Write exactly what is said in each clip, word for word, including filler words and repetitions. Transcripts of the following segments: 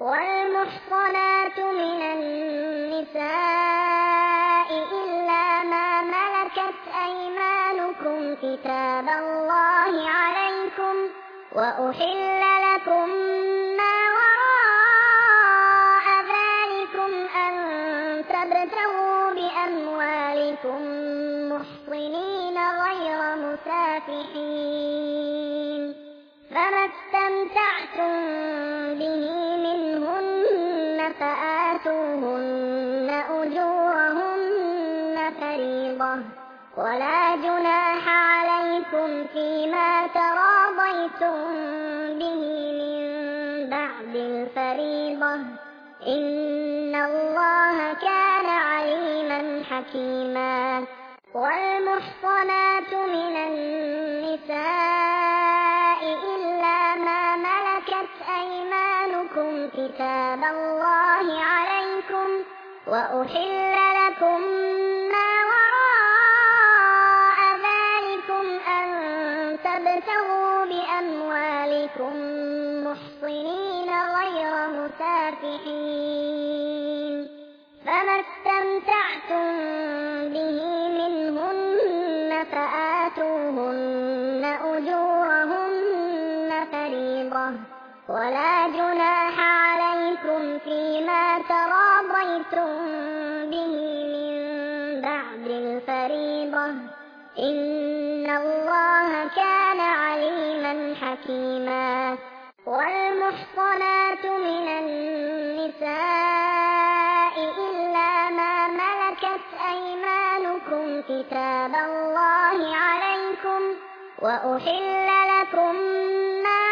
والمحصنات من النساء إلا ما ملكت أيمانكم كتاب الله عليكم وأحل لكم ما وراء ذلكم أن تبتغوا بأموالكم محصنين غير مسافحين فما استمتعتم به منهن فآتوهن أجورهن فريضة ولا جناح عليكم فيما تراضيتم به من بعد الفريضة إن الله كان عليما حكيما والمحصنات من النساء إلا ما ملكت أيمانكم كتاب الله عليكم وأحل لكم ما وراء ذلكم أن تبتغوا بأموالكم محصنين غير مسافحين فما استمتعتم به منهن فآتوهن أجورهن فريضة ولا جناح عليكم فيما تراضيتم به من بعد الفريضة إن الله كان عليما حكيما والمحصنات من النساء إلا ما ملكت أيمانكم كتاب الله عليكم وأحل لكم ما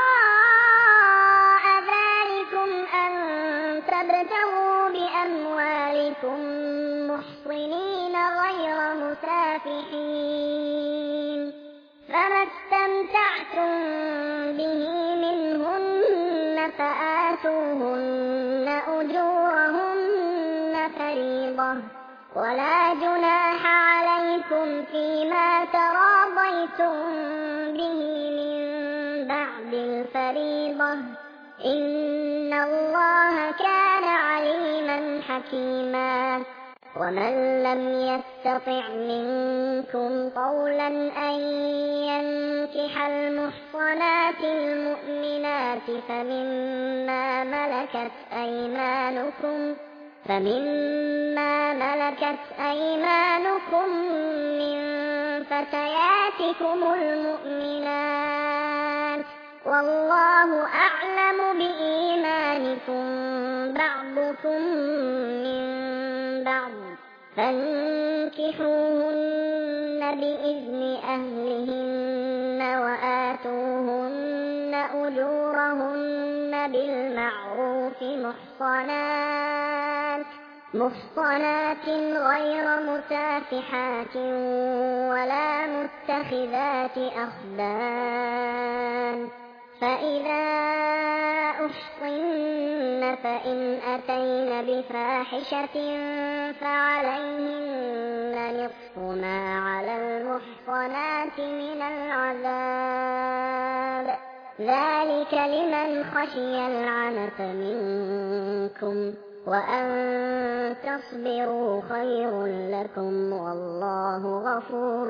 وراء ذلكم أن تبتغوا بأموالكم محصنين غير مسافحين فما استمتعتم به منهن فآتوهن أجورهن فريضة ولا جناح عليكم فيما تراضيتم به من بعد الفريضة إن الله كان عليما حكيما ومن لم يستطع منكم طولا أن ينكح المحصنات المؤمنات فمما ملكت أيمانكم فمما ملكت أيمانكم من فتياتكم المؤمنات والله أعلم بإيمانكم بعضكم من بعض فانكحوهن بإذن أهلهن وآتوهن أجورهن بالمعروف محصنات محصنات غير مسافحات ولا متخذات أخدان فإذا أحصن فإن أتين بفاحشة فعليهن نصف ما على المحصنات من العذاب ذلك لمن خشي العنت منكم وأن تصبروا خير لكم والله غفور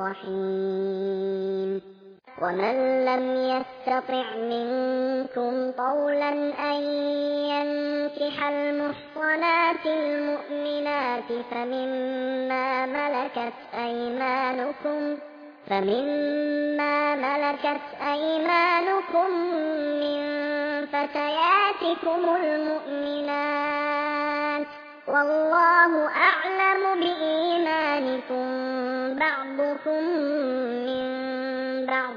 رحيم ومن لم يستطع منكم طولا أن ينكح المحصنات المؤمنات فمما ملكت أيمانكم فمما ملكت أيمانكم من فتياتكم المؤمنات والله أعلم بإيمانكم بعضكم من بعض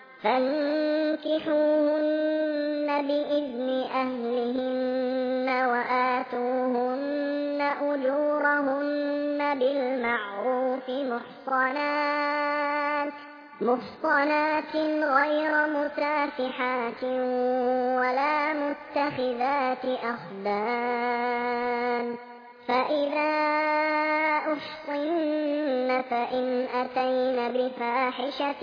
فانكحوهن بإذن أهلهن وآتوهن أجورهن بالمعروف محصنات محصنات غير مسافحات ولا متخذات أخدان فإذا أحصن فإن أتين بفاحشة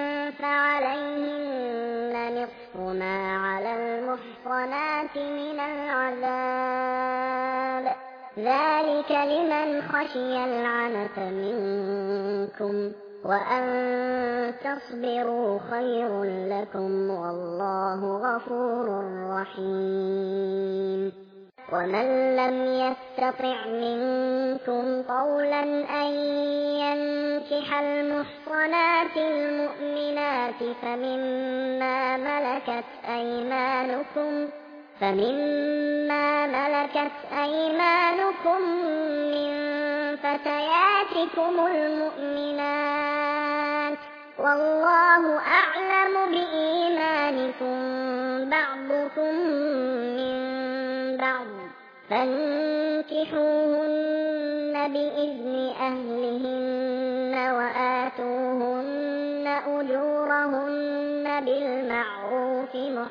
فعليهن نصف ما على المحصنات من العذاب، ذلك لمن خشي العنت منكم، وأن تصبروا خير لكم والله غفور رحيم. ومن لم يستطع منكم طولا أن ينكح المحصنات المؤمنات فمما ملكت أيمانكم فمما ملكت أيمانكم من فتياتكم المؤمنات، والله أعلم بإيمانكم بعضكم من بعض، فانكحوهن بإذن أهلهن وآتوهن أجورهن بالمعروف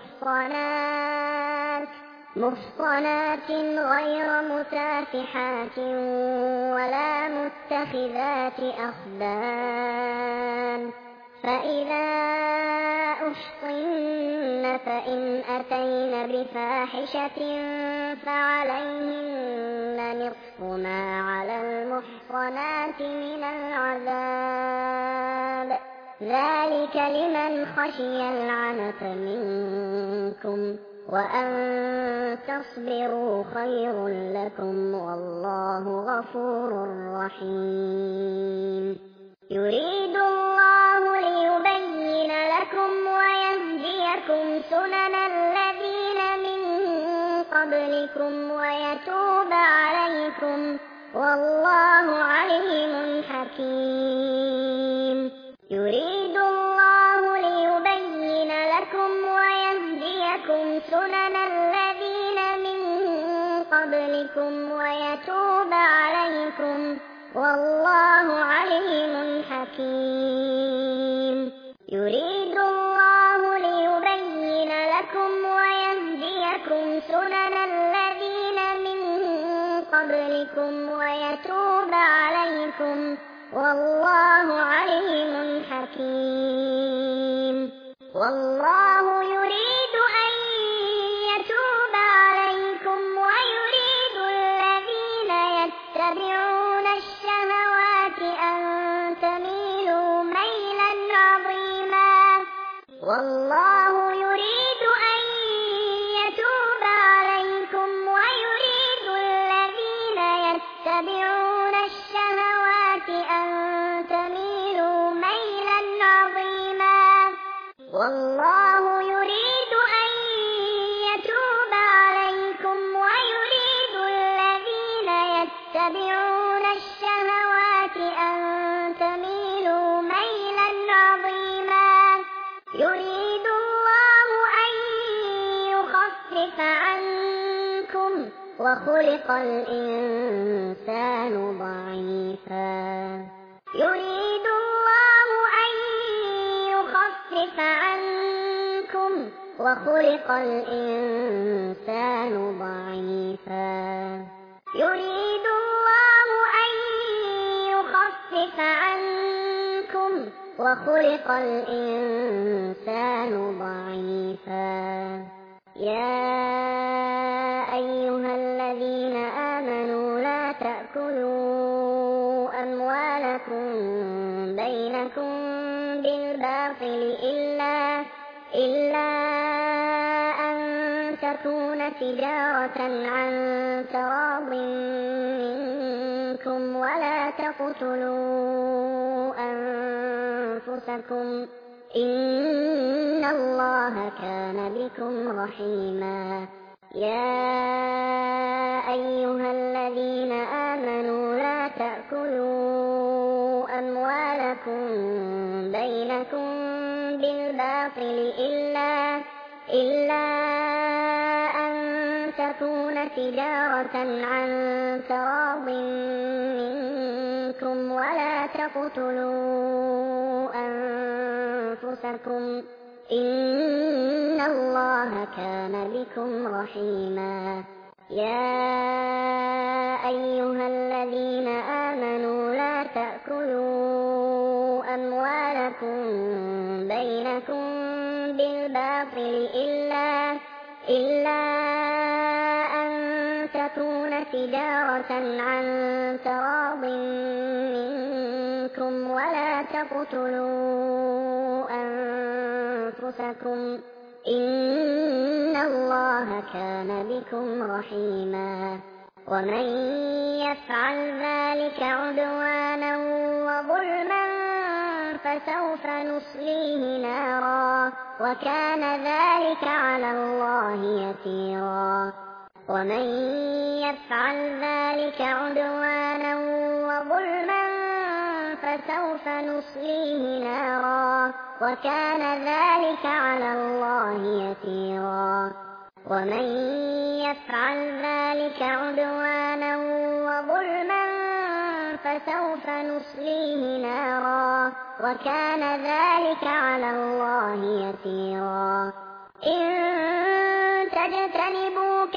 محصنات محصنات غير مسافحات ولا متخذات أخدان، فإذا أحصن فإن أتين بفاحشة فعليهن نصف ما على المحصنات من العذاب، ذلك لمن خشي العنت منكم، وأن تصبروا خير لكم والله غفور رحيم. يريد الله ليبين لكم ويهديكم سنن الذين من قبلكم ويتوب عليكم، والله عليم حكيم. يريد الله ليبين لكم ويهديكم سنن الذين من قبلكم ويتوب عليكم، والله عليم حكيم. يريد الله ليبين لكم ويهديكم سنن الذين من قبلكم ويتوب عليكم، والله عليم حكيم. والله يريد أن يتوب عليكم ويريد الذين يتبعون الشهوات أن تميلوا ميلا عظيما، والله يريد أن يتوب عليكم ويريد الذين يتبعون الشهوات أن تميلوا ميلا عظيما، والله يريد أن يتوب عليكم ويريد الذين يتبعون الشهوات أن تميلوا ميلا عظيما. يريد الله أن يخفف عنكم وخلق الإنسان ضعيفا. يريد الله أن يخفف عنكم وخلق الإنسان ضعيفا. يريد الله أن يخفف عنكم وخلق الإنسان ضعيفا. يا أيها الذين آمنوا لا تأكلوا أموالكم بينكم بالباطل إلا إلا أن تكون تجارة عن تراض منكم، ولا تقتلوا أنفسكم إن الله كان بكم رحيما. يا أيها الذين آمنوا لا تأكلوا أموالكم بينكم بالباطل إلا إلا أن تكون تجارة عن تراض منكم، ولا تقتلوا أنفسكم إن الله كان بكم رحيما. يا أيها الذين آمنوا لا تأكلوا أموالكم بينكم بالباطل إلا, إلا أن تكون تجارة عن تراض منكم ولا تقتلوا أنفسكم إن الله كان بكم رحيما ومن يفعل ذلك عدوانا وظلما فسوف نصليه نارا وكان ذلك على الله يسيرا ومن يفعل ذلك عدوانا وظلما فسوف نصليه نارا وكان ذلك على الله يسيرا ومن يفعل ذلك عدوانا وظلما فسوف نصليه نارا وكان ذلك على الله يسيرا إن تجتنبوا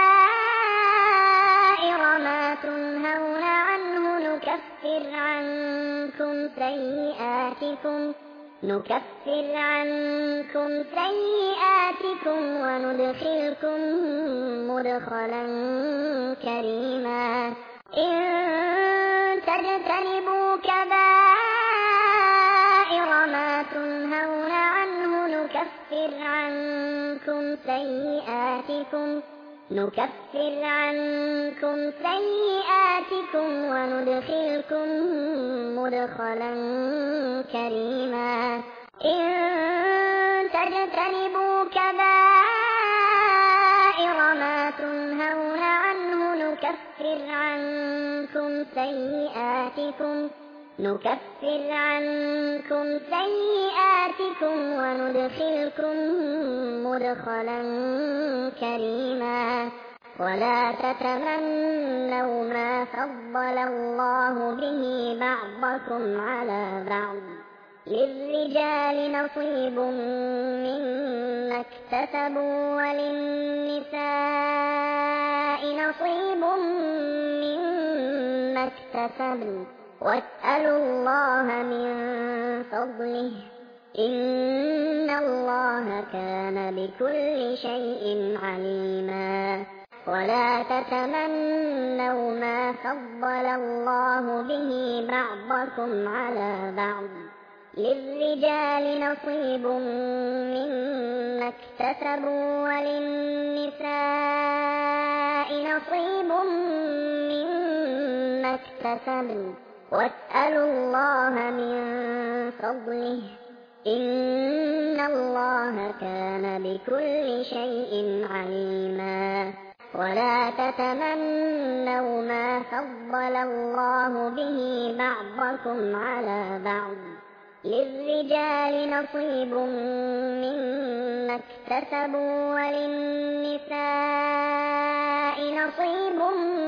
كبائر ما تنهون عنه نكفر عنكم سيئاتكم نكفر عنكم سيئاتكم وندخلكم مدخلا كريما إن تجتنبوا كبائر ما تنهون عنه نكفر عنكم سيئاتكم نكفر عنكم سيئاتكم وندخلكم مدخلا كريما إن تجتنبوا كبائر ما تنهون عنه نكفر عنكم سيئاتكم نكفر عنكم سيئاتكم وندخلكم مدخلا كريما ولا تتمنوا ما فضل الله به بعضكم على بعض للرجال نصيب مما اكتسبوا وللنساء نصيب مما اكتسبوا واسألوا الله من فضله إن الله كان بكل شيء عليما ولا تتمنوا ما فضل الله به بعضكم على بعض للرجال نصيب مما اكتسبوا وللنساء نصيب مما اكتسبوا واسألوا الله من فضله إن الله كان بكل شيء عليما ولا تتمنوا ما فضل الله به بعضكم على بعض للرجال نصيب مما اكتسبوا وللنساء نصيب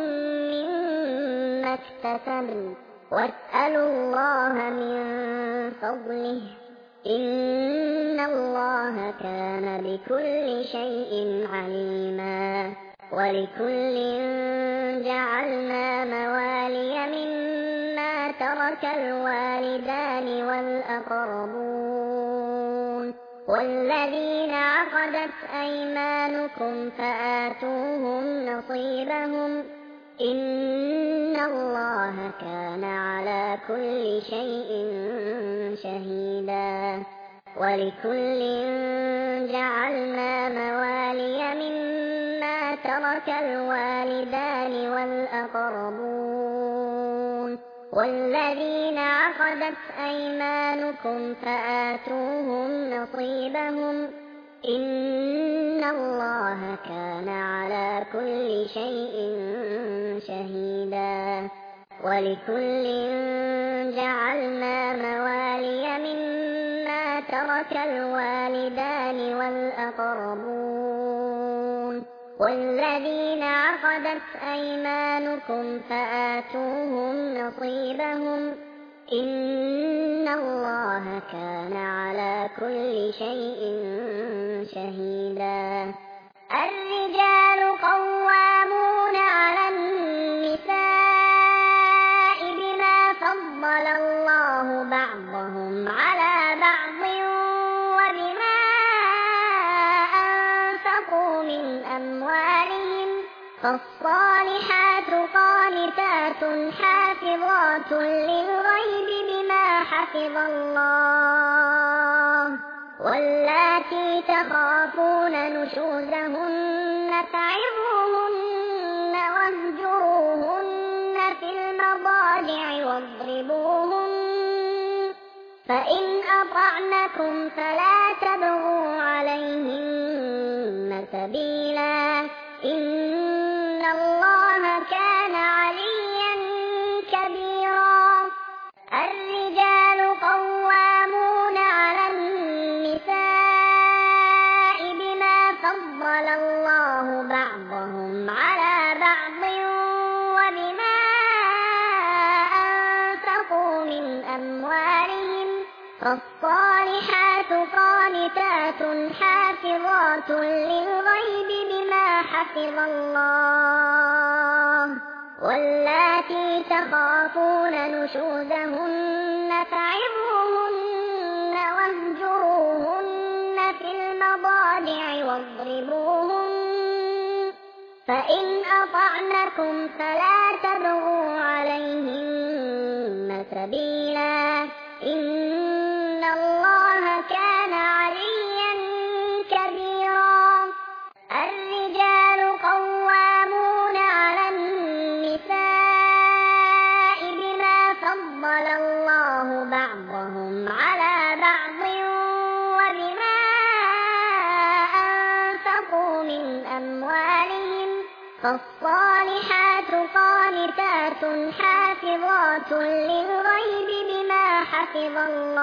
مما اكتسبوا واسألوا الله من فضله إن الله كان بكل شيء عليما ولكل جعلنا موالي مما ترك الوالدان والأقربون والذين عقدت أيمانكم فآتوهم نصيبهم إن الله كان على كل شيء شهيدا ولكل جعلنا موالي مما ترك الوالدان والأقربون والذين عقدت أيمانكم فآتوهم نصيبهم إن الله كان على كل شيء شهيدا ولكل جعلنا موالي مما ترك الوالدان والأقربون والذين عقدت أيمانكم فآتوهم نصيبهم إن الله كان على كل شيء شهيدا الرجال قوامون فالصالحات قانتات حافظات للغيب بما حفظ الله واللاتي تخافون نشوزهن فعظوهن واهجروهن في المضاجع واضربوهن فإن أطعنكم فلا تبغوا عليهن سبيلا إن الله كان عليا كبيرا. الرجال قوامون على النساء بما فضل الله بعضهم على بعض وبما أنفقوا من أموالهم فالصالحات قانتات حافظات للغيب بما حفظ الله واللاتي تخافون نشوزهن فعظوهن واهجروهن في المضاجع واضربوهن فإن أطعنكم فلا تبغوا عليهن سبيلا إن الله كان عليا كبيرا. الرجال قوامون على النساء بما فضل الله بعضهم على بعض وبما أنفقوا من أموالهم فالصالحات قانتات حافظات للغيب بما حفظ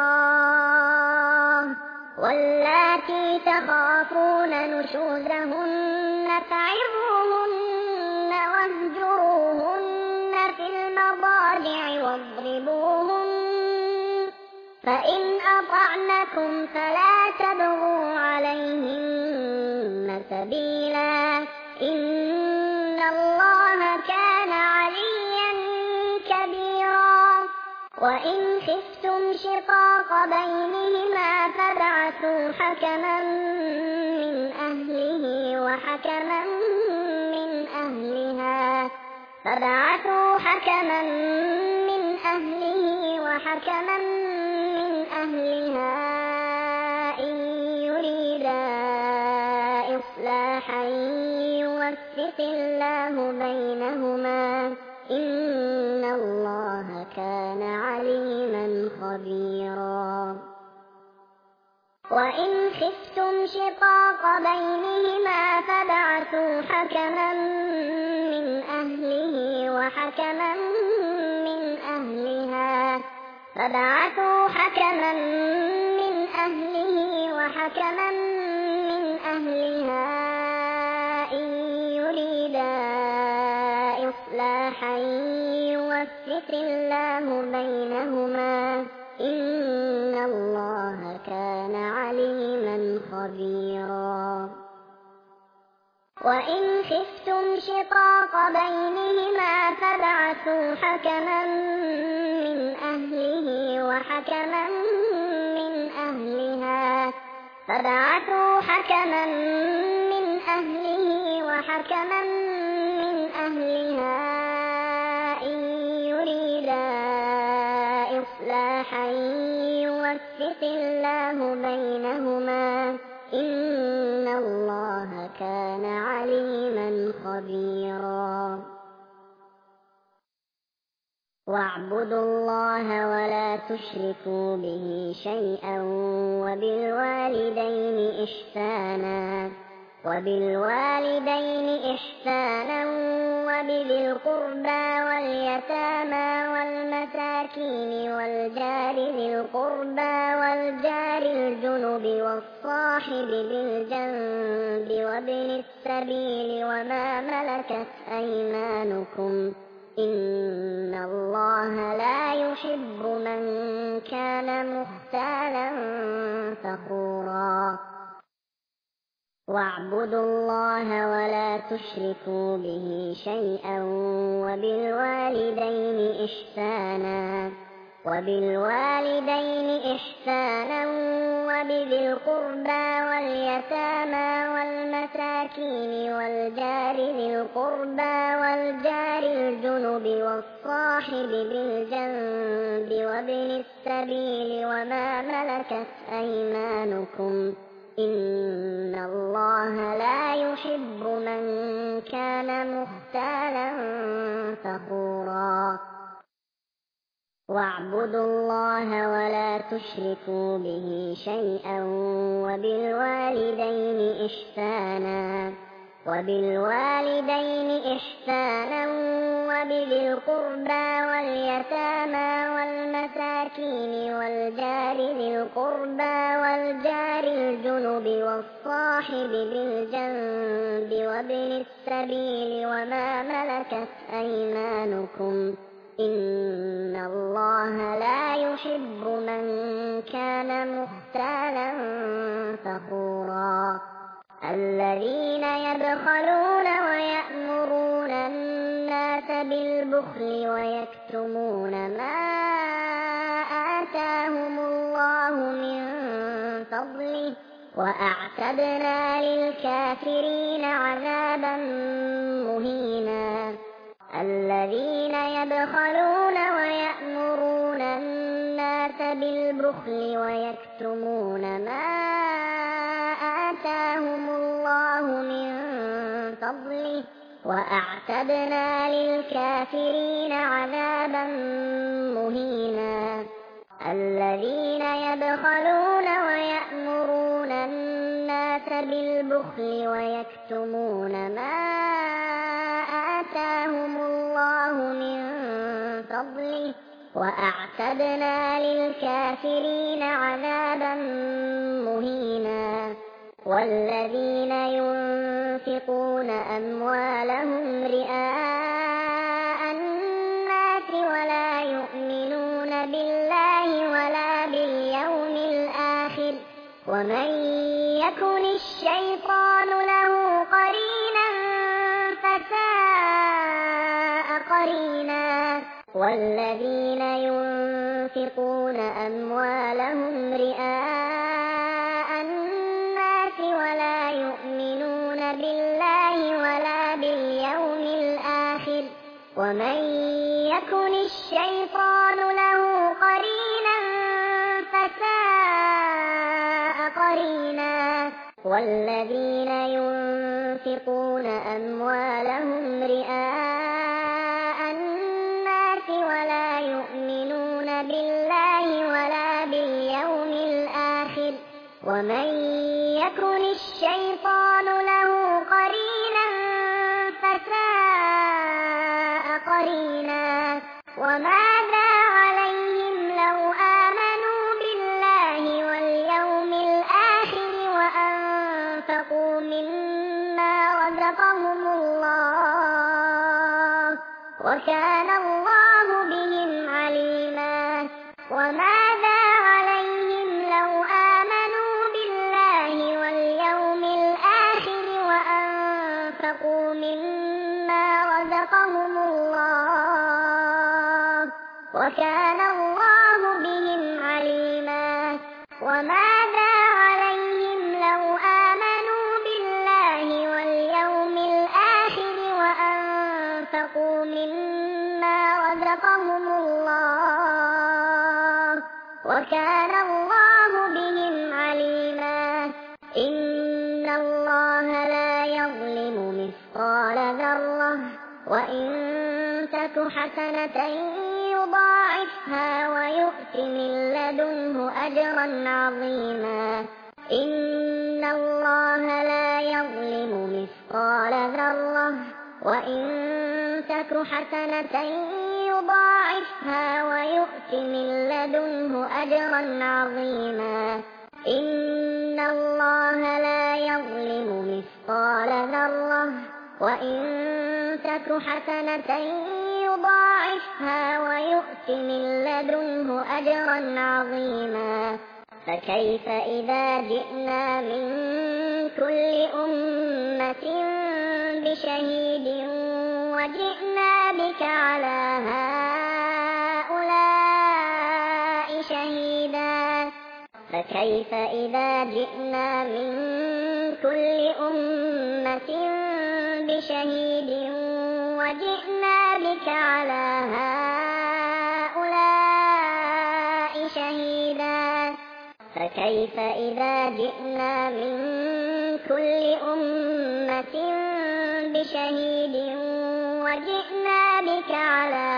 الله واللاتي تخافون نشوزهن فعظوهن واهجروهن في المضاجع واضربوهن فإن أطعنكم فلا تبغوا عليهن سبيلا إن الله كان عليا كبيرا. وإن خفتم شقاق بينهما فابعثوا حكما من أهله وحكما من أهلها فابعثوا حكما من أهله وحكما من أهلها إن يريدا إصلاحا يوفق الله بينهما إن الله كان عليما خبيرا. وإن خفتم شقاق بينهما فابعثوا حكما من أهله وحكما من أهلها فابعثوا حكما من أهله وحكما من أهلها إن يريدا إصلاحا يوفق الله بينهما إن الله كان عليما خبيرا. وإن خفتم شقاق بينهما فابعثوا حكما من أهله وحكما من أهلها فابعثوا حكما من أهله وحكما من أهلها إن يريدا إصلاحا يوفق الله بينهما إن الله كان عليما خبيرا. واعبدوا الله ولا تشركوا به شيئا وبالوالدين إحسانا وبالوالدين إحسانا وبذي القربى واليتامى والمساكين والجار ذي القربى والجار الجنب والصاحب بالجنب وابن السبيل وما ملكت أيمانكم إن الله لا يحب من كان مختالا فخورا. واعبدوا الله ولا تشركوا به شيئا وبالوالدين إحسانا وبالوالدين إحسانا وبذي القربى واليتامى والمساكين والجار ذي القربى والجار الجنب والصاحب بالجنب وابن السبيل وما ملكت أيمانكم إن الله لا يحب من كان مختالا فخورا واعبدوا الله ولا تشركوا به شيئا وبالوالدين إحسانا وبالوالدين إحسانا وبذي القربى واليتامى والمساكين والجار ذي القربى والجار الجنب والصاحب بالجنب وابن السبيل وما ملكت أيمانكم إن الله لا يحب من كان مختالا فخورا الذين يبخلون ويأمرون الناس بالبخل ويكتمون ما آتاهم الله من فضله وأعتدنا للكافرين عذابا مهينا الذين يبخلون ويأمرون الناس بالبخل ويكتمون ما آتاهم الله من فضله وأعتدنا للكافرين عذابا مهينا الذين يبخلون ويأمرون الناس بالبخل ويكتمون ما آتاهم الله من فضله وأعتدنا للكافرين عذابا مهينا والذين ينفقون أموالهم رئاء الناس ولا يؤمنون بالله ولا باليوم الآخر ومن يكن الشيطان له قرينا فساء قرينا والذين ينفقون أموالهم رئاء الناس ولا يؤمنون بالله ولا باليوم الآخر ومن يكن الشيطان له قرينا فساء قرينا والذين ينفقون أموالهم رئاء الناس ولا يؤمنون بالله ولا باليوم الآخر ومن يكن الشيطان له قرينا فساء قرينا وماذا عليهم لو آمنوا بالله واليوم الآخر وأنفقوا مما رزقهم الله وكان الله بهم عليما وماذا عليهم لو آمنوا بالله واليوم الآخر وأنفقوا مما رزقهم الله وكان الله بهم عليما وماذا عليهم لو آمنوا بالله واليوم الآخر وأنفقوا مما رزقهم الله وكان الله بهم عليما إن الله لا يظلم مثقال ذرة وإن تك حسنة يضاعفها ويؤت من لدنه أجرا عظيما إن الله لا يظلم مثقال ذرة وإن تك حسنة يضاعفها ويؤت من لدنه أجرا عظيما إن الله لا يظلم مثقال ذرة وإن تك حسنة يضاعفها ويؤت من لدنه أجرا عظيما فكيف إذا جئنا من كل أمة بشهيد وجئنا بك على هؤلاء فكيف إذا جئنا من كل أمة بشهيد وجئنا بك على هؤلاء شهيدا فكيف إذا جئنا من كل أمة بشهيد وجئنا بك على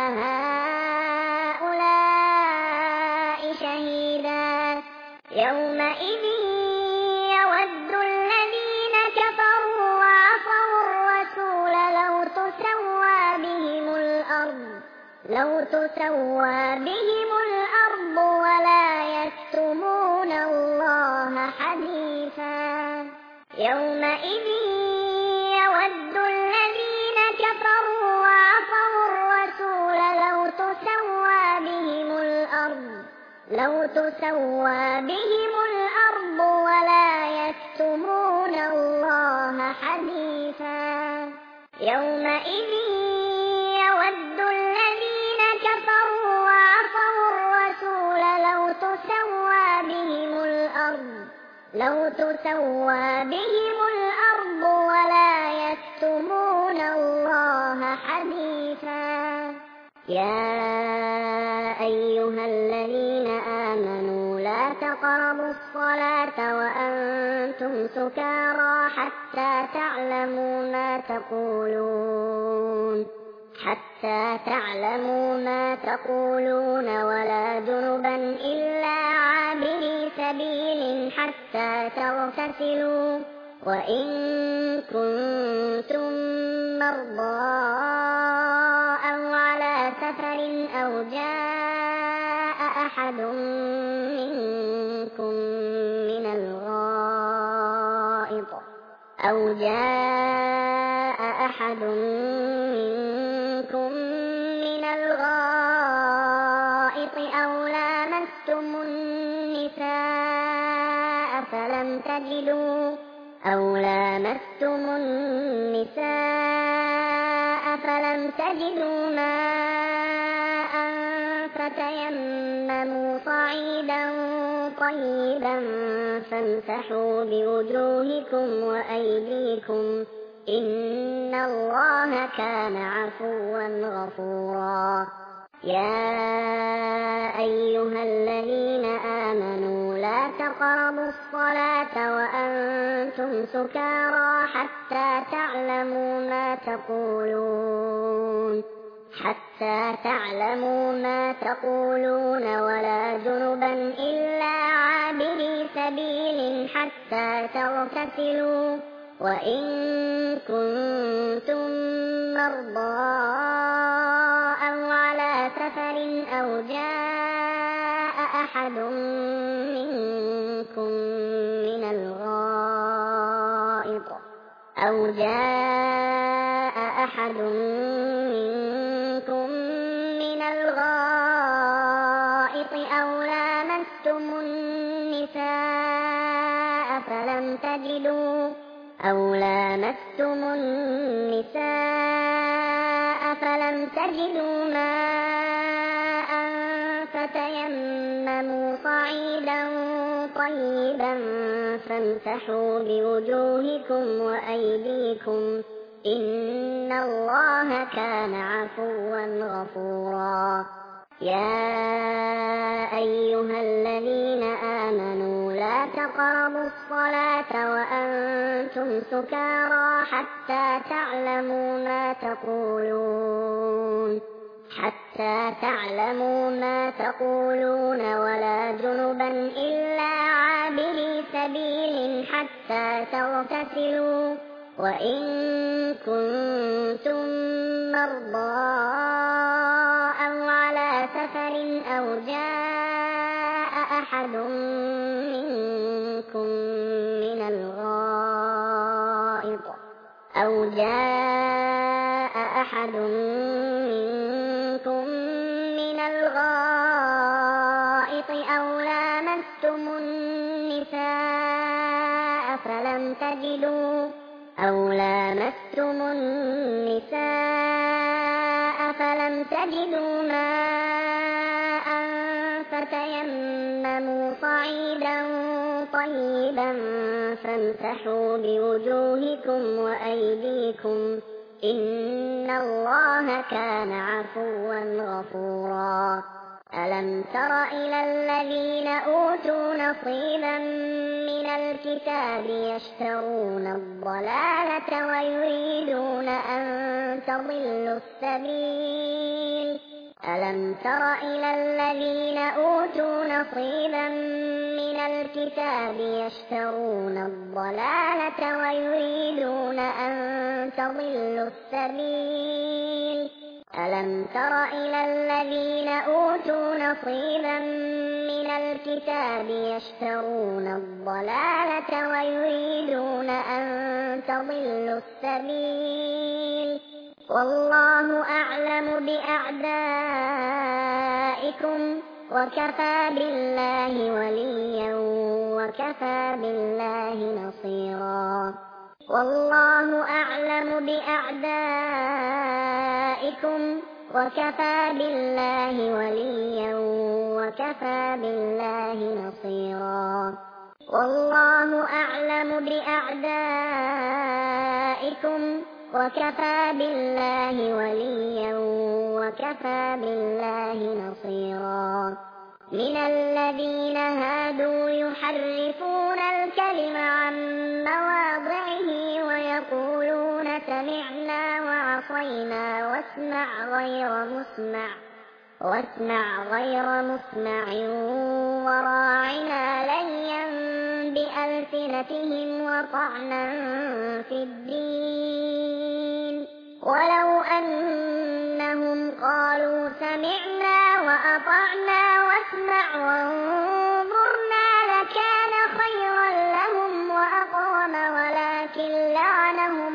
هؤلاء شهيدا يومئذ يود الذين كفروا وعصوا الرسول لو تسوى بهم الأرض لو تسوى بهم الأرض ولا يكتمون الله حديثا يومئذ يود الذين كفروا وعصوا الرسول لو تسوى بهم الأرض لو تسوى بهم الأرض ولا يكتمون الله حديثا يومئذ يود الذين كفروا وعصوا الرسول لو تسوى بهم الأرض لو تسوى بهم الأرض ولا يكتمون الله حديثا يا أيها الذين آمنوا لا تقربوا الصلاة وأنتم سكارى حتى تعلموا ما تقولون حتى تعلموا ما تقولون ولا جنبا إلا عابري سبيل حتى تغتسلوا وإن كنتم مرضى أو على سفر أو جاء أحد منكم من الغائط أو جاء أحد منكم من الغائط أو لامستم النساء فلم تجدوا أو لامستم النساء فلم تجدوا ماء فتيمموا صعيدا طيبا فامسحوا بوجوهكم وأيديكم إن الله كان عفوا غفورا يا أيها الذين آمنوا لا تقربوا الصلاة وأنتم سكارى حتى تعلموا ما تقولون حتى تعلموا ما تقولون ولا جنبا إلا عابري سبيل حتى تغتسلوا وإن كنتم مرضى أو على سفر أو جاء أحد منكم من الغائط أو جاء أحد منكم من الغائط أو لامستم النساء فلم تجدوا أو لامستم النساء فلم تجدوا ماء فتيمموا صعيدا طيبا فامسحوا بوجوهكم وأيديكم إن الله كان عفوا غفورا يا أيها الذين آمنوا لا تقربوا الصلاة وأنتم سكارى حتى تعلموا ما تقولون حتى تعلموا ما تقولون ولا جنبا إلا عابري سبيل حتى تغتسلوا وإن كنتم مرضى أو على سفر أو جاء أحد منكم من الغائط أو جاء أحد منكم من الغائط أو لامستم النساء فلم تجدوا أو لامستم النساء فلم تجدوا ماء فتيمموا صعيدا طيبا فامسحوا بوجوهكم وأيديكم إن الله كان عفوا غفورا. ألم تر إلى الذين أوتوا نصيبا من الكتاب يشترون الضلالة ويريدون أن تضلوا السبيل ألم تر إلى الذين أوتوا نصيبا من الكتاب يشترون الضلالة ويريدون أن تضلوا السبيل ألم تر إلى الذين أوتوا نصيبا من الكتاب يشترون الضلالة ويريدون أن تضلوا السبيل والله أعلم بأعدائكم وكفى بالله وليا وكفى بالله نصيرا. والله أعلم بأعدائكم وكفى بالله وليا وكفى بالله نصيرا. والله أعلم بأعدائكم وكفى بالله وليا وكفى بالله نصيرا. من الذين هادوا يحرفون الكلم عن مواضعه ويقولون سمعنا وعصينا واسمع غير مسمع واسمع غير مسمع وراعنا ليا بألسنتهم وطعنا في الدين ولو أنهم قالوا سمعنا وأطعنا واسمع وانظرنا لكان خيرا لهم وأقوم ولكن لعنهم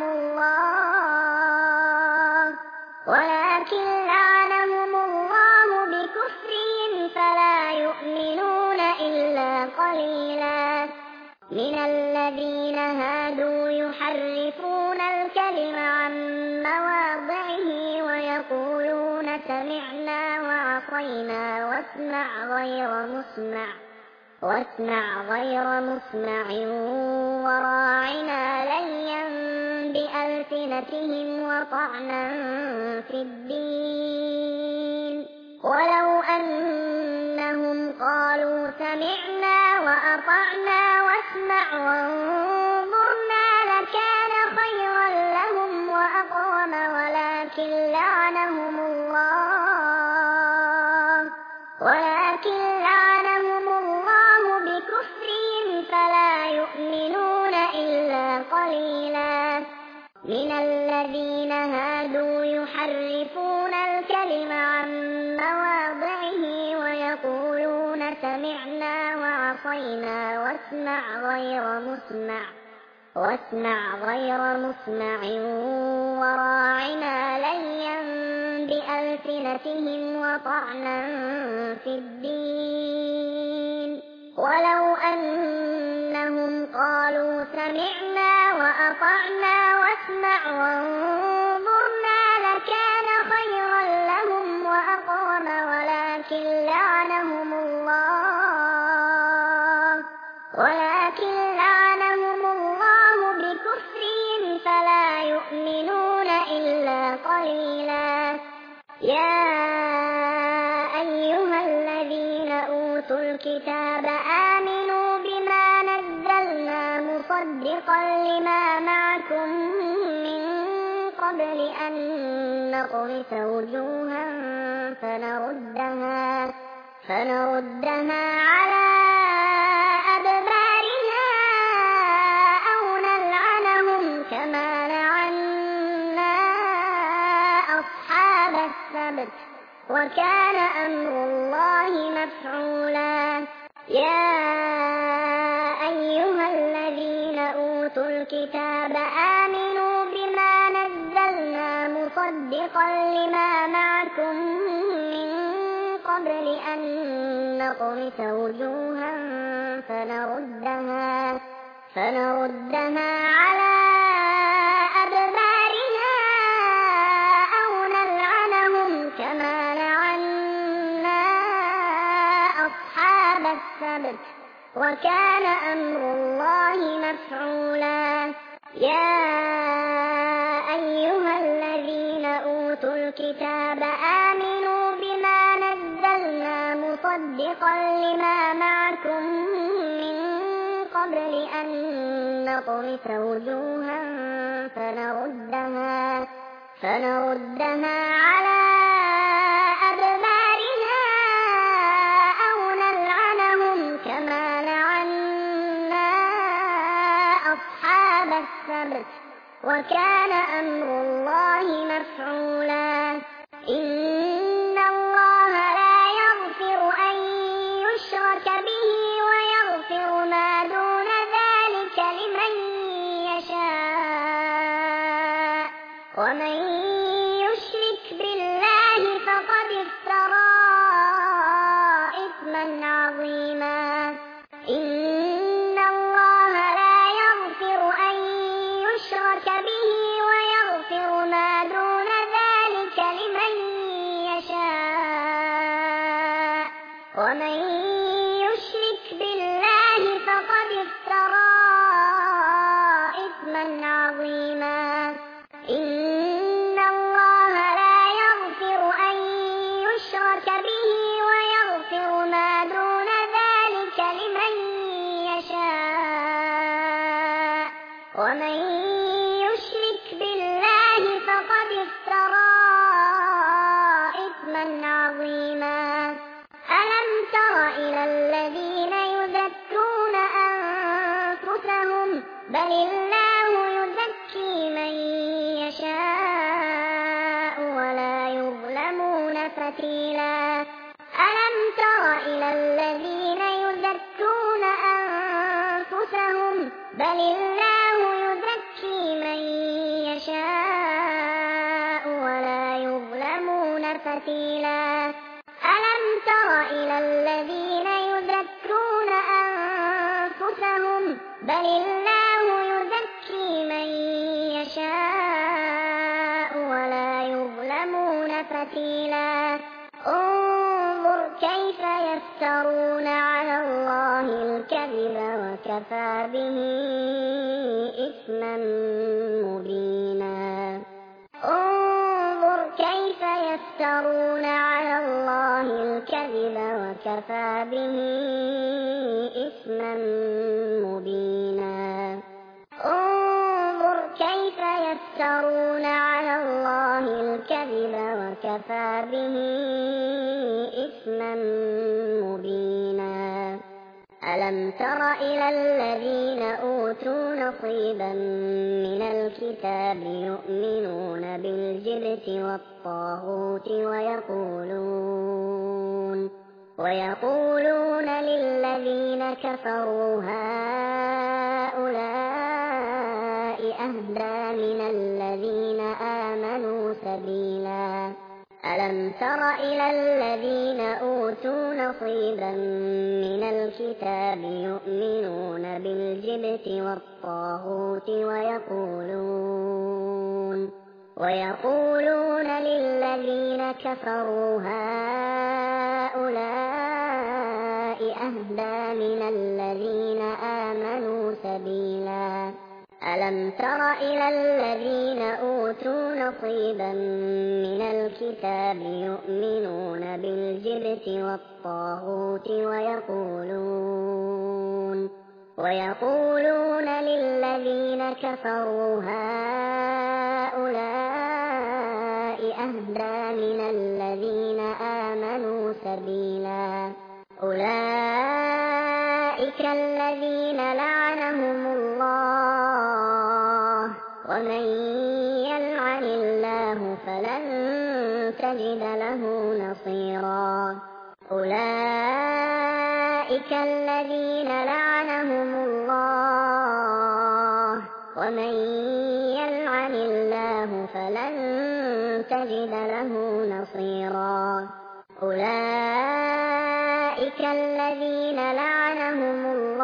الله ولكن لعنهم الله بكفرهم فلا يؤمنون إلا قليلا. من الذين هادوا يحرفون الكلم عن مواضعه ويقولون سمعنا وعصينا واسمع غير مسمع واسمع غير مسمع وراعنا ليا بألسنتهم وطعنا في الدين ولو أنهم قالوا سمعنا وأطعنا واسمع وانظرنا لكان خيرا لهم وأقوم ولكن لعنهم الله ولكن لعنهم الله بكفرهم فلا يؤمنون إلا قليلا. من الذين هادوا يحرفون الكلم عن مواضعه ويقولون سمعنا وعصينا واسمع غير مسمع واسمع غير مسمع وراعنا ليا بألسنتهم وطعنا في الدين ولو أنهم قالوا سمعنا وأطعنا واسمع وانظرنا لكان خيرا لهم وأقوم ولكن لعنهم الله ولكن لعنهم الله بكفرهم فلا يؤمنون إلا قليلا. يا أيها الذين أوتوا الكتاب آمنوا بما نزلنا مصدقا لما معكم من قبل أن نطمس وجوها فنردها فنردها على أدبارها أو نلعنهم كما لعنا أصحاب السبت وكان أمر الله مفعولا. يا أيها الذين أوتوا الكتاب آمنوا بما نزلنا مصدقا لما معكم من قبل أن نطمس وجوها فنردها فنردها على أدبارها أو نلعنهم كما لعنا وكان أمر الله مفعولا يا أيها الذين أوتوا الكتاب آمنوا بما نزلنا مصدقا لما معكم من قبل أن نطمس وجوها فنردها, فنردها على أدبارها أو نلعنهم كما لعنا أصحاب السبت وكان أمر الله مفعولا إن الله لا يغفر أن يشرك به ويغفر ما دون ذلك لمن يشاء ومن يشرك بالله فقد افترى إثما عظيما إن الله لا يغفر أن يشرك به ويغفر ما دون ذلك لمن يشاء ومن يشرك بالله فقد افترى إثما عظيما إن الله لا يغفر أن يشرك به ويغفر ما دون ذلك لمن يشاء ومن يشرك بالله فقد افترى إثما عظيما ألم تر إلى الذين يزكون أنفسهم بل الله يزكي من يشاء ولا يظلمون فتيلا ألم تر إلى الذين يزكون أنفسهم بل الله يزكي من يشاء ولا يظلمون فتيلا ألم تر إلى الذين يزكون أنفسهم بل الله يزكي من يشاء ولا يظلمون فتيلا انظر كيف يفترون على الله الكذب وكفى به إثما مبينا انظر كيف يفترون على الله الكذب وكفى به إثما مبينا انظر كيف يفترون على الله الكذب وكفى به إثما مبينا ألم تر إلى الذين أوتوا نصيبا من الكتاب يؤمنون بالجبت والطاغوت ويقولون ويقولون للذين كفروا هؤلاء أهدى من الذين آمنوا سبيلا ألم تر إلى الذين أوتوا نصيبا من الكتاب يؤمنون بالجبت والطاغوت ويقولون ويقولون للذين كفروا هؤلاء أهدى من الذين آمنوا سبيلا ألم تر إلى الذين أوتوا نصيبا من الكتاب يؤمنون بالجبت والطاغوت ويقولون ويقولون للذين كفروا هؤلاء أهدى من الذين آمنوا سبيلا أولئك الذين لعنهم الله ومن يلعن الله فلن تجد له نصيرا أولئك الذين لعنهم الله ومن يلعن الله فلن تجد له نصيرا أولئك الذين لعنهم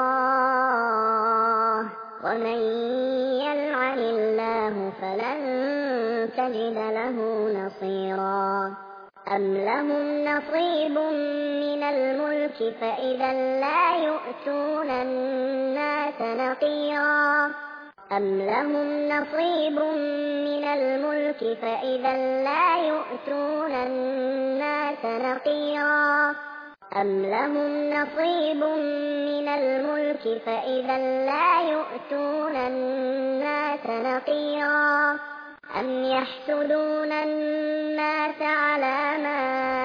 الله ومن يلعن الله فلن تجد له نصيرا أم لهم نصيب من الملك فإذا لا يؤتون الناس نقيرا أم لهم نصيب من الملك فإذا لا يؤتون الناس نقيرا أم لهم نصيب من الملك فإذا لا يؤتون الناس نقيرا أم يحسدون الناس على ما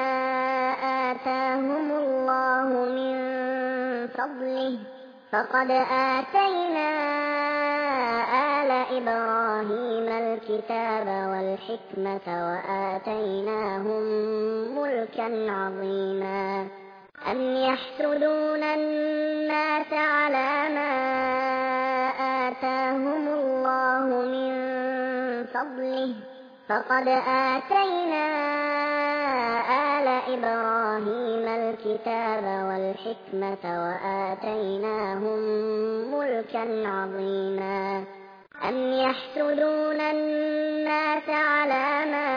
آتاهم الله من فضله فقد آتينا آل إبراهيم الكتاب والحكمة وآتيناهم ملكا عظيما أم يحسدون الناس على ما آتاهم الله من فضله فقد آتينا آل إبراهيم الكتاب والحكمة وآتيناهم ملكا عظيما أم يحسدون الناس على ما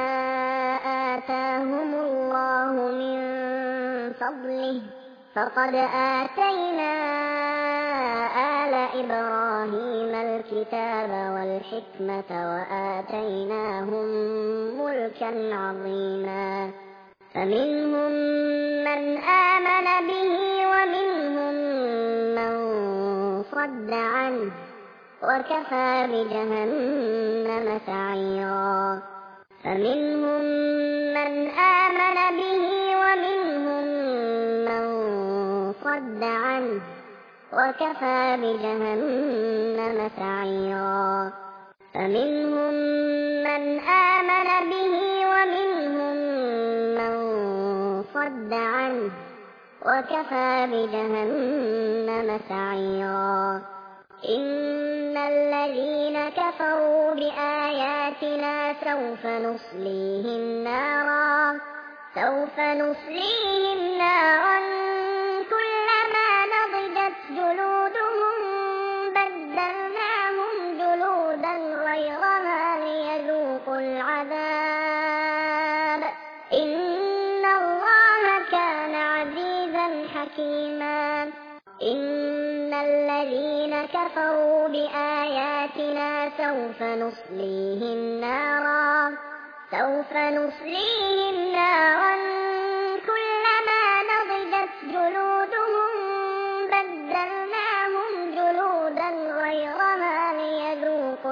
آتاهم الله من فضله فقد آتينا آل إبراهيم الكتاب والحكمة وآتيناهم ملكا عظيما فمنهم من آمن به ومنهم من صد عنه وكفى بجهنم سعيرا فمنهم من آمن به ومنهم من صد عنه وكفى بجهنم سعيرا فمنهم من آمن به ومنهم من صد عنه وكفى بجهنم سعيرا إن الذين كفروا بآياتنا سوف نصليهم نارا سوف نصليهم نارا كلما نضجت جلودهم بدلناهم جلودا غيرها ليذوقوا العذاب إن الله كان عزيزا حكيما إن الذين كفروا بآياتنا سوف نصليهم نارا سوف نصليهم نارا كلما نضجت جلودهم بدلناهم جلودا غيرها ليذوقوا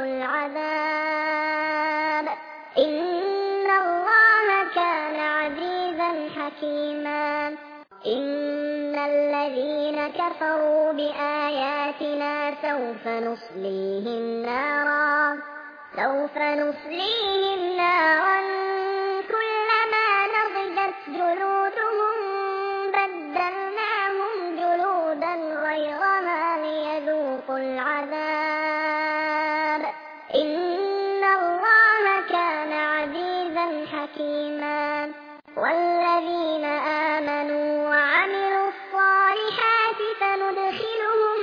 العذاب إن الله كان عزيزا حكيما إن الذين كفروا بآياتنا سوف نصليهم نارا سوف نصليهم نارا كلما نضجت جلودهم بدلناهم جلودا غيرها ليذوقوا العذاب إن الله كان عزيزا حكيما والذين آمنوا وعملوا الصالحات سندخلهم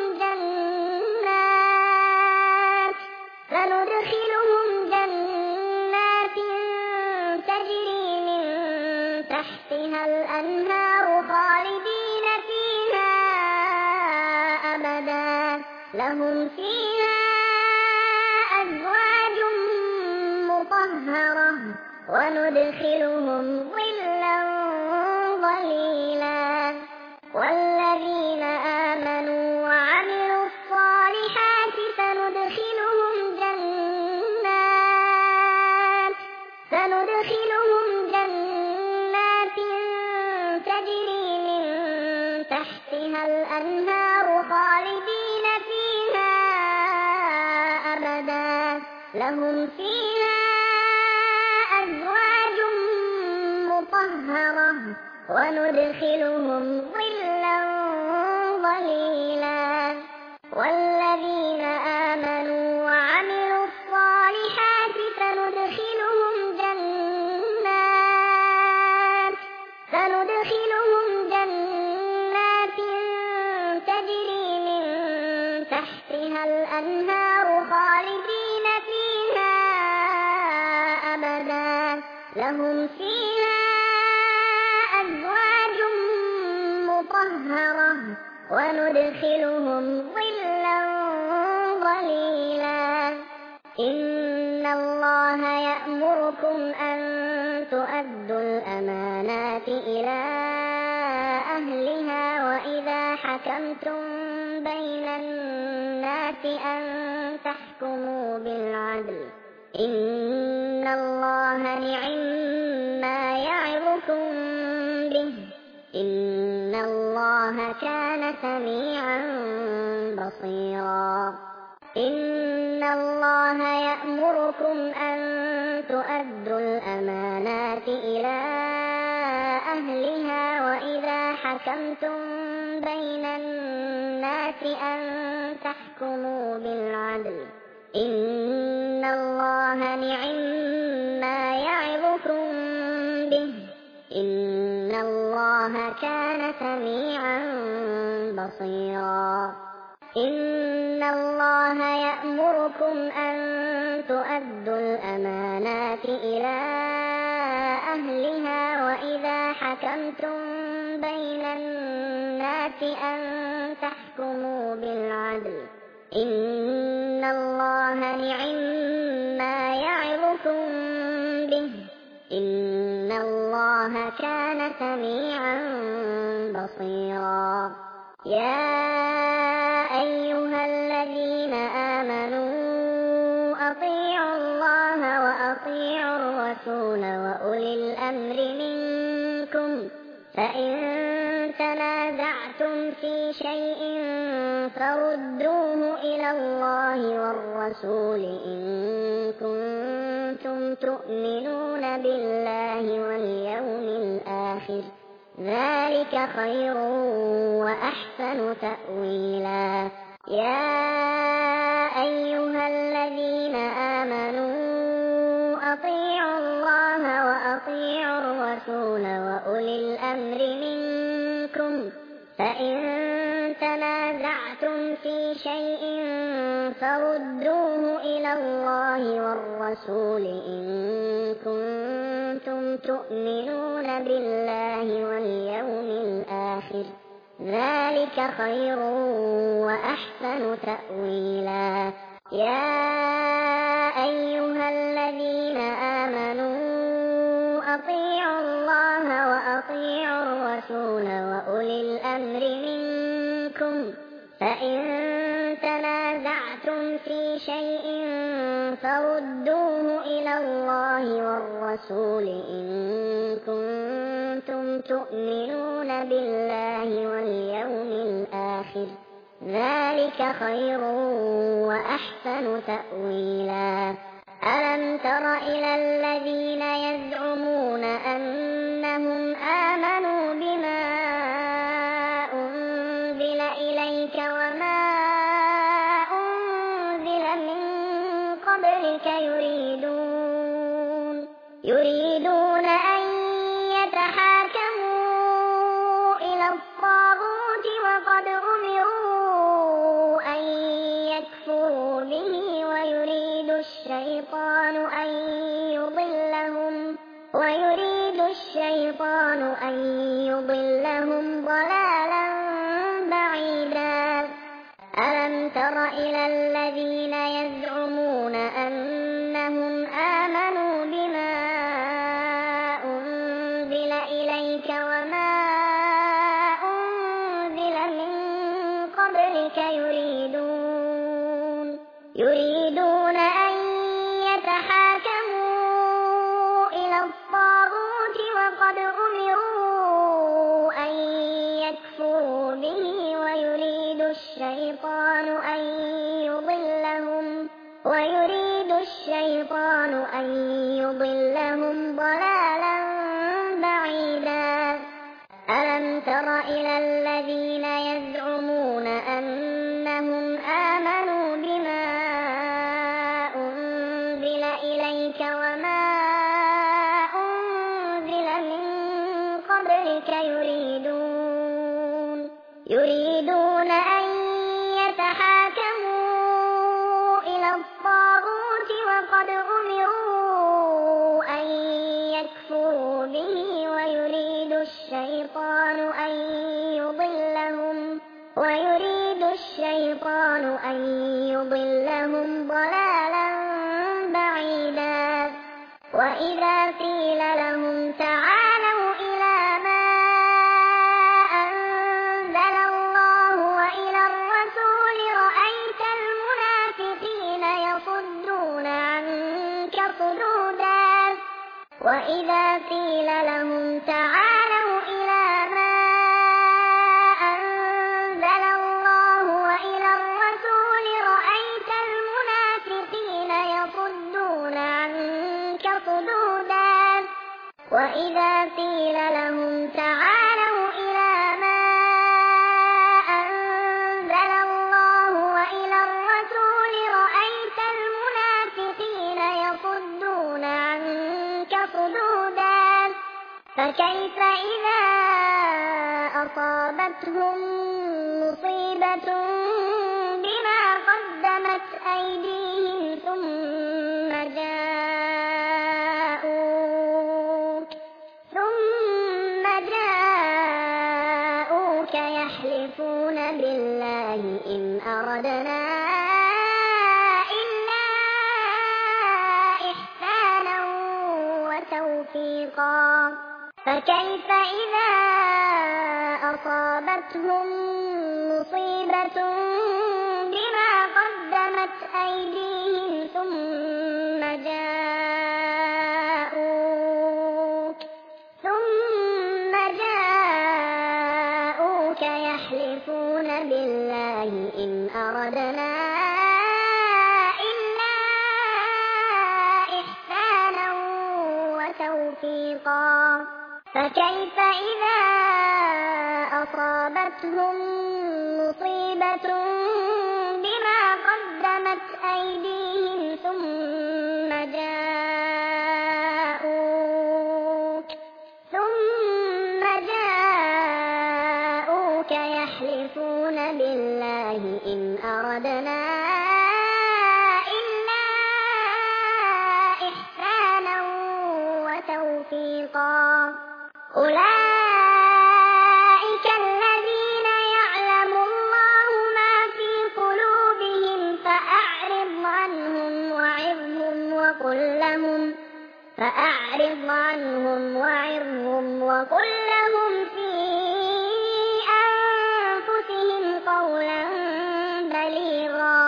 جنات سندخلهم جنات تجري من تحتها الأنهار خالدين فيها أبدا لهم فيها أزواج مطهرة وندخلهم ظلا ظليلا والذين آمنوا وعملوا الصالحات سندخلهم جنات سندخلهم جنات تجري من تحتها الأنهار خالدين فيها أبدا لهم فيها أزواج مطهرة وندخلهم ظلا ظليلا والذين آمنوا وعملوا الصالحات سندخلهم جنات سندخلهم جنات تجري من تحتها الأنهار خالدين فيها أبدا لهم فيها أزواج مطهرة وندخلهم ظلا ظليلا. إن الله يأمركم أن تؤدوا الأمانات إلى أهلها وإذا حكمتم بين الناس أن تحكموا بالعدل. إن الله نعما يعظكم به. إن الله كان سميعا بصيرا. إن الله يأمركم أن تؤدوا الأمانات إلى أهلها وإذا حكمتم بين الناس أن تحكموا بالعدل. إن الله نعما يعظكم به. إن الله كان سميعا بصيرا. إن الله يأمركم أن تؤدوا الأمانات إلى أهلها وإذا حكمتم بين الناس أن تحكموا بالعدل. إن الله نعما يعظكم به. إن الله كان سميعا بصيرا. يا أيها الذين آمنوا أطيعوا الله وأطيعوا الرسول وأولي الأمر منكم. فإن تنازعتم في شيء فردوه إلى الله والرسول إن كنتم تؤمنون بالله واليوم الآخر. ذلك خير وأحسن تأويلا. يا أيها الذين آمنوا أطيعوا الله وأطيعوا الرسول وأولي الأمر منكم. فإن تنازعتم في شيء فردوه إلى الله والرسول إن كنتم تؤمنون بالله واليوم الآخر. ذلك خير وأحسن تأويلا. يا أيها الذين آمنوا أطيعوا الله وأطيعوا الرسول وأولي الأمر منكم. فإن تنازعتم في شيء فردوه إلى الله والرسول إن كنتم تؤمنون بالله واليوم الآخر. ذلك خير وأحسن تأويلا. ألم تر إلى الذين يزعمون أنهم آمنوا بما أنزل إليك وما أنزل من قبلك يريدون يريدون أن يتحاكموا إلى الطاغوت وقد أمروا أن يكفروا به ويريد الشيطان أن يضلهم ويريد الشيطان أن يضلهم ضلالا بعيدا. ألم تر إلى الذين يزعمون أنهم آمنوا بما أنزل إليك وما أنزل من قبلك يريدون يريدون أن يتحاكموا إلى الطاغوت وقد أمروا أن يكفروا به ويريد الشيطان أن يضلهم ويريد الشيطان أن يضلهم ضلالا بعيدا. ألم تر إلى الذين يزعمون أنهم آمنوا بما أنزل إليك وما أنزل من قبلك يريدون يريدون أن يتحاكموا إلى الطاغوت وقد أمروا أن يكفروا به ويريد الشيطان أن يضلهم ويريد الشيطان أن يضلهم ضلالا بعيدا وإذا قيل لهم تعالوا إلى ما أنزل الله وإلى الرسول رأيت المنافقين يصدون عنك صدودا وإذا قيل لهم تعالوا إلى ما أنزل الله وإلى الرسول رأيت المنافقين يصدون عنك صدودا وإذا قيل لهم تعالوا إلى ما أنزل الله وإلى الرسول رأيت المنافقين يصدون عنك صدودا فكيف إذا أصابتهم مصيبة بما قدمت أيديهم ثم جاءوك ثم جاءوك يحلفون بالله إن أردنا إلا إحسانا وتوفيقا فكيف إذا أصابتهم مصيبة بما قدمت أيديهم ثم جاءوك ثم جاءوك يحلفون بالله إن أردنا إلا إحسانا وتوفيقا فكيف إذا أصابتهم مصيبة بما قدمت أيديهم ثم جاءوك ثم جاءوك يحلفون بالله إن أردنا إلا إحسانا وتوفيقا أولئك الذين يعلم الله ما في قلوبهم فأعرض عنهم وعظهم وقل لهم فأعرض عنهم وعظهم وقل لهم في أنفسهم قولا بليغا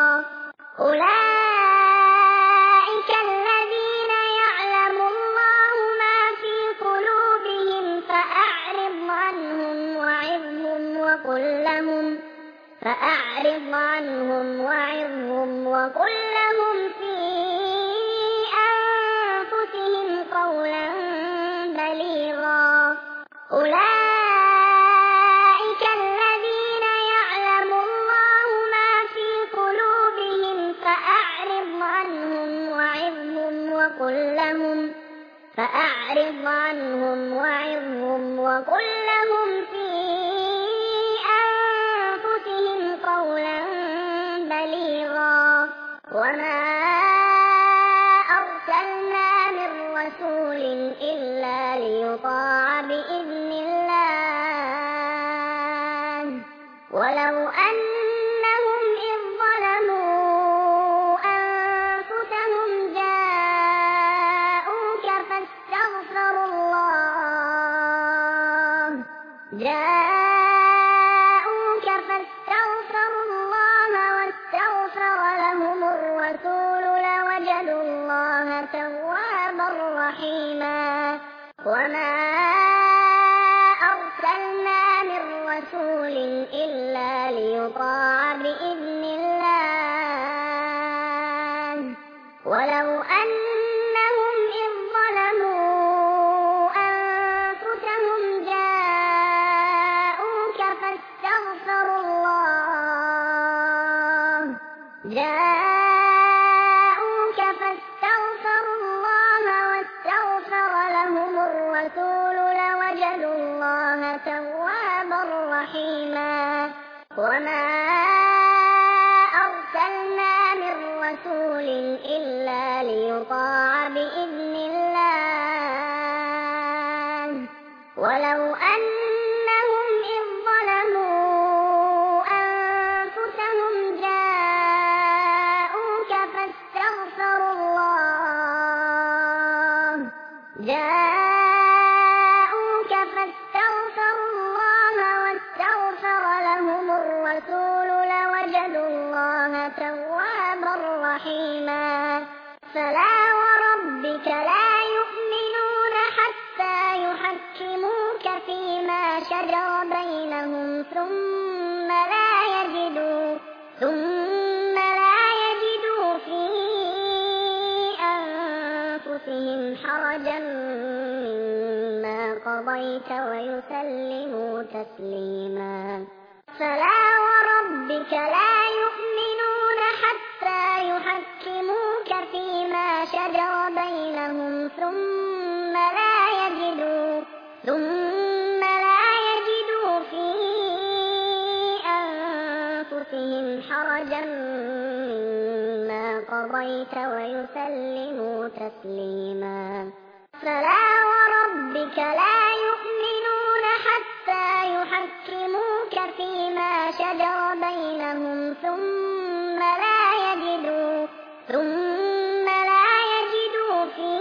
أولئك الذين يعلم الله ما في قلوبهم فأعرض عنهم وعظهم وقل لهم فأعرض عنهم وعظهم وقل لهم في أنفسهم قولا بليغا أولئك الذين يعلم الله ما في قلوبهم فأعرض عنهم وعظهم وقل لهم فأعرض عنهم وعظهم وقل لهم في أنفسهم قولا بليغا وما أرسلنا من رسول إلا ليطاع بإذن الله ولو أنهم إذ ظلموا أنفسهم جاءوك فاستغفروا الله جاءوك فاستغفروا الله واستغفر لهم الرسول لوجدوا الله توابا رحيما وما أرسلنا من رسول إلا ليطاع بإذن الله ولو أنهم إذ ظلموا أنفسهم جاءوك فاستغفروا الله جاءوك فاستغفروا الله واستغفر لهم الرسول لوجدوا الله توابا رحيما وما أرسلنا من رسول إلا ليطاع بإذن الله ولو رحيما فلا وربك لا يؤمنون حتى يحكموك فيما شجر بينهم ثم لا يجدوا ثم لا يجدوا في أنفسهم حرجا مما قضيت ويسلموا تسليما فلا وربك لا يؤمنون حتى يحكموك فيما شجر بينهم ثم لا يجدوا ثم لا يجدوا في أنفسهم حرجا مما قضيت ويسلموا تسليما فلا وربك لا يؤمنون حتى يحكموك فيما شجر بينهم ثم لا يجدوا ثم لا يجدوا في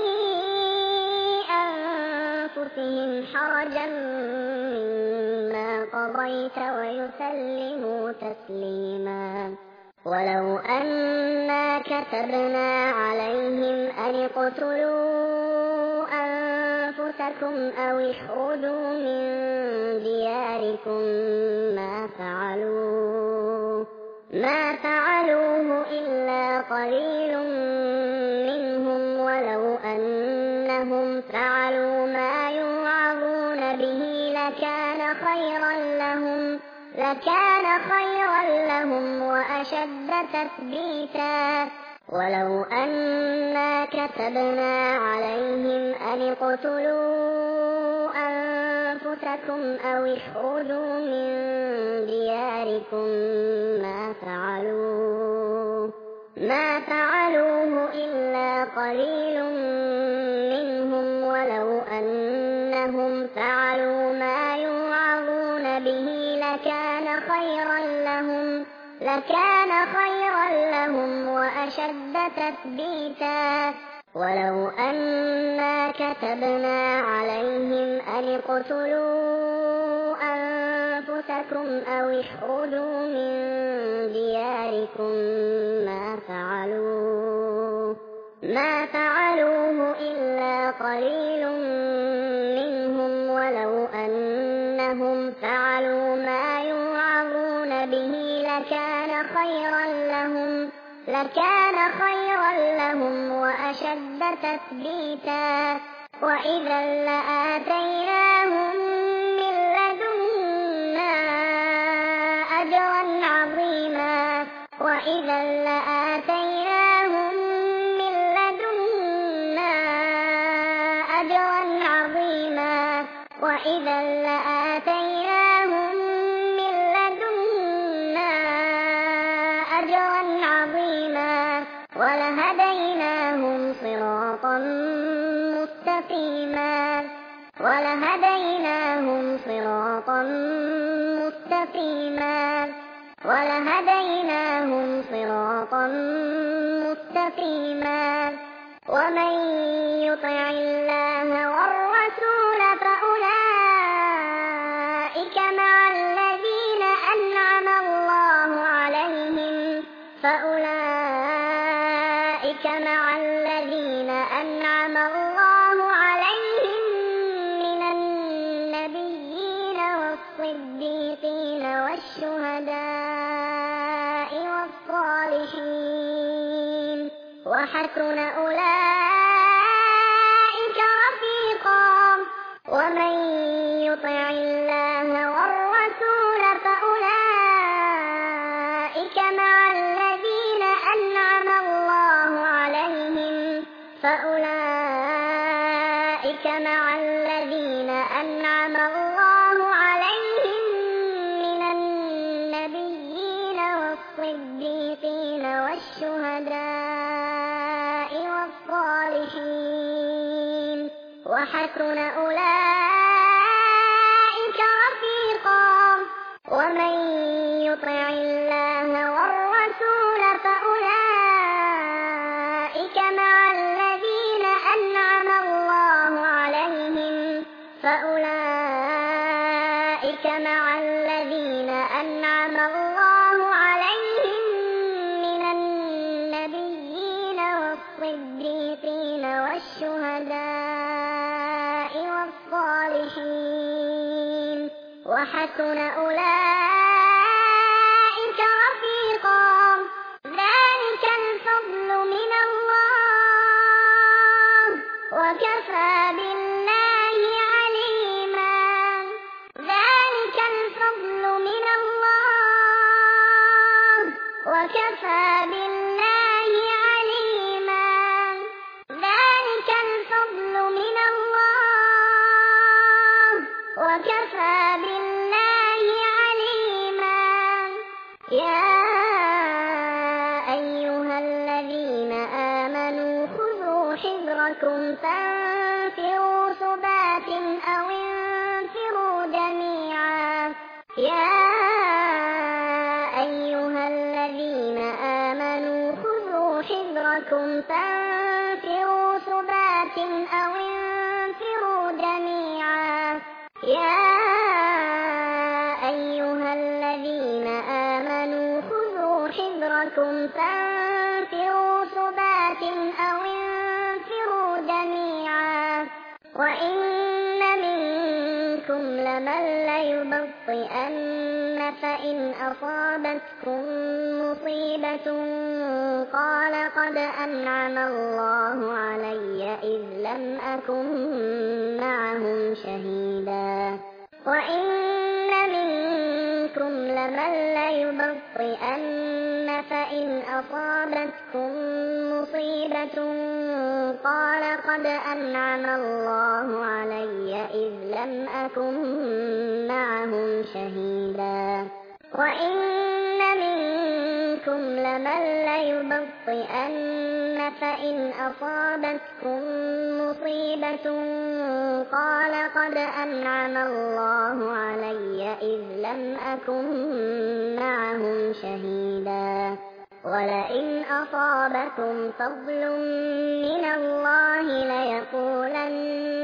أنفسهم حرجا مما قضيت ويسلموا تسليما ولو أنا كتبنا عليهم أن اقتلوا أنفسكم أو اخرجوا من دياركم ما فعلوه ما فعلوه إلا قليل منهم ولو أنهم فعلوا ما يوعظون به لكان خيرا لهم لكان خيرا لهم وأشد تثبيتا ولو أنا كتبنا عليهم أن اقتلوا أنفسكم أو اخرجوا من دياركم ما فعلوه ما فعلوه إلا قليل منهم ولو أنهم فعلوا ما يوعظون به لكان خيرا لهم لكان خيرا لهم وأشد تثبيتا ولو أنا كتبنا عليهم أن اقتلوا أنفسكم أو اخرجوا من دياركم ما فعلوه ما فعلوه إلا قليل منهم ولو أنهم فعلوا ما يوعظون به لكان خيرا لهم لكان خيرا لهم وأشد تثبيتا وإذا لآتيناهم من لدنا أجرا عظيما وإذا لآتيناهم من لدنا أجرا عظيما وإذا لآتيناهم من لدنا أجرا عظيما ولهديناهم صراطا مستقيما ولهديناهم صراطا مستقيما ولهديناهم صراطا مستقيما ومن يطع الله والرسول فأولئك مع الذين أنعم الله عليهم فأولئك مع الذين أنعم الله عليهم من النبيين والصديقين والشهداء والصالحين وحسن أولئك رفيقا ومن يطع الله والرسول فأولئك مع الذين أنعم الله عليهم فأولئك مع الذين أنعم الله عليهم من النبيين والصديقين والشهداء والصالحين وحسن أولئك رفيقا ومن يطع الله والرسول فأولئك مع الذين أنعم الله عليهم فأولئك مع الذين أنعم الله عليهم من النبيين الصالحين وحسن أولئك رفيقا ذلك الفضل من الله وكفى بالله عليما ذلك الفضل من الله وكفى بالله عليما ذلك الفضل من الله وكفى بالله عليما يا أيها الذين آمنوا خذوا حذركم فانفروا ثبات أو انفروا جميعا يا أيها الذين آمنوا خذوا حذركم فانفروا ثبات أو انفروا جميعا يا أيها الذين آمنوا خذوا حذركم فانفروا ثبات أو انفروا جميعا وإن منكم لمن ليبطئن فإن أصابتكم مصيبة قال قد أنعم الله علي إذ لم أكن معهم شهيدا وإن منكم لمن ليبطئن فإن أصابتكم مصيبة قال قد أنعم الله علي إذ لم أكن معهم شهيدا وإن منكم لمن ليبطئن فإن أصابتكم مصيبة قال قد أنعم الله علي إذ لم أكن معهم شهيدا ولئن أصابكم فضل من الله ليقولن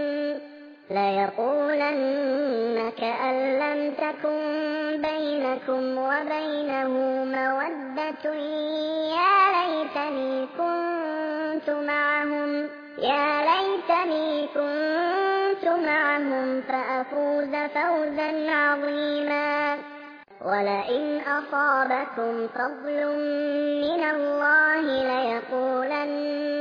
ليقولن كأن لم تكن بينكم وبينه مودة يا ليتني كنت معهم يا ليتني كنت معهم فأفوز فوزا عظيما ولئن أصابكم فضل من الله ليقولن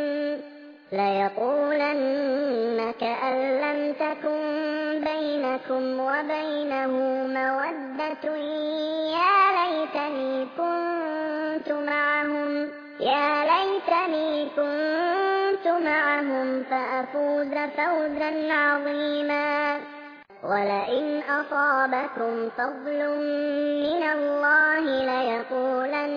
ليقولن كأن لم تكن بينكم وبينه مودة يا ليتني كنت معهم يا ليتني كنت معهم فأفوز فوزا عظيما ولئن أصابكم فضل من الله ليقولن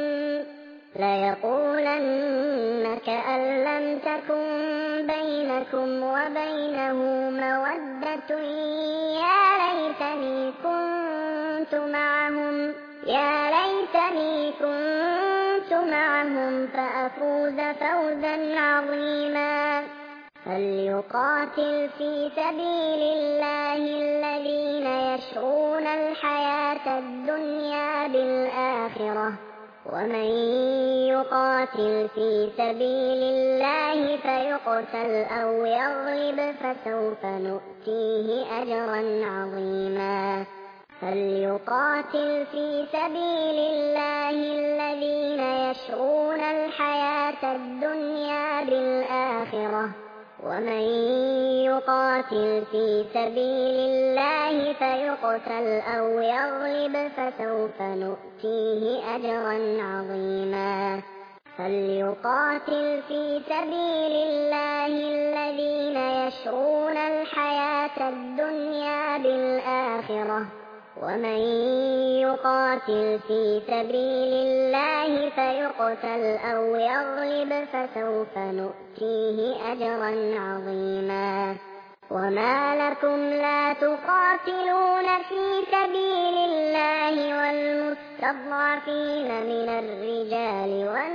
ليقولن كأن لم تكن بينكم وبينه مودة يا ليتني كنت معهم يا ليتني كنت معهم فأفوز فوزا عظيما فليقاتل في سبيل الله الذين يشرون الحياة الدنيا بالآخرة ومن يقاتل في سبيل الله فيقتل أو يغلب فسوف نؤتيه أجرا عظيما فليقاتل في سبيل الله الذين يشرون الحياة الدنيا بالآخرة ومن يقاتل في سبيل الله فيقتل أو يغلب فسوف نؤتيه أجرا عظيما فليقاتل في سبيل الله الذين يشرون الحياة الدنيا بالآخرة ومن يقاتل في سبيل الله فيقتل أو يغلب فسوف نؤتيه أجرا عظيما وما لكم لا تقاتلون في سبيل الله والمستضعفين من الرجال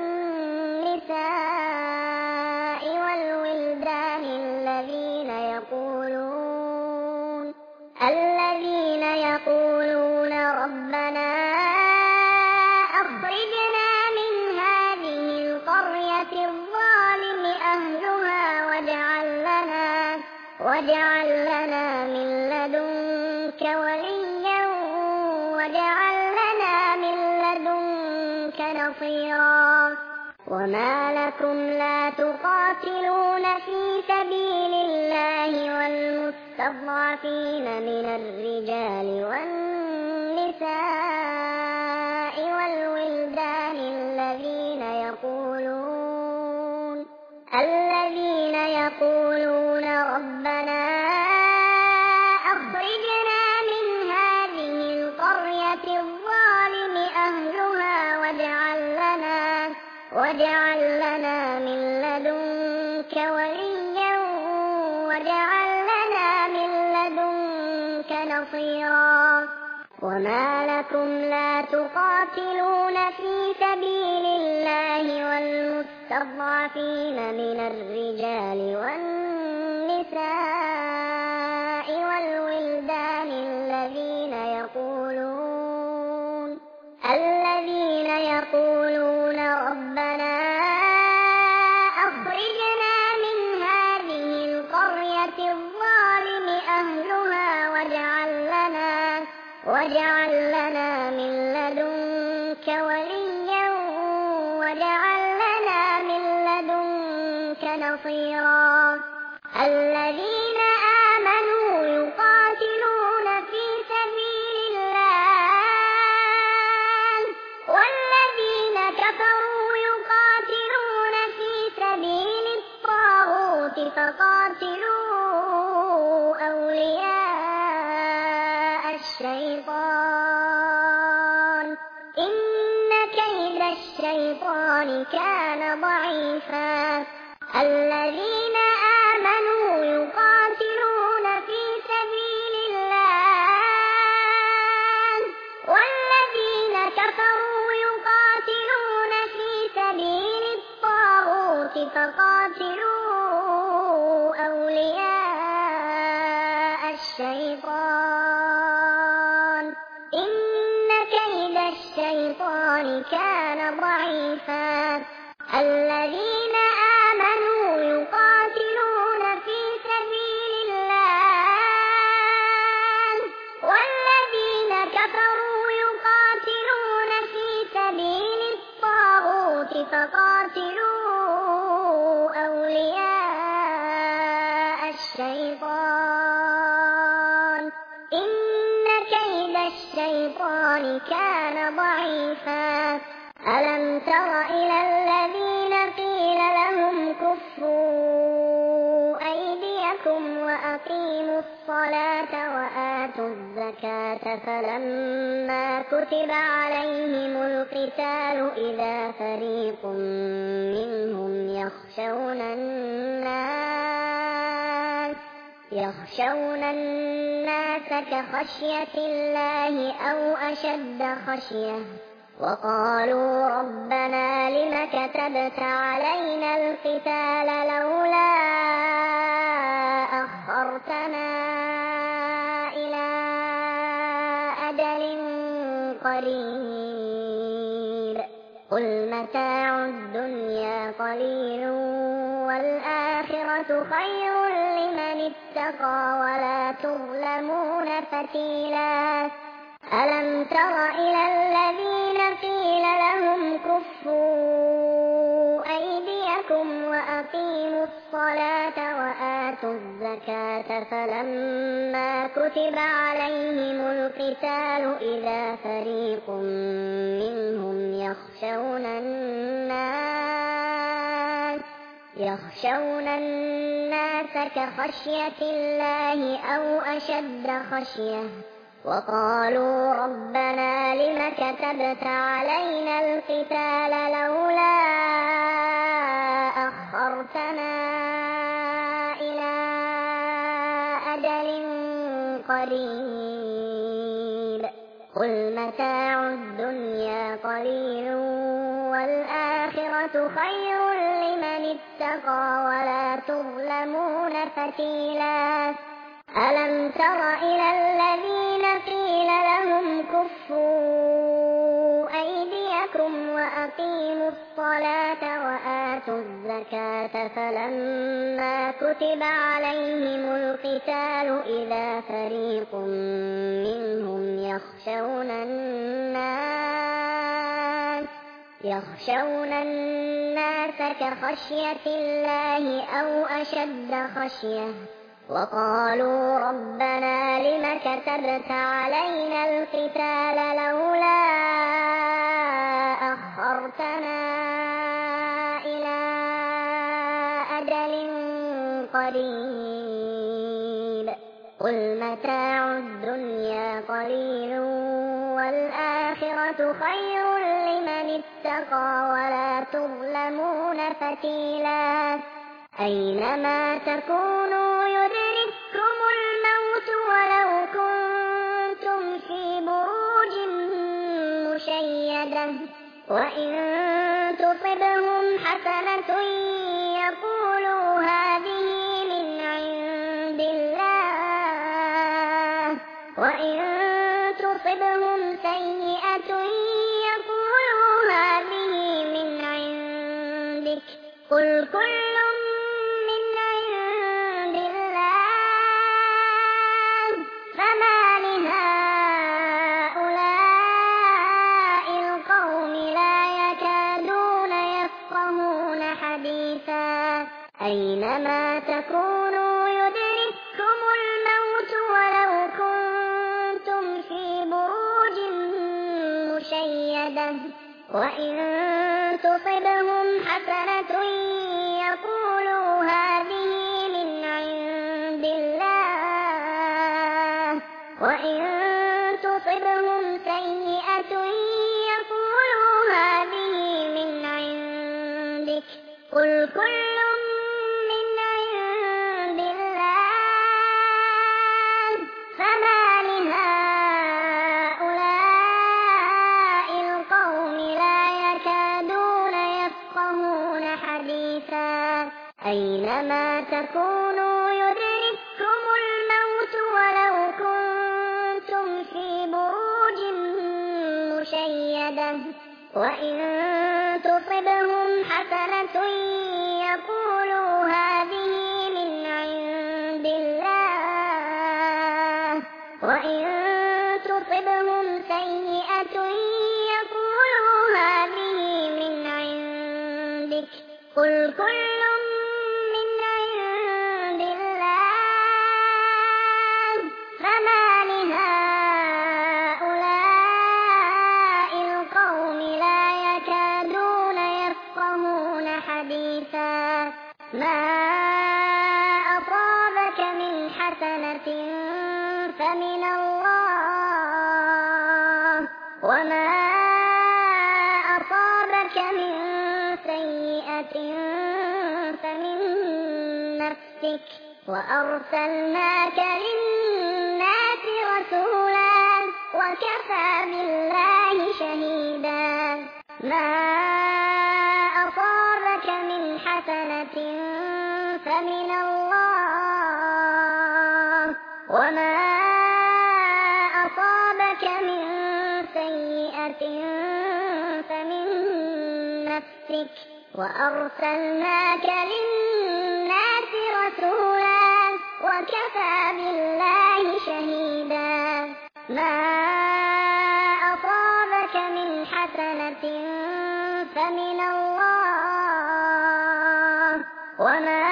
والنساء والولدان الذين يقولون الذين يقولون ربنا أخرجنا من هذه القرية الظالم أهلها واجعل لنا واجعل لنا من لدنك وليا واجعل لنا من لدنك نصيرا وما لكم لا تقاتلون في سبيل الله والمستضعفين من الرجال والنساء والولدان الذين يقولون الذين يقولون ربنا أخرجنا من هذه القرية الظالم أهلها واجعل لنا واجعل لنا من لدنك وليا واجعل لنا من لدنك نصيرا وما لكم لا تقاتلون في سبيل الله والمستضعفين من الرجال والنساء والولدان الذين يقولون الذين يقولون ربنا أخرجنا من هذه القرية الظالم أهلها واجعل لنا واجعل لنا من لدنك وليا واجعل لنا من لدنك نصيرا الذين آمنوا يقاتلون في سبيل الله والذين كفروا يقاتلون في سبيل الطاغوت فقاتلوا أولياء الشيطان إن كيد الشيطان كان ضعيفا الذين آمنوا يقاتلون في سبيل الله والذين كفروا يقاتلون في سبيل الطاغوت فقاتلوا أولياء الشيطان إن كيد الشيطان كان ضعيفا الذين آمنوا يقاتلون في سبيل الله والذين كفروا يقاتلون في سبيل الطاغوت فقاتلوا أولياء الشيطان إن كيد الشيطان كان ضعيفا ألم تر إلى الذين قيل لهم كفوا أيديكم وأقيموا الصلاة وآتوا الزكاة فلما كتب عليهم القتال إذا فريق منهم يخشون الناس يخشون الناس كخشية الله أو أشد خشية وقالوا ربنا لم كتبت علينا القتال لولا أخرتنا إلى أجل قريب قل متاع الدنيا قليل والآخرة خير لمن اتقى ولا تظلمون فتيلا ألم تر إلى الذين قيل لهم كفوا أيديكم وأقيموا الصلاة وآتوا الزكاة فلما كتب عليهم القتال إذا فريق منهم يخشون الناس يخشون الناس كخشية الله أو أشد خشية وقالوا ربنا لم كتبت علينا القتال لولا أخرتنا إلى أجل قريب قل متاع الدنيا قليل والآخرة خير لمن اتقى ولا تظلمون فتيلا ألم تر إلى الذين قيل لهم كفوا أيديكم عليكم وأقيموا الصلاة وآتوا الزكاة فلما كتب عليهم القتال إذا فريق منهم يخشون الناس يخشون الناس كخشية الله أو أشد خشية وقالوا ربنا لم كتبت علينا القتال لولا أخرتنا إلى أجل قريب قل متاع الدنيا قليل والآخرة خير لمن اتقى ولا تظلمون فتيلا أينما تكونوا يدرككم الموت ولو كنتم في بروج مشيدة وإن تصبهم حسنة يقولوا هذه من عند الله وإن تصبهم سيئة يقولوا هذه من عندك قل كل أينما تكونوا يدرككم الموت ولو كنتم في بروج مشيدة وإن تصبهم حسنة يقولوا هذه من عند الله وإن تصبهم سيئة يقولوا هذه من عندك قل كل أينما تكونوا يدرككم الموت ولو كنتم في بروج مشيدة وإن تصبهم حسنة يقولوا هذه من عند الله وإن تصبهم سيئة يقولوا هذه من عندك قل كل ما أصابك من حسنة فمن الله وما أصابك من سيئة فمن نفسك وأرسلناك للناس رسولا وكفى بالله شهيدا ما أصابك من حسنة فمن الله وما أصابك من سيئة فمن نفسك وأرسلناك للناس رسولا وكفى بالله شهيدا ما أصابك من حسنة فمن الله وما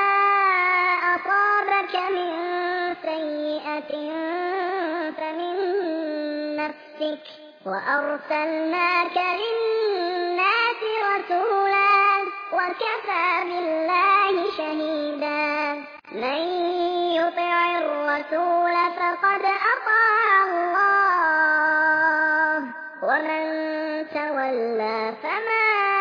أصابك من سيئة فمن نفسك وأرسلناك للناس رسولا وكفى بالله شهيدا من يطع الرسول فقد أطاع الله ومن تولى فما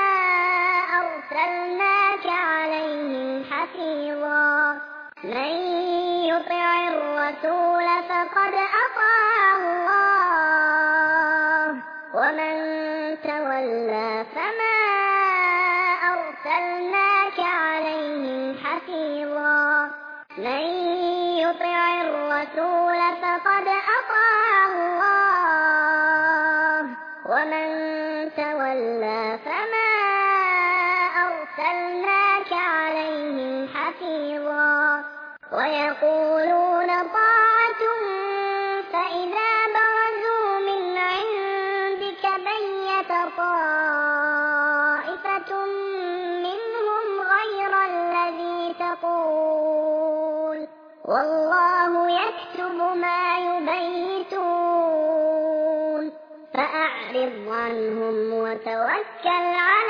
أرسلناك عليهم حفيظا من يطع الرسول فقد أطاع الله ومن تولى فما أرسلناك عليهم حفيظا من يطع الرسول فقد أطاع الله ومن تولى ويقولون طاعة فإذا برزوا من عندك بيت طائفة منهم غير الذي تقول والله يكتب ما يبيتون فأعرض عنهم وتوكل على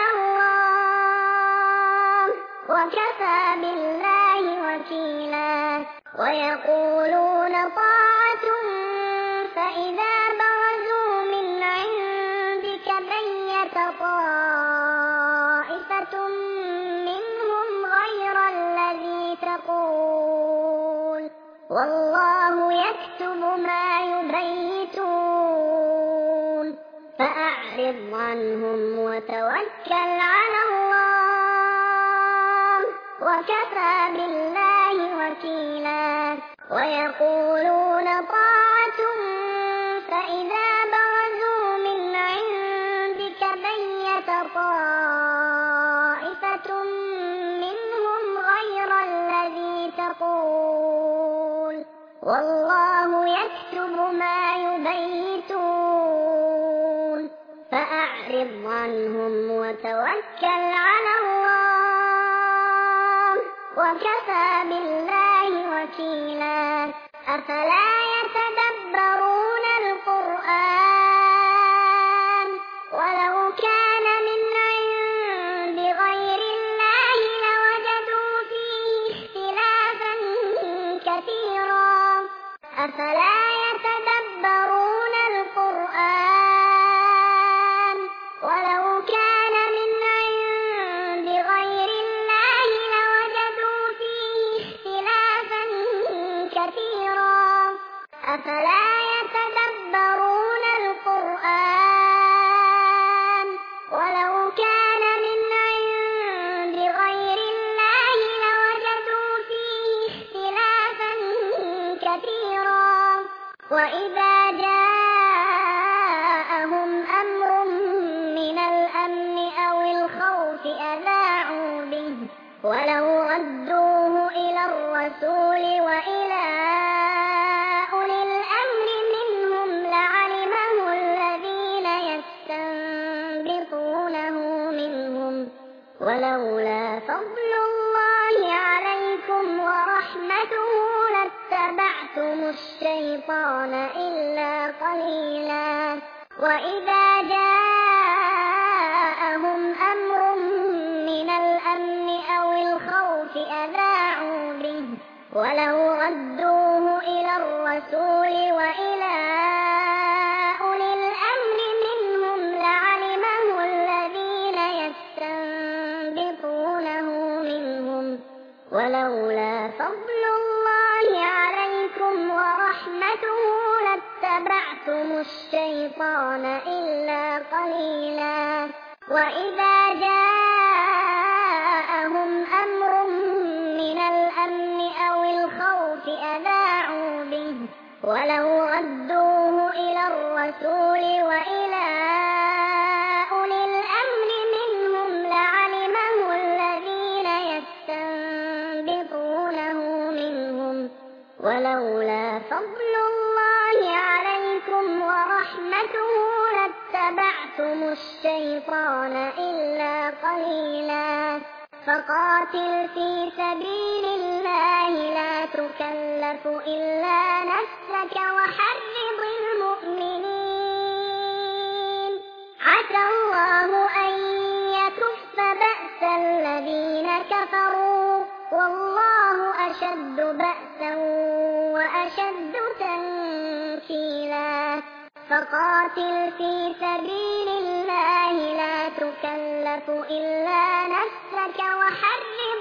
الله وكفى بالله وكيلا ويقولون طاعة فإذا برزوا من عندك بيت طائفة منهم غير الذي تقول والله يكتب ما يبيتون فأعرض عنهم وتوكل على الله وكفى بالله وكيلا ويقولون طاعة فإذا برزوا من عندك بيت طائفة منهم غير الذي تقول والله يكتب ما يبيتون فأعرض عنهم وتوكل على الله وكفى بالله وكيلا أفلا يتدبرون القرآن ولو كان من عند غير الله لوجدوا فيه اختلافا كثيرا أفلا يتدبرون القرآن ولو كان من عند غير الله لوجدوا فيه اختلافا كثيرا أفلا يتدبرون القرآن ولو كان من عند غير الله لوجدوا فيه اختلافا كثيرا وإذا جاءهم أمر من الأمن أو الخوف أذاعوا به ولو ردوه إلى الرسول وإلى أولي الأمر منهم لعلمه الذين يستنبطونه منهم ولولا فضل الله عليكم ورحمته لاتبعتم الشيطان إلا قليلا وإذا جاءهم أمر من الأمن أو الخوف أذاعوا به ولو ردوه إلى الرسول وإلى أولي الأمر منهم لعلمه الذين يستنبطونه منهم ولولا فضل الله عليكم ورحمته لاتبعتم الشيطان إلا قليلا وإذا جاءهم أمر من الأمن أو الخوف أذاعوا به ولو ردوه إلى الرسول وإلى أولي الأمر منهم لعلمه الذين يستنبطونه منهم ولولا فضل الله عليكم ورحمته لاتبعتم الشيطان إلا قليلا فقاتل في سبيل الله لا تكلف إلا نفسك وحرض المؤمنين عسى الله أن يكف بأس الذين كفروا والله أشد بأسا وأشد تنكيلا فقاتل في سبيل الله لا تكلف إلا نفسك وحرض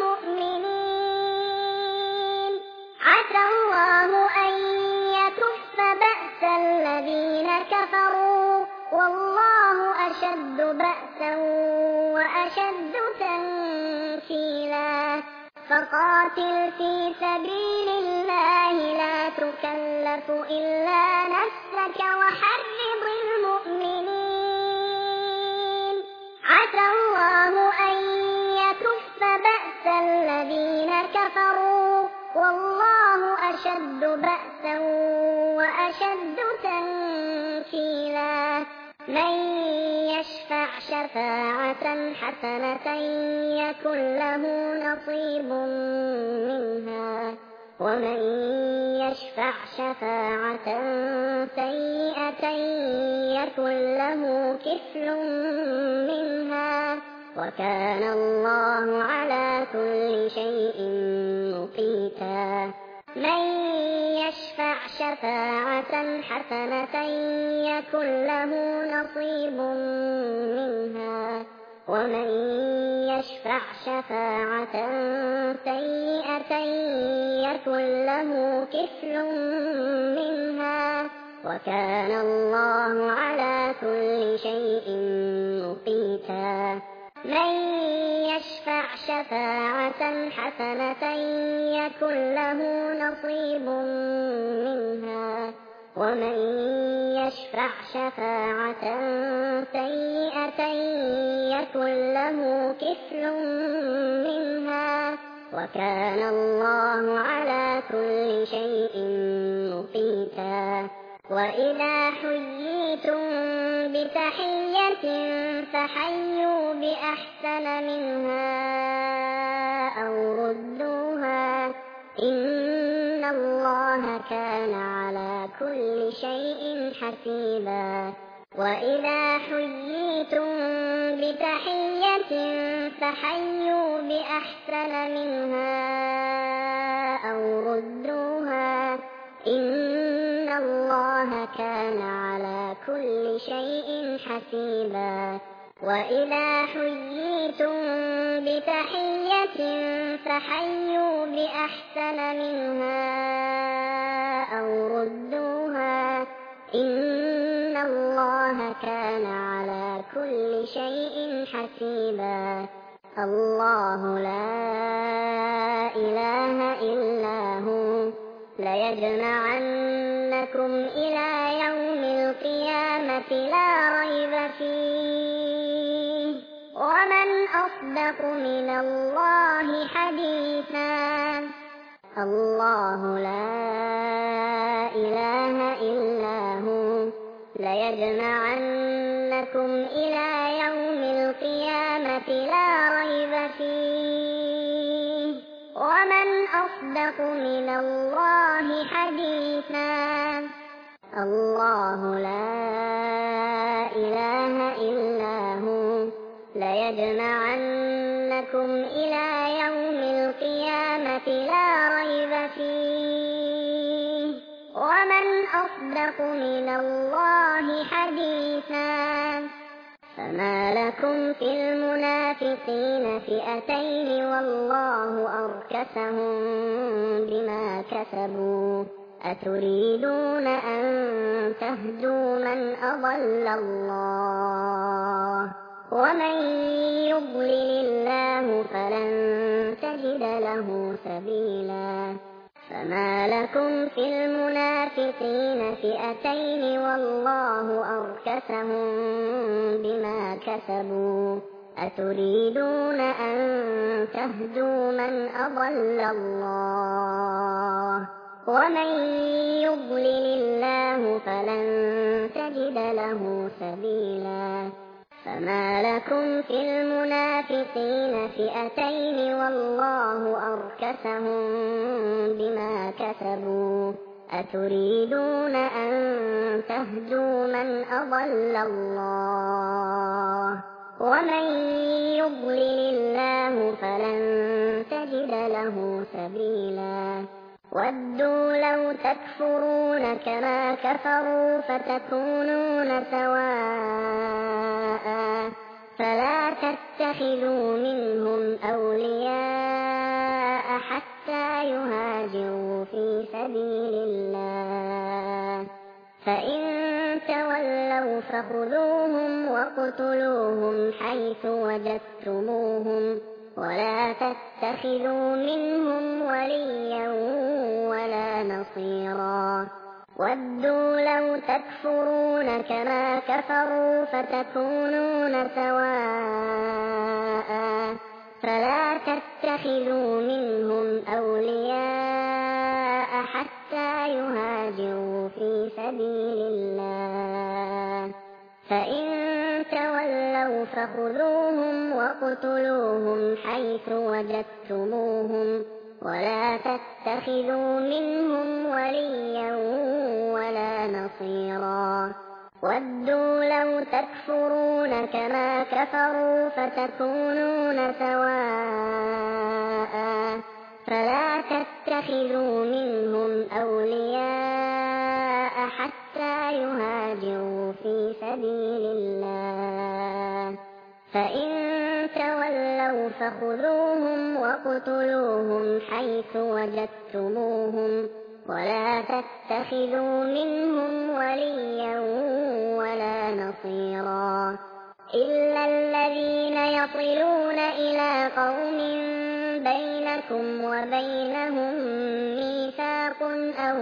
المؤمنين عسى الله أن يكف بأس الذين كفروا والله أشد بأسا وأشد تنكيلا فقاتل في سبيل الله لا تكلف إلا نفسك وحرض المؤمنين عسى الله أن يكف بأس الذين كفروا والله بأسا وأشد تنكيلا من يشفع شفاعة حسنة يكن له نصيب منها ومن يشفع شفاعة سيئة يكن له كفل منها وكان الله على كل شيء مقيتا من يشفع شفاعة حسنة يكن له نصيب منها ومن يشفع شفاعة سيئة يكن له كفل منها وكان الله على كل شيء مقيتا من يشفع شفاعة حسنة يكن له نصيب منها ومن يشفع شفاعة سيئة يكن له كفل منها وكان الله على كل شيء مقيتا وإذا حييتم بتحية فحيوا بأحسن منها أو ردوها إن الله كان على كل شيء حسيبا وإذا حييتم بتحية فحيوا بأحسن منها أو ردوها إن الله كان على كل شيء حسيبا وإذا حييتم بتحية فحيوا بأحسن منها أو ردوها إن الله كان على كل شيء حسيبا الله لا إله إلا هو ليجمعنكم إلى يوم القيامة لا ريب فيه ومن أصدق من الله حديثا الله لا إله إلا هو ليجمعنكم إلى يوم القيامة لا ريب فيه ومن أصدق من الله حديثا الله لا إله إلا هو ليجمعنكم إلى يوم القيامة لا ريب فيه ومن أصدق من الله حديثا فما لكم في المنافقين فئتين والله أركسهم بما كسبوا أتريدون أن تهدوا من أضل الله ومن يضلل الله فلن تجد له سبيلا فما لكم في المنافقين فئتين والله أركسهم بما كسبوا أتريدون أن تهدوا من أضل الله ومن يضلل الله فلن تجد له سبيلا فما لكم في المنافقين فئتين والله أركسهم بما كسبوا أتريدون أن تهدوا من أضل الله ومن يضلل الله فلن تجد له سبيلا ودوا لو تكفرون كما كفروا فتكونون سواء فلا تتخذوا منهم أولياء حتى يهاجروا في سبيل الله فإن تولوا فخذوهم وقتلوهم حيث وجدتموهم ولا تتخذوا منهم وليا ولا نصيرا ودوا لو تكفرون كما كفروا فتكونون سواء فلا تتخذوا منهم أولياء حتى حتى يهاجروا في سبيل الله، فإن تولوا فخذوهم وَاقْتُلُوهُمْ حيث وجدتموهم، ولا تتخذوا منهم وليا ولا نصيرا. وَدُّوا لَوْ تَكْفُرُونَ كَمَا كَفَرُوا فَتَكُونُونَ سَوَاءً، فَلَا تَتَّخِذُوا مِنْهُمْ أَوْلِيَاءَ حَتَّى يُهَاجِرُوا في سبيل الله، فإن تولوا فخذوهم وَاقْتُلُوهُمْ حيث وجدتموهم، ولا تتخذوا منهم وليا ولا نصيرا. إلا الذين يصلون إلى قوم بينكم وبينهم ميثاق أو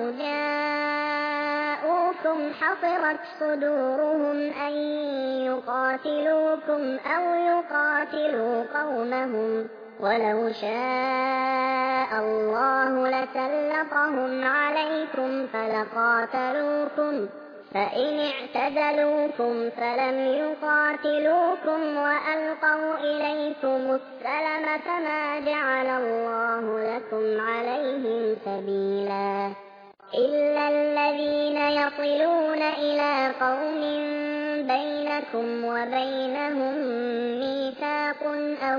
جاءوكم حصرت صدورهم أن يقاتلوكم أو يقاتلوا قومهم، ولو شاء الله لسلطهم عليكم فلقاتلوكم، فإن اعتزلوكم فلم يقاتلوكم وألقوا إليكم السلم فما جعل الله لكم عليهم سبيلا. إلا الذين يصلون إلى قوم بينكم وبينهم ميثاق أو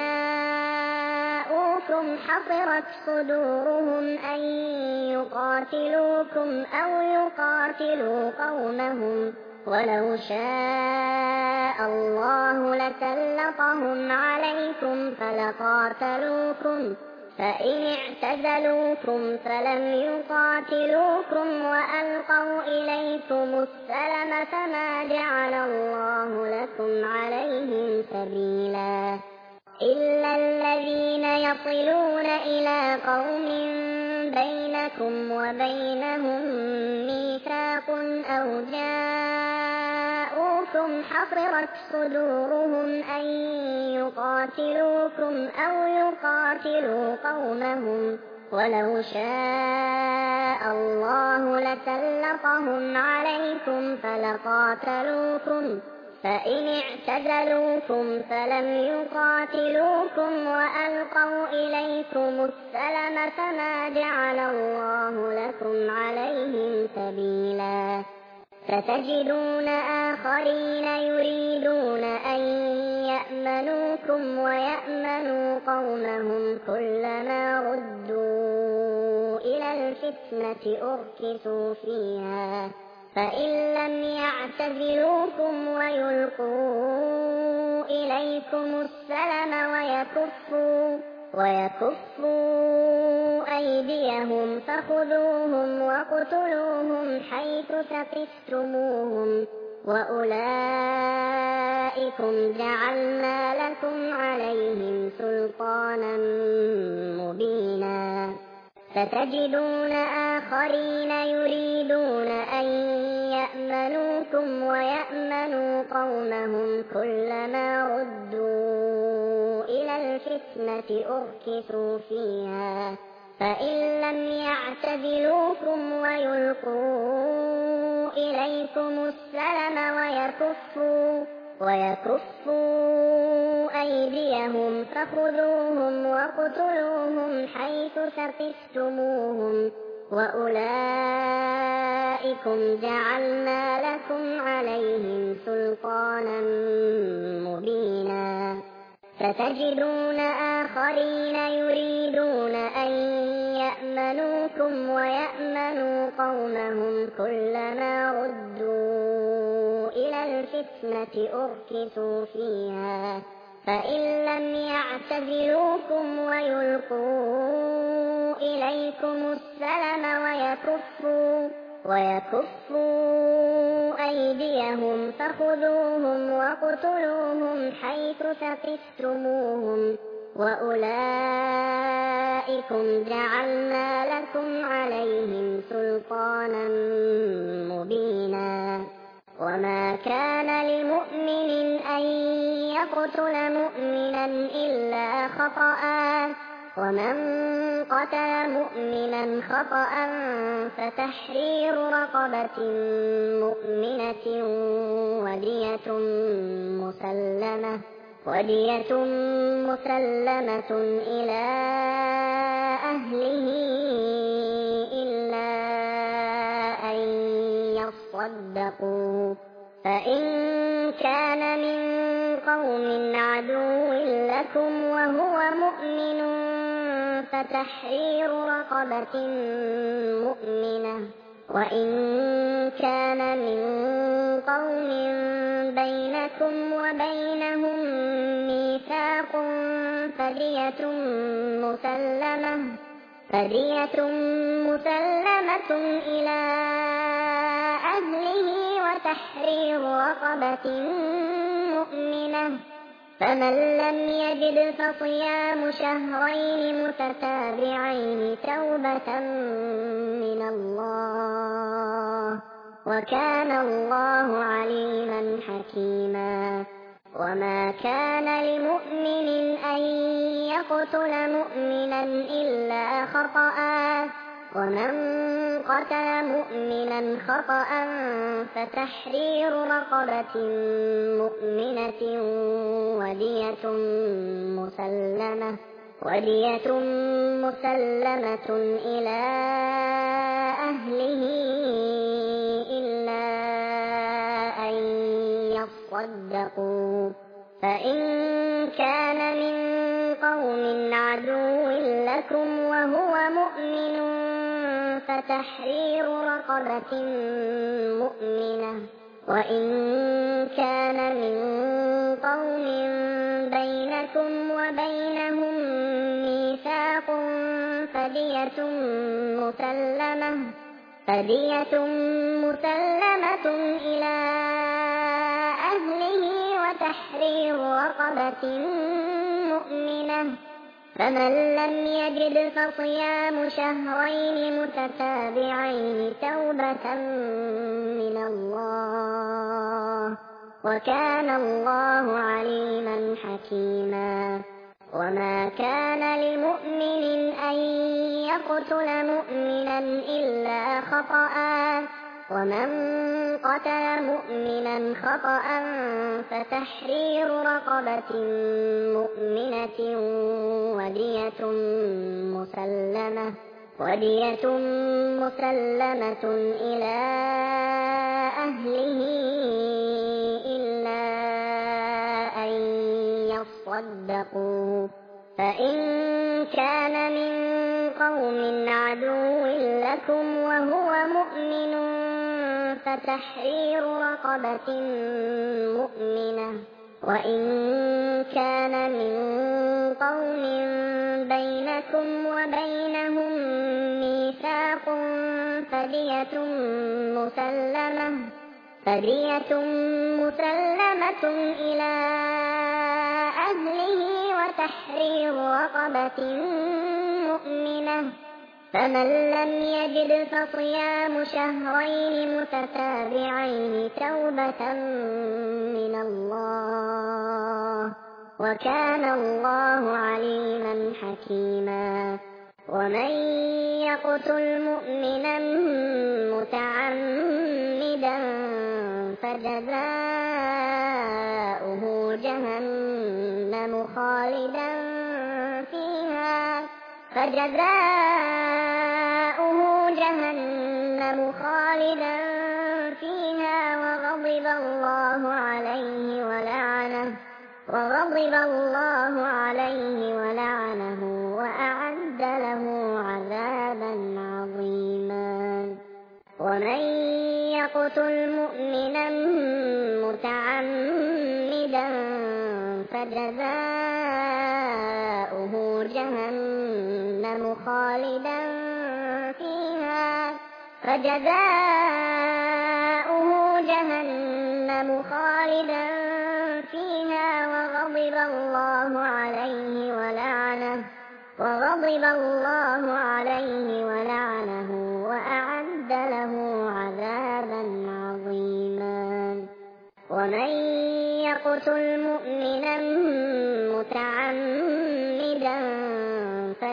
جاءوكم حصرت صدورهم أن يقاتلوكم أو يقاتلوا قومهم، ولو شاء الله لسلطهم عليكم فلقاتلوكم، فإن اعتزلوكم فلم يقاتلوكم وألقوا إليكم السلم فما جعل الله لكم عليهم سبيلا. إلا الذين يصلون إلى قوم بينكم وبينهم ميثاق أو جاءوكم حصرت صدورهم أن يقاتلوكم أو يقاتلوا قومهم، ولو شاء الله لسلطهم عليكم فلقاتلوكم، فإن اعتزلوكم فلم يقاتلوكم وألقوا إليكم السلم فما جعل الله لكم عليهم سبيلا. ستجدون آخرين يريدون أن يأمنوكم ويأمنوا قومهم كلما ردوا إلى الفتنة أركسوا فيها، فإن لم يعتزلوكم ويلقوا إليكم السلم ويكفوا, ويكفوا أيديهم فخذوهم واقتلوهم حيث ثقفتموهم، وأولئكم جعلنا لكم عليهم سلطانا مبينا. ستجدون آخرين يريدون أن يأمنوكم ويأمنوا قومهم كلما ردوا إلى الفتنة أركسوا فيها، فإن لم يعتزلوكم ويلقوا إليكم السلم ويكفوا, ويكفوا أيديهم فخذوهم واقتلوهم حيث ثقفتموهم، وأولئكم جعلنا لكم عليهم سلطانا مبينا. ستجدون آخرين يريدون أن يأمنوكم ويأمنوا قومهم كلما ردوا إلى الفتنة أركسوا فيها، فإن لم يعتزلوكم ويلقوا إليكم السلم ويكفوا, ويكفوا أيديهم فخذوهم واقتلوهم حيث ثقفتموهم، وأولئكم جعلنا لكم عليهم سلطانا مبينا. وما كان لمؤمن أن يقتل مؤمنا إلا خطأ، ومن قتل مؤمنا خطأ فتحرير رقبة مؤمنة ودية مسلمة ودية مسلمة إلى أهله إلا أن يصدقوا فإن كان من قوم عدو لكم وهو مؤمن فتحرير رقبة مؤمنة وإن كان من قوم بينكم وبينهم ميثاق فدية مسلمة فدية مسلمة إلى أهله وتحرير رقبة مؤمنة فمن لم يجد فصيام شهرين متتابعين توبة من الله وكان الله عليما حكيما وما كان لمؤمن أن يقتل مؤمنا إلا خطأ ومن قتل مؤمنا خطأ فتحرير رقبة مؤمنة ودية مسلمة ودية مسلمة إلى أهله إلا أن يصدقوا فإن كان من قوم عدو لكم وهو مؤمن فتحرير رقبة مؤمنة وإن كان من قوم بينكم وبينهم ميثاق فدية مسلمة فدية مسلمة إلى أهله وتحرير رقبة مؤمنة فمن لم يجد فصيام شهرين متتابعين توبة من الله وكان الله عليما حكيما وما كان لمؤمن أن يقتل مؤمنا إلا خطأ ومن قتل مؤمنا خطأ فتحرير رقبة مؤمنة ودية مسلمة ودية مسلمة إلى أهله إلا أن يصدقوا فإن كان من قوم عدو لكم وهو مؤمن فتحرير رقبة مؤمنة وإن كان من قوم بينكم وبينهم ميثاق فدية مسلمة فدية مسلمة إلى أهله وتحرير رقبة مؤمنة فمن لم يجد فصيام شهرين متتابعين توبة من الله وكان الله عليما حكيما ومن يقتل مؤمنا متعمدا فجزاؤه جهنم خالدا فيها فجزاؤه جهنم خالدا فيها وغضب الله عليه ولعنه وغضب الله عليه ولعنه وأعد له عذابا عظيما ومن يقتل مؤمنا متعمدا فجزاؤه جهنم خالدا فيها فجزاؤه جهنم خالدا فيها وغضب الله عليه ولعنه وغضب الله عليه ولعنه وأعد له عذابا عظيما ومن يقتل مؤمنا متعمدا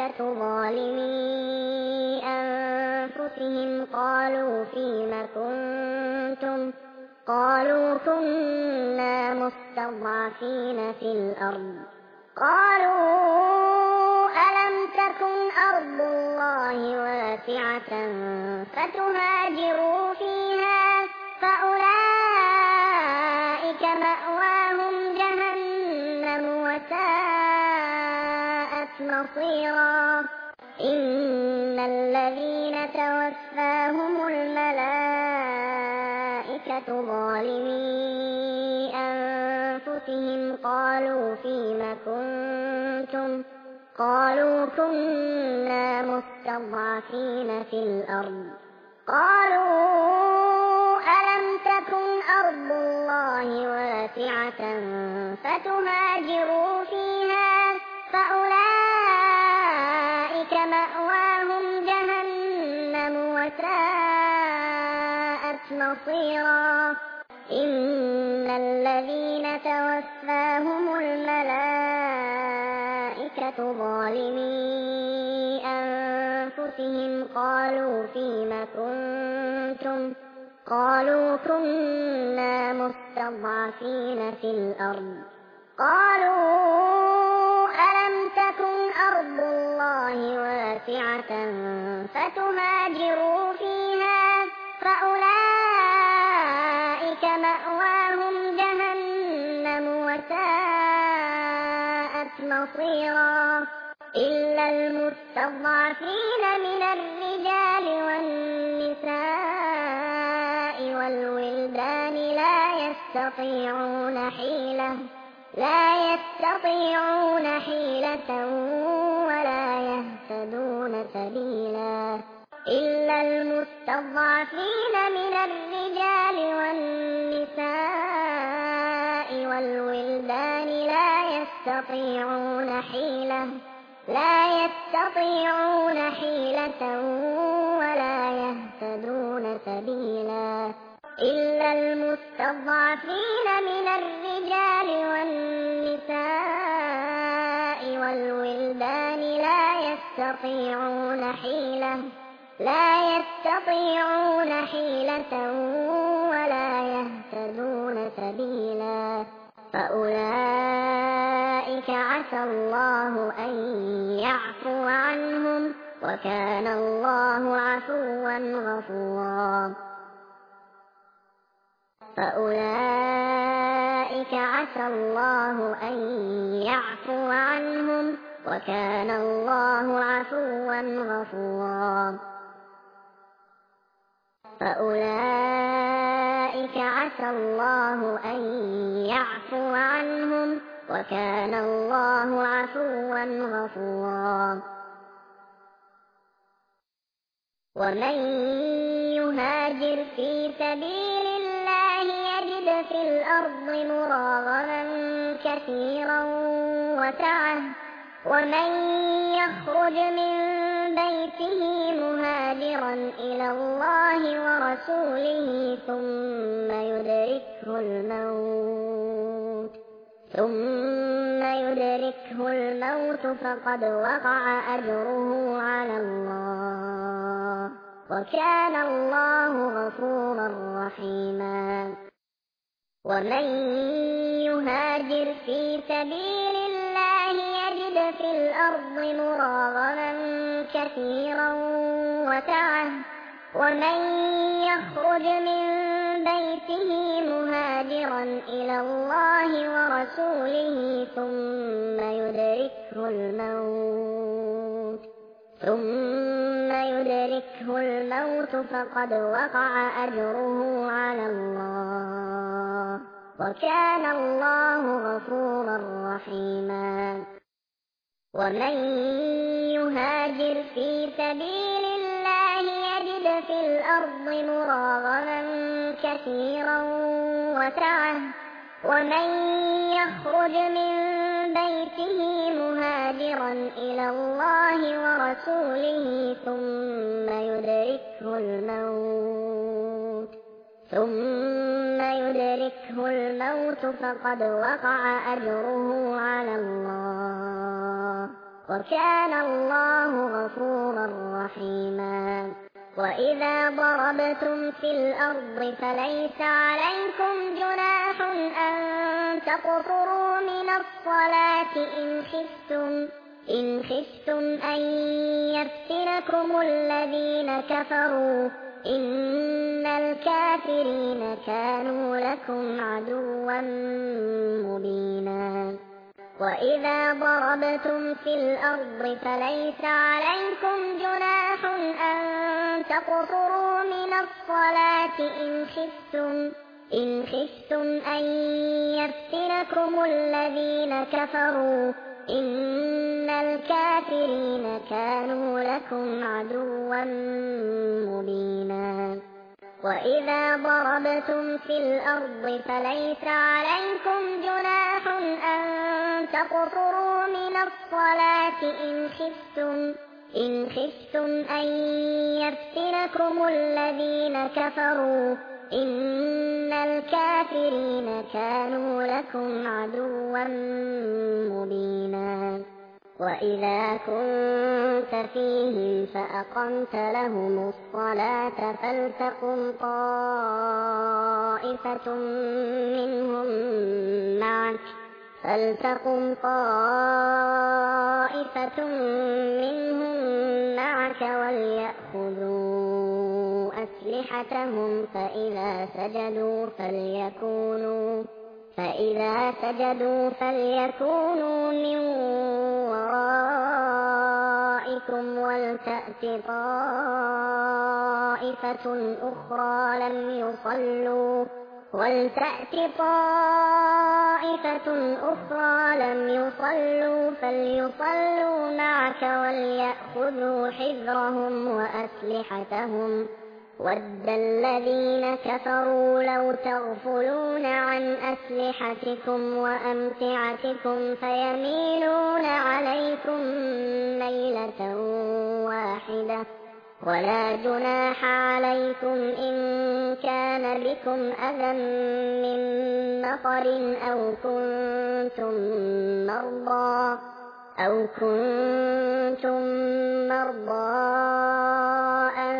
الملائكة ظالمي أنفسهم قالوا فيم كنتم قالوا كنا مستضعفين في الأرض قالوا ألم تكن أرض الله واسعة فتهاجروا فيها فأولئك مأواهم جهنم وساءت مصيرا إن الذين توفاهم الملائكة ظالمي أنفسهم قالوا فيم كنتم قالوا كنا مستضعفين في الأرض قالوا ألم تكن أرض الله واسعة فتهاجروا فيها فأولئك مأواهم جهنم وساءت مصيرا إن الذين توفاهم الملائكة ظالمي أنفسهم قالوا فيم كنتم قالوا كنا مستضعفين في الأرض قالوا ألم تكن أرض الله واسعة فتهاجروا فيها فأولئك مأواهم جهنم وساءت مصيرا إلا المستضعفين من الرجال والنساء والولدان لا يستطيعون حيلة لا يستطيعون حيلة ولا يهتدون سبيلا إلا المستضعفين من الرجال والنساء والولدان لا يستطيعون حيلة لا يستطيعون حيلة ولا يهتدون سبيلا إلا المستضعفين من الرجال والنساء والولدان لا يستطيعون حيلة لا يستطيعون حيلة ولا يهتدون سبيلا فأولئك عسى الله أن يعفو عنهم وكان الله عفوا غفورا فأولئك عسى الله أن يعفو عنهم وكان الله عفوا غفورا فأولئك عسى الله أن يعفو عنهم وكان الله عفوا غفورا ومن يهاجر في سبيل الله يجد في الأرض مراغما كثيرا وسعة ومن يخرج من بيته مهاجرا إلى الله ورسوله ثم يدركه الموت ثم يدركه الموت فقد وقع أجره على الله وكان الله غفورا رحيما ومن يهاجر في سبيل الله يجد في الأرض مراغما كثيرا وسعة ومن يخرج من بيته مهاجرا إلى الله ورسوله ثم يدركه الموت ثم يدركه الموت فقد وقع أجره على الله وكان الله غفورا رحيما ومن يهاجر في سبيل الله يجد في الأرض مراغما كثيرا وسعة ومن يخرج من بيته مهاجرا إلى الله ورسوله ثم يدركه الموت ثم يدركه الموت فقد وقع أجره على الله وكان الله غفورا رحيما. وإذا ضربتم في الأرض فليس عليكم جناح أن تقصروا من الصلاة إن خفتم إن خفتم أن يفتنكم الذين كفروا إن الكافرين كانوا لكم عدوا مبينا. وإذا ضربتم في الأرض فليس عليكم جناح أن تقصروا من الصلاة إن خفتم إن خفتم أن يفتنكم الذين كفروا إن الكافرين كانوا لكم عدوا مبينا. وإذا ضربتم في الأرض فليس عليكم جناح أن تقصروا من الصلاة إن خفتم إن خفتم أن يفتنكم الذين كفروا إن الكافرين كانوا لكم عدوا مبينا. وإذا كنت فيهم فأقمت لهم الصلاة فلتقم طائفة منهم معك فلتقم طائفة منهم معك وليأخذوا أسلحتهم فإذا سجدوا فليكونوا فإذا سجدوا فليكونوا من ورائكم ولتأت طائفة أخرى لم يصلوا ولتأت طائفة أخرى لم يصلوا فليصلوا معك وليأخذوا حذرهم وأسلحتهم ود الذين كفروا لو تغفلون عن أسلحتكم وأمتعتكم فيميلون عليكم ميلة واحدة ولا جناح عليكم إن كان بكم أذى من مطر أو كنتم مرضى أو كنتم مرضى أن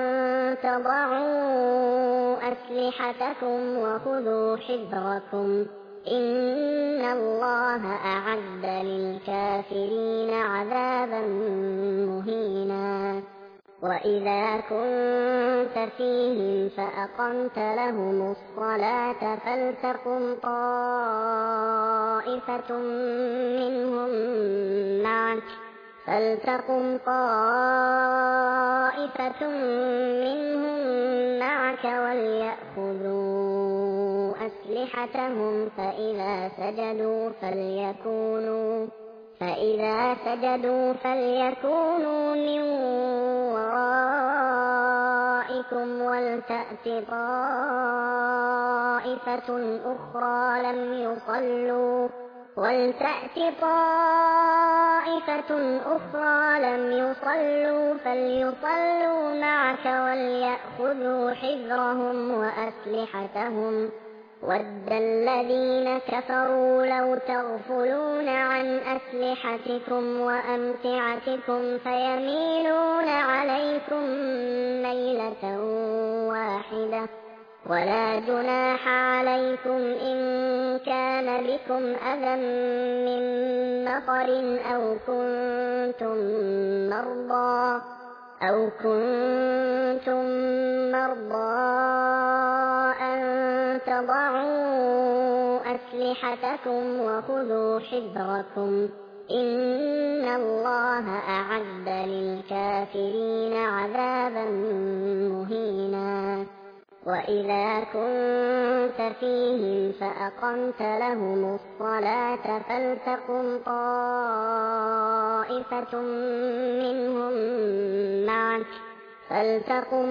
تضعوا أسلحتكم وخذوا حذركم إن الله أعد للكافرين عذابا مهينا. وإذا كنت فيهم فأقمت لهم الصلاة فلتقم طائفة منهم معك فلتقم طائفة منهم معك وليأخذوا أسلحتهم فإذا سجدوا فليكونوا فإذا سجدوا فليكونوا من ورائكم ولتأت طائفة أخرى لم يصلوا ولتأت طائفة أخرى لم يصلوا فليصلوا معك وليأخذوا حذرهم وأسلحتهم ود الذين كفروا لو تغفلون عن أسلحتكم وأمتعتكم فيميلون عليكم ميلة واحدة ولا جناح عليكم إن كان بكم أذى من مطر أو كنتم مرضى أو كنتم مرضى أن تضعوا أسلحتكم وخذوا حذركم إن الله أعد للكافرين عذابا مهينا. وإذا كنت فيهم فأقمت لهم الصلاة فلتقم طائفة منهم معك فلتقم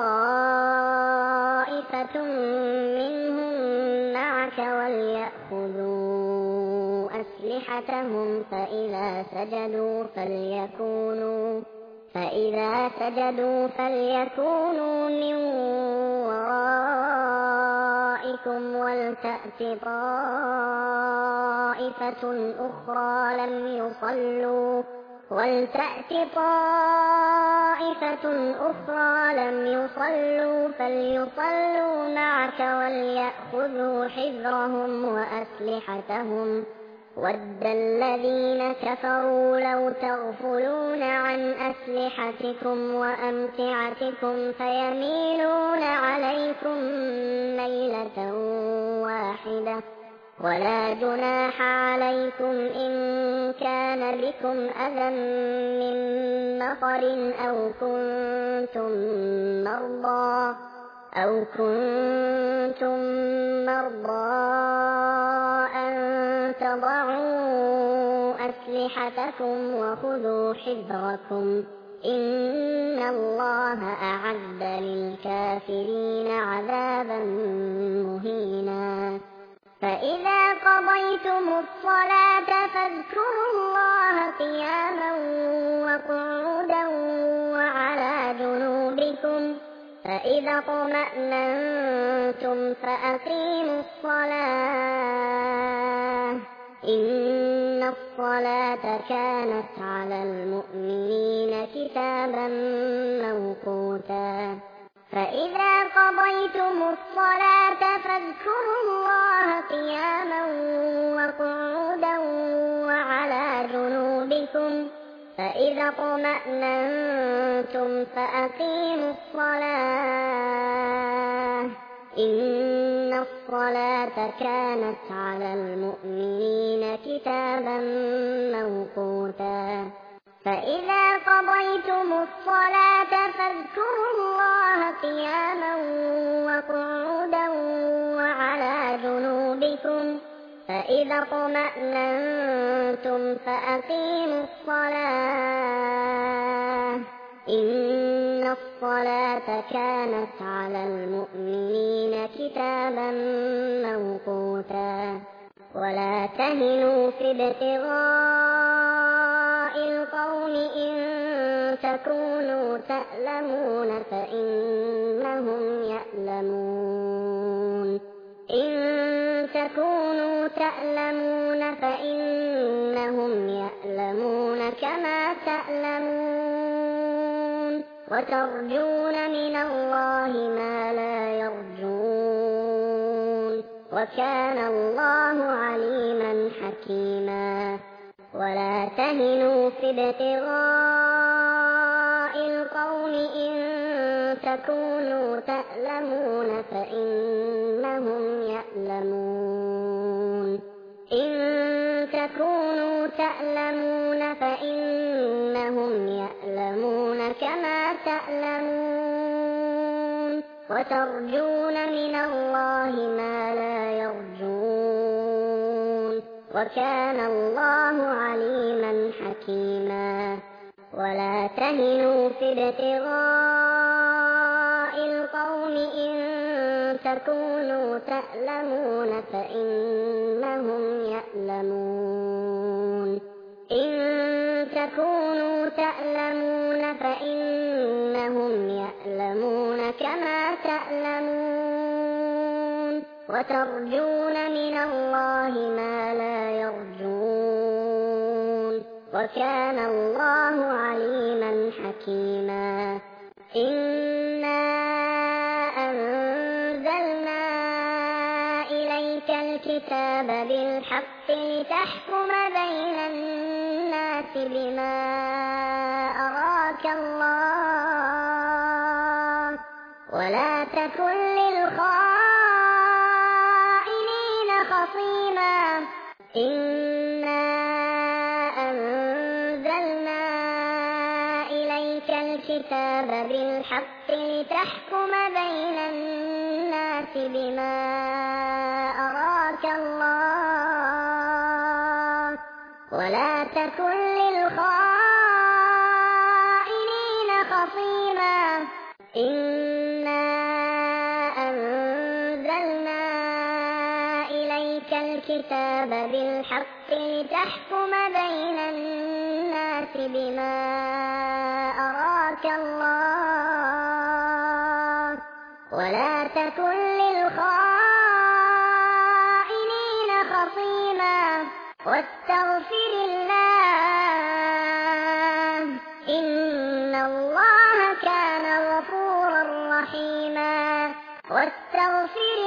طائفة منهم معك وليأخذوا أسلحتهم فإذا سجدوا فليكونوا فإذا سجدوا فليكونوا من ورائكم ولتأت طائفة أخرى لم يصلوا وَلْتَأْتِ طَائِفَةٌ أُخْرَىٰ لَمْ يُصَلُّوا فَلْيُصَلُّوا مَعَكَ وَلْيَأْخُذُوا حِذْرَهُمْ وَأَسْلِحَتَهُمْ ۗ وَدَّ الَّذِينَ كَفَرُوا لَوْ تَغْفُلُونَ عَنْ أَسْلِحَتِكُمْ وَأَمْتِعَتِكُمْ فَيَمِيلُونَ عَلَيْكُم مَّيْلَةً وَاحِدَةً ۚ وَلَا جُنَاحَ عَلَيْكُمْ إِن كَانَ بِكُمْ أَذًى مِّن مَّطَرٍ أَوْ كُنتُم مَّرْضَىٰ أَوْ كُنتُم مَّرْضَىٰ أَن تَضَعُوا أَسْلِحَتَكُمْ وَخُذُوا حِذْرَكُمْ ۗ إِنَّ اللَّهَ أَعَدَّ لِلْكَافِرِينَ عَذَابًا مُّهِينًا. فَإِذَا قَضَيْتُمُ الصَّلَاةَ فَاذْكُرُوا اللَّهَ قِيَامًا وَقُعُودًا وَعَلَىٰ جُنُوبِكُمْ ۚ فَإِذَا اطْمَأْنَنتُمْ فَأَقِيمُوا الصَّلَاةَ ۚ إِنَّ الصَّلَاةَ كَانَتْ عَلَى الْمُؤْمِنِينَ كِتَابًا مَّوْقُوتًا. فَإِذَا قَضَيْتُمُ الصَّلَاةَ فَاذْكُرُوا اللَّهَ قِيَامًا وَقُعُودًا وَعَلَىٰ جُنُوبِكُمْ ۚ فَإِذَا اطْمَأْنَنتُمْ فَأَقِيمُوا الصَّلَاةَ ۚ إِنَّ الصَّلَاةَ كَانَتْ عَلَى الْمُؤْمِنِينَ كِتَابًا مَّوْقُوتًا. فَإِذَا قَضَيْتُمُ الصَّلَاةَ فَاذْكُرُوا اللَّهَ قِيَامًا وَقُعُودًا وَعَلَىٰ جُنُوبِكُمْ ۚ فَإِذَا اطْمَأْنَنتُمْ فَأَقِيمُوا الصَّلَاةَ ۚ إِنَّ الصَّلَاةَ كَانَتْ عَلَى الْمُؤْمِنِينَ كِتَابًا مَّوْقُوتًا. وَلَا تَهِنُوا فِي ابْتِغَاءِ الْقَوْمِ إِن تَكُونُوا تَأْلَمُونَ فَإِنَّهُمْ يَأْلَمُونَ إِن تَكُونُوا تَأْلَمُونَ فَإِنَّهُمْ يَأْلَمُونَ كَمَا تَأْلَمُونَ وَتَرْجُونَ مِنَ اللَّهِ مَا لَا يَرْجُونَ ۗ وَكَانَ اللَّهُ عَلِيمًا حَكِيمًا. وَلَا تَهِنُوا فِي ابْتِغَاءِ الْقَوْمِ إِن تَكُونُوا تَأْلَمُونَ فَإِنَّهُمْ يَأْلَمُونَ إِن تَكُونُوا تَأْلَمُونَ فَإِنَّهُمْ يَأْلَمُونَ كَمَا تَأْلَمُونَ وَتَرْجُونَ مِنَ اللَّهِ مَا لَا يَرْجُونَ ۗ وَكَانَ اللَّهُ عَلِيمًا حَكِيمًا. وَلَا تَهِنُوا فِي ابْتِغَاءِ الْقَوْمِ إِن تَكُونُوا تَأْلَمُونَ فَإِنَّهُمْ يَأْلَمُونَ إِن تَكُونُوا تَأْلَمُونَ فَإِنَّهُمْ يَأْلَمُونَ كَمَا تَأْلَمُونَ وَتَرْجُونَ مِنَ اللَّهِ مَا لَا يَرْجُونَ ۗ وَكَانَ اللَّهُ عَلِيمًا حَكِيمًا. إِنَّا أَنزَلْنَا إِلَيْكَ الْكِتَابَ بِالْحَقِّ لِتَحْكُمَ بَيْنَ النَّاسِ بِمَا أَرَاكَ اللَّهُ ۚ وَلَا تَكُن لِّلْخَائِنِينَ خَصِيمًا. إِنَّا أَنزَلْنَا إِلَيْكَ الْكِتَابَ بِالْحَقِّ لِتَحْكُمَ بَيْنَ النَّاسِ بِمَا أَرَاكَ اللَّهُ ۚ وَلَا تَكُن لِّلْخَائِنِينَ خَصِيمًا. إِنَّا أَنزَلْنَا إِلَيْكَ الْكِتَابَ بِالْحَقِّ لِتَحْكُمَ بَيْنَ النَّاسِ بِمَا أَرَاكَ اللَّهُ ۚ وَلَا تَكُن لِّلْخَائِنِينَ خَصِيمًا. خَصِيمًا. وَاتَّقِ اللَّهَ وَأَعْرِضْ عَنْهُمْ ۚ وَتَوَكَّلْ عَلَى اللَّهِ ۚ وَكَفَىٰ بِاللَّهِ وَكِيلًا. وَلَا تَكُن لِّلْخَائِنِينَ خَصِيمًا. واستغفر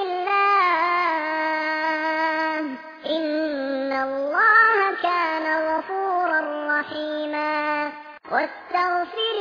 الله إن الله كان غفورا رحيما واستغفر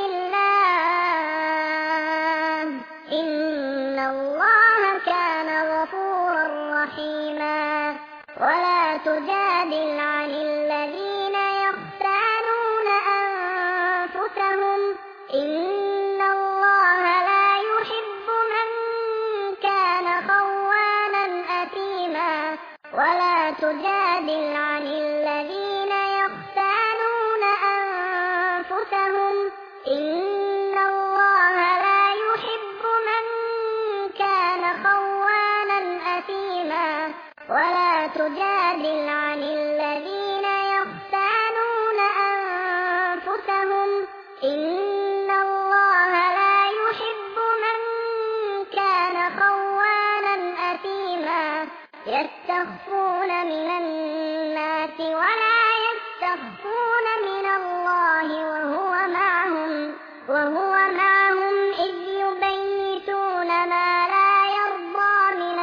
الله إن الله كان غفورا رحيما ولا تجادل عن الذين يختانون أنفسهم إن الله لا يحب من كان خوانا أثيما ولا تجادل عن الذين يختانون أنفسهم إن الله لا يحب من كان خوانا أثيما ولا تجادل عن الذين يختانون أنفسهم إن الله لا يحب من كان خوانا أثيما يستخفون من الناس ولا يستخفون من الله وهو معهم وهو معهم إذ يبيتون ما لا يرضى من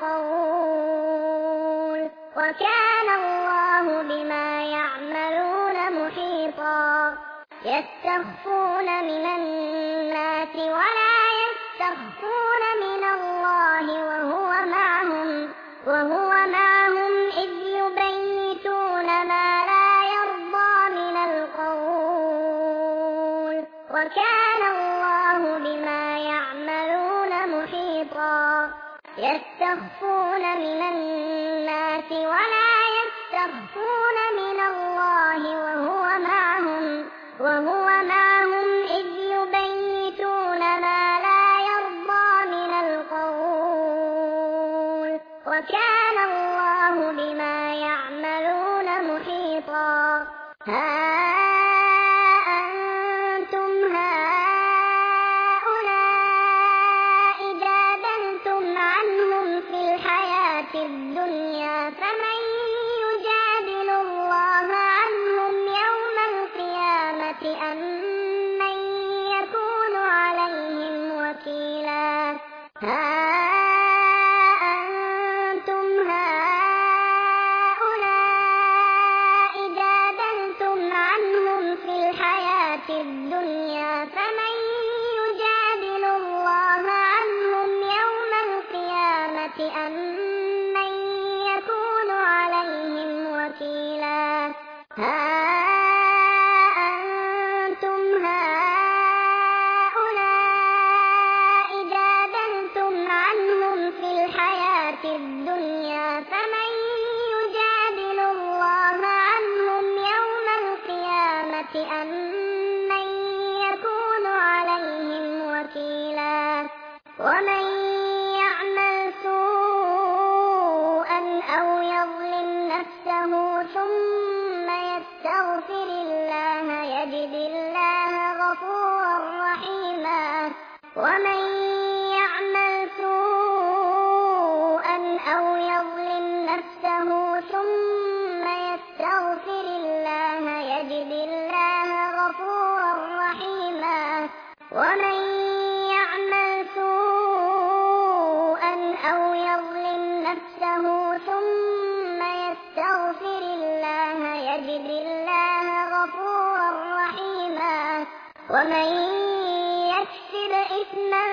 القول وكان الله بما يعملون محيطا يستخفون من الناس ولا يستخفون من الله وهو معهم وهو معهم إذ يبيتون ما لا يرضى من القول وكان الله بما يعملون محيطا يستخفون من الناس ولا يستخفون من الله وهو معهم وهو معهم إذ يبيتون ما لا يرضى من القول وكان الله بما يعملون محيطا ها أنتم هؤلاء جادلتم عنهم في الحياة الدنيا فمن يجادل الله عنهم يوم القيامة أم من يكون عليهم وكيلا ها أنتم هؤلاء جادلتم عنهم في الحياة الدنيا فمن يجادل الله عنهم يوم القيامة أم من يكون عليهم وكيلا ها أنتم هؤلاء جادلتم عنهم في الحياة الدنيا فمن يجادل الله عنهم يوم القيامة أم من يكون عليهم وكيلا ومن يعمل سوءا أو يظلم نفسه ثم يستغفر الله يجد الله غفورا رحيما ومن يعمل سوءا أو يظلم نفسه ثم يستغفر الله يجد الله غفورا رحيما ومن يعمل سوءا أو يظلم نفسه ثم يستغفر الله يجد الله غفورا رحيما ومن يكسب إثما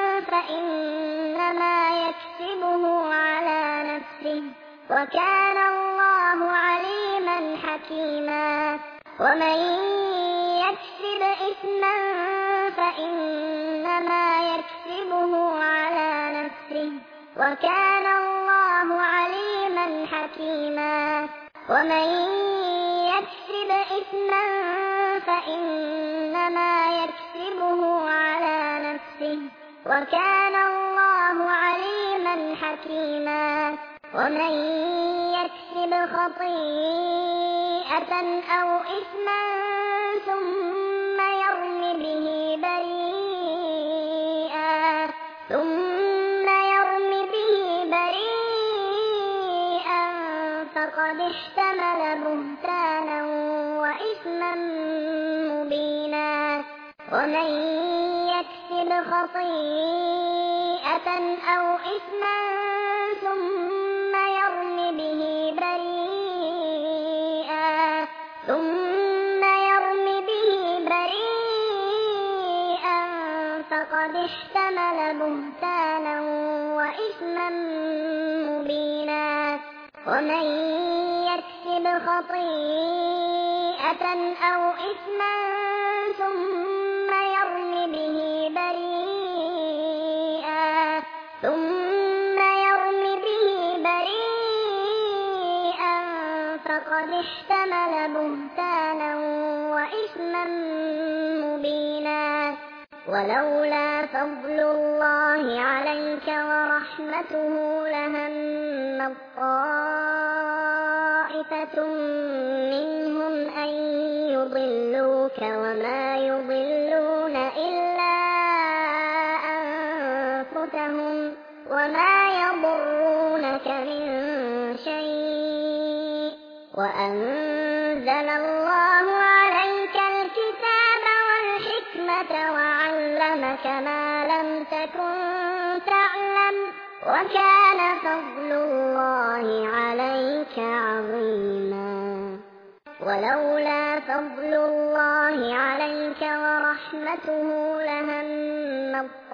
فإنما يكسبه على نفسه وكان الله عليما حكيما ومن يكسب إثما فإنما يكسبه على نفسه وكان الله عليما حكيما ومن يكسب إثما فإنما يكسبه على نفسه وكان الله عليما حكيما ومن يكسب خطيئة أو إثما ثم يرم به بريئا ثم يرم به بريئا فقد احتمل بهتانا وإثما مبينا ومن يكسب خطيئة خطيئة أو إثما ثم يرم به بريئا ثم يرم به بريئا فقد احتمل بهتانا وإثما مبينا. ومن يكسب خطيئة أو إثما ثم يرم به بريئا ثم يرم به بريئا فقد احتمل بهتانا وإثما مبينا. ولولا فضل الله عليك ورحمته لهم طائفة منهم أن يضلوك وما يضلون إلا أنفسهم وما يضرونك من شيء وأنزل الله عليك الكتاب والحكمة وعلمك ما لم تكن تعلم وكان فضل الله عليك عظيما. ولولا فضل الله عليك ورحمته لهم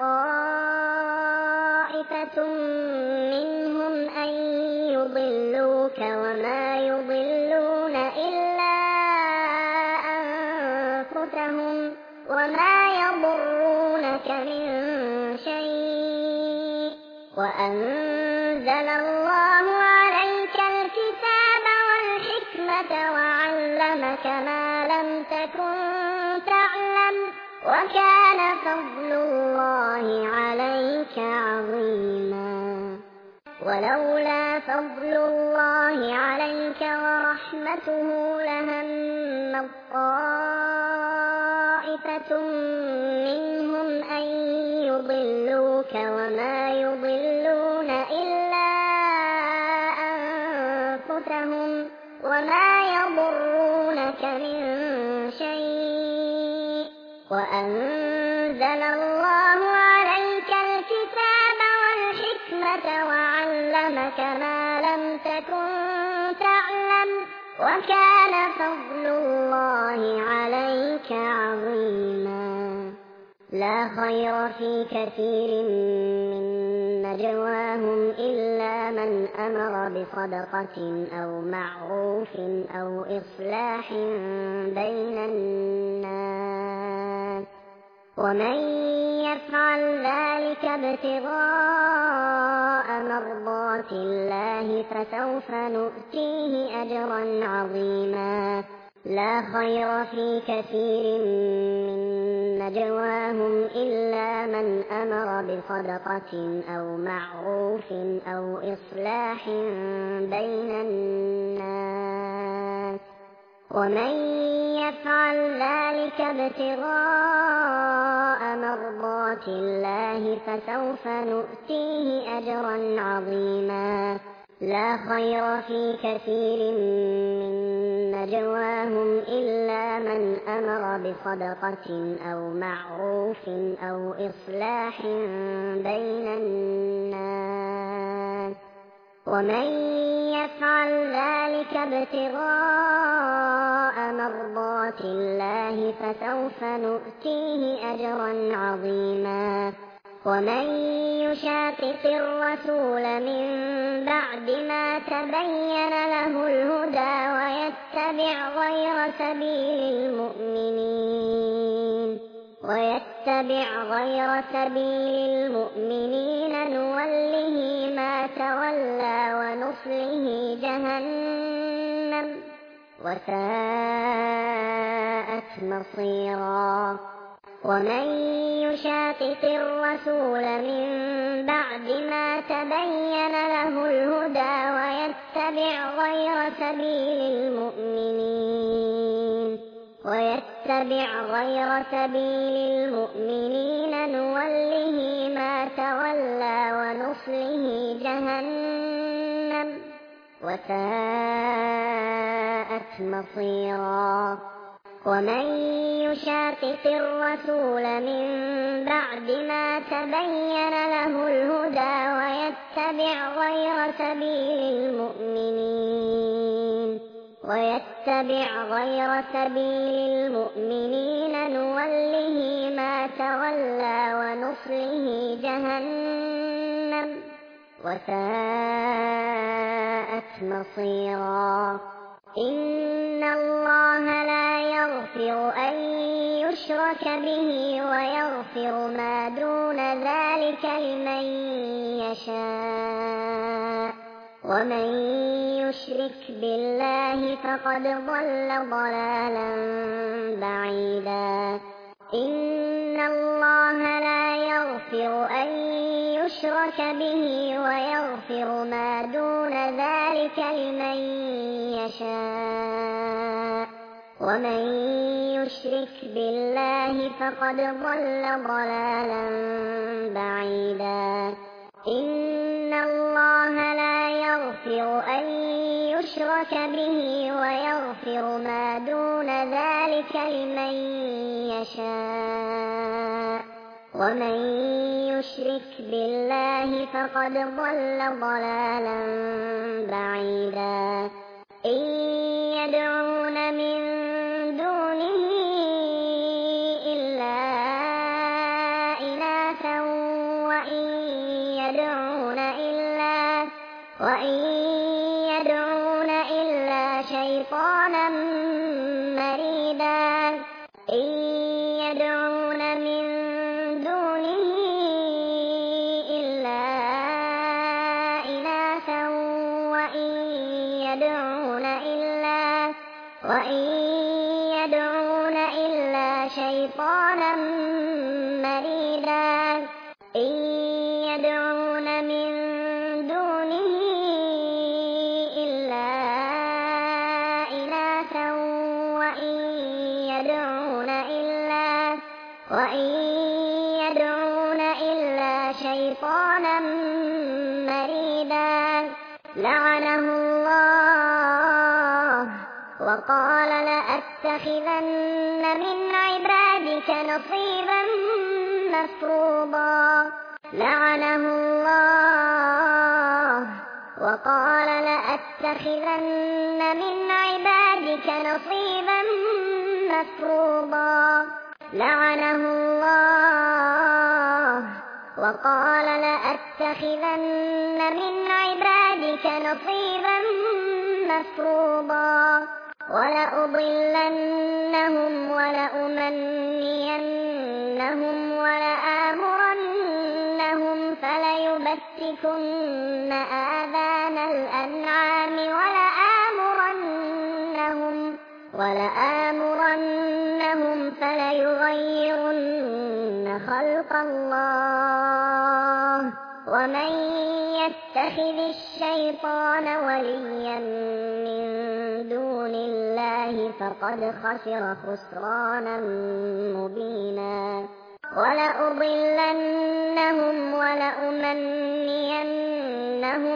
طائفة منهم أن يضلوك وما يضلون إلا أنفسهم وما يضرونك من شيء وأنزل الله عليك الكتاب والحكمة وعلمك ما لم تكن تعلم وكان فضل الله عليك عظيما. ولولا فضل الله عليك ورحمته لهم طائفة منهم أن يضلوك وما يضلون إلا أنفسهم وما يضرونك من شيء وأنزل الله عليك الكتاب والحكمة وعلمك ما لم تكن تعلم وكان فضل الله عليك عظيما. لا خير في كثير من نجواهم إلا من أمر بصدقة أو معروف أو إصلاح بين الناس ومن يفعل ذلك ابتغاء مرضات الله فسوف نؤتيه أجرا عظيما. لا خير في كثير من نجواهم إلا من أمر بصدقة أو معروف أو إصلاح بين الناس ومن يفعل ذلك ابتغاء مرضات الله فسوف نؤتيه أجرا عظيما. لا خير في كثير من نجواهم إلا من أمر بصدقة أو معروف أو إصلاح بين الناس ومن يفعل ذلك ابتغاء مرضات الله فسوف نؤتيه أجرا عظيما. ومن يشاقق الرسول من بعد ما تبين له الهدى ويتبع غير سبيل المؤمنين ويتبع غير سبيل المؤمنين نوله ما تولى ونصله جهنم وساءت مصيرا. ومن يشاقق الرسول من بعد ما تبين له الهدى ويتبع غير سبيل المؤمنين ويتبع غير سبيل المؤمنين نوله ما تولى ونصله جهنم وساءت مصيرا. ومن يشاقق الرسول من بعد ما تبين له الهدى ويتبع غير سبيل المؤمنين ويتبع غير سبيل المؤمنين نوله ما تولى ونصله جهنم وساءت مصيرا. إن الله لا يغفر أن يشرك به ويغفر ما دون ذلك لمن يشاء ومن يشرك بالله فقد ضل ضلالا بعيدا. إن الله لا يغفر أن يشرك به ويغفر ما دون ذلك لمن يشاء ومن يشرك بالله فقد ضل ضلالا بعيدا. إن الله لا يغفر أن يشرك به ويغفر ما دون ذلك لمن يشاء ومن يشرك بالله فقد ضل ضلالا بعيدا. إن يدعون من دونه إلا إناثا وإن يدعون إلا وإن يدعون إلا شيطانا مريدا. إن يدعون من دونه إلا إناثا وإن يدعون إلا وإن يدعون إلا شيطانا مريدا. إن يدعون من دونه إلا إناثا وإن يدعون إلا وإن يدعون إلا شيطانا مريدا. لعنه الله وقال لأتخذن من عبادك نصيبا مفروضا. لعنه الله وقال لأتخذن من عبادك نصيبا مفروضا. لعنه الله وقال لأتخذن من عبادك نصيبا مفروضا. ولأضلنهم ولأمنينهم ولآمرنهم فليبتكن آذان الأنعام ولآمرنهم ولآمرنهم فليغيرن خلق الله. ومن يتخذ الشيطان وليا من دون الله فقد خسر خسرانا مبينا. ولأضلنهم ولأمنينهم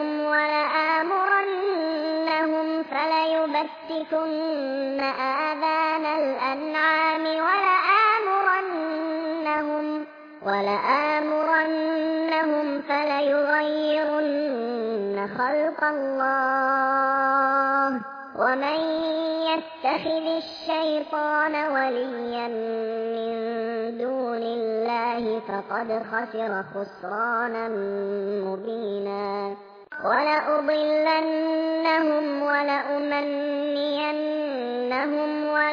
ولآمرنهم فليبتكن آذان الأنعام ولآمرنهم ولآمرنهم فليغيرن خلق الله. ومن يتخذ الشيطان وليا من دون الله فقد خسر خسرانا مبينا. ولأضلنهم ولأمنينهم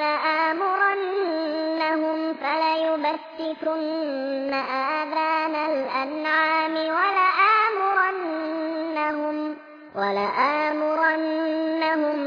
ولآمرنهم فليبتكن آذان الأنعام ولآمرنهم ولآمرنهم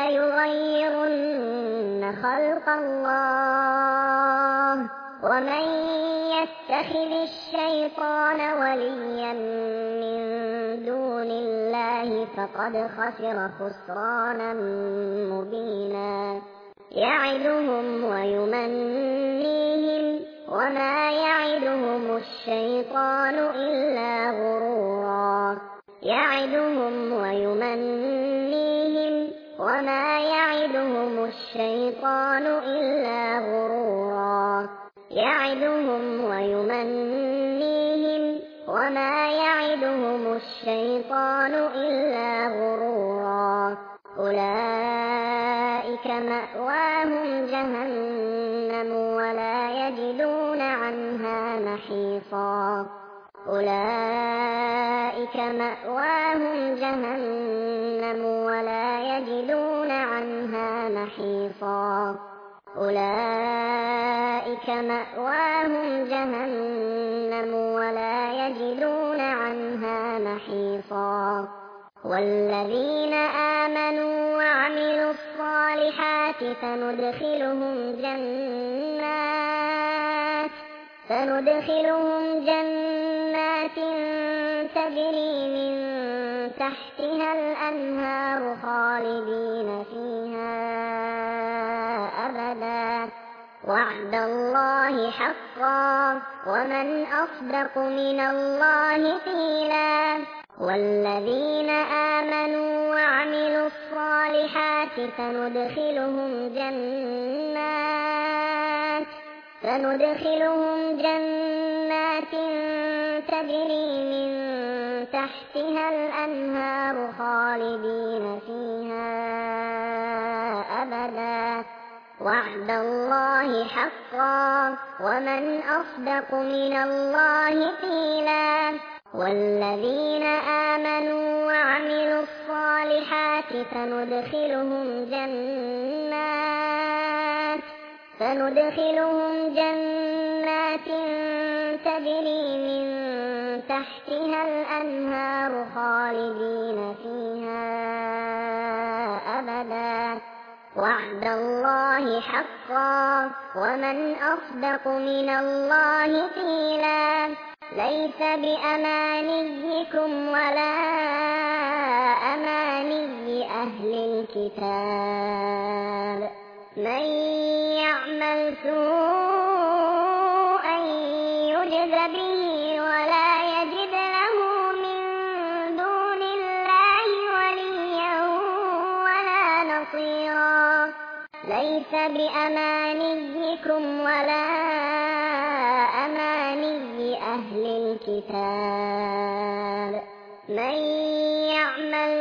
فليغيرن خلق الله. ومن يتخذ الشيطان وليا من دون الله فقد خسر خسرانا مبينا. يعدهم ويمنيهم وما يعدهم الشيطان إلا غرورا. يعدهم ويمنيهم وما يعدهم الشيطان إلا غرورا. يعدهم ويمنيهم وما يعدهم يزدهم الشيطان إلا غرورا أولئك مأواهم جهنم ولا يجدون عنها محيصا أولئك مأواهم جهنم ولا يجدون عنها محيصا أولئك مأواهم جهنم ولا يجدون عنها محيصا والذين آمنوا وعملوا الصالحات سندخلهم جنات سندخلهم جنات تجري من تحتها الأنهار خالدين فيها أبدا وعد الله حقا ومن أصدق من الله قيلا والذين آمنوا وعملوا الصالحات سندخلهم جنات سندخلهم جنات تجري من تحتها الأنهار خالدين فيها أبدا وعد الله حقا ومن أصدق من الله قيلا والذين آمنوا وعملوا الصالحات سندخلهم جنات سندخلهم جنات تجري من تحتها الأنهار خالدين فيها أبدا وعد الله حقا ومن أصدق من الله قيلا ليس بأمانيكم ولا أماني أهل الكتاب من يعمل سوءا يجز به ولا يجد له من دون الله وليا ولا نصيرا ليس بأمانيكم ولا أماني أهل الكتاب من يعمل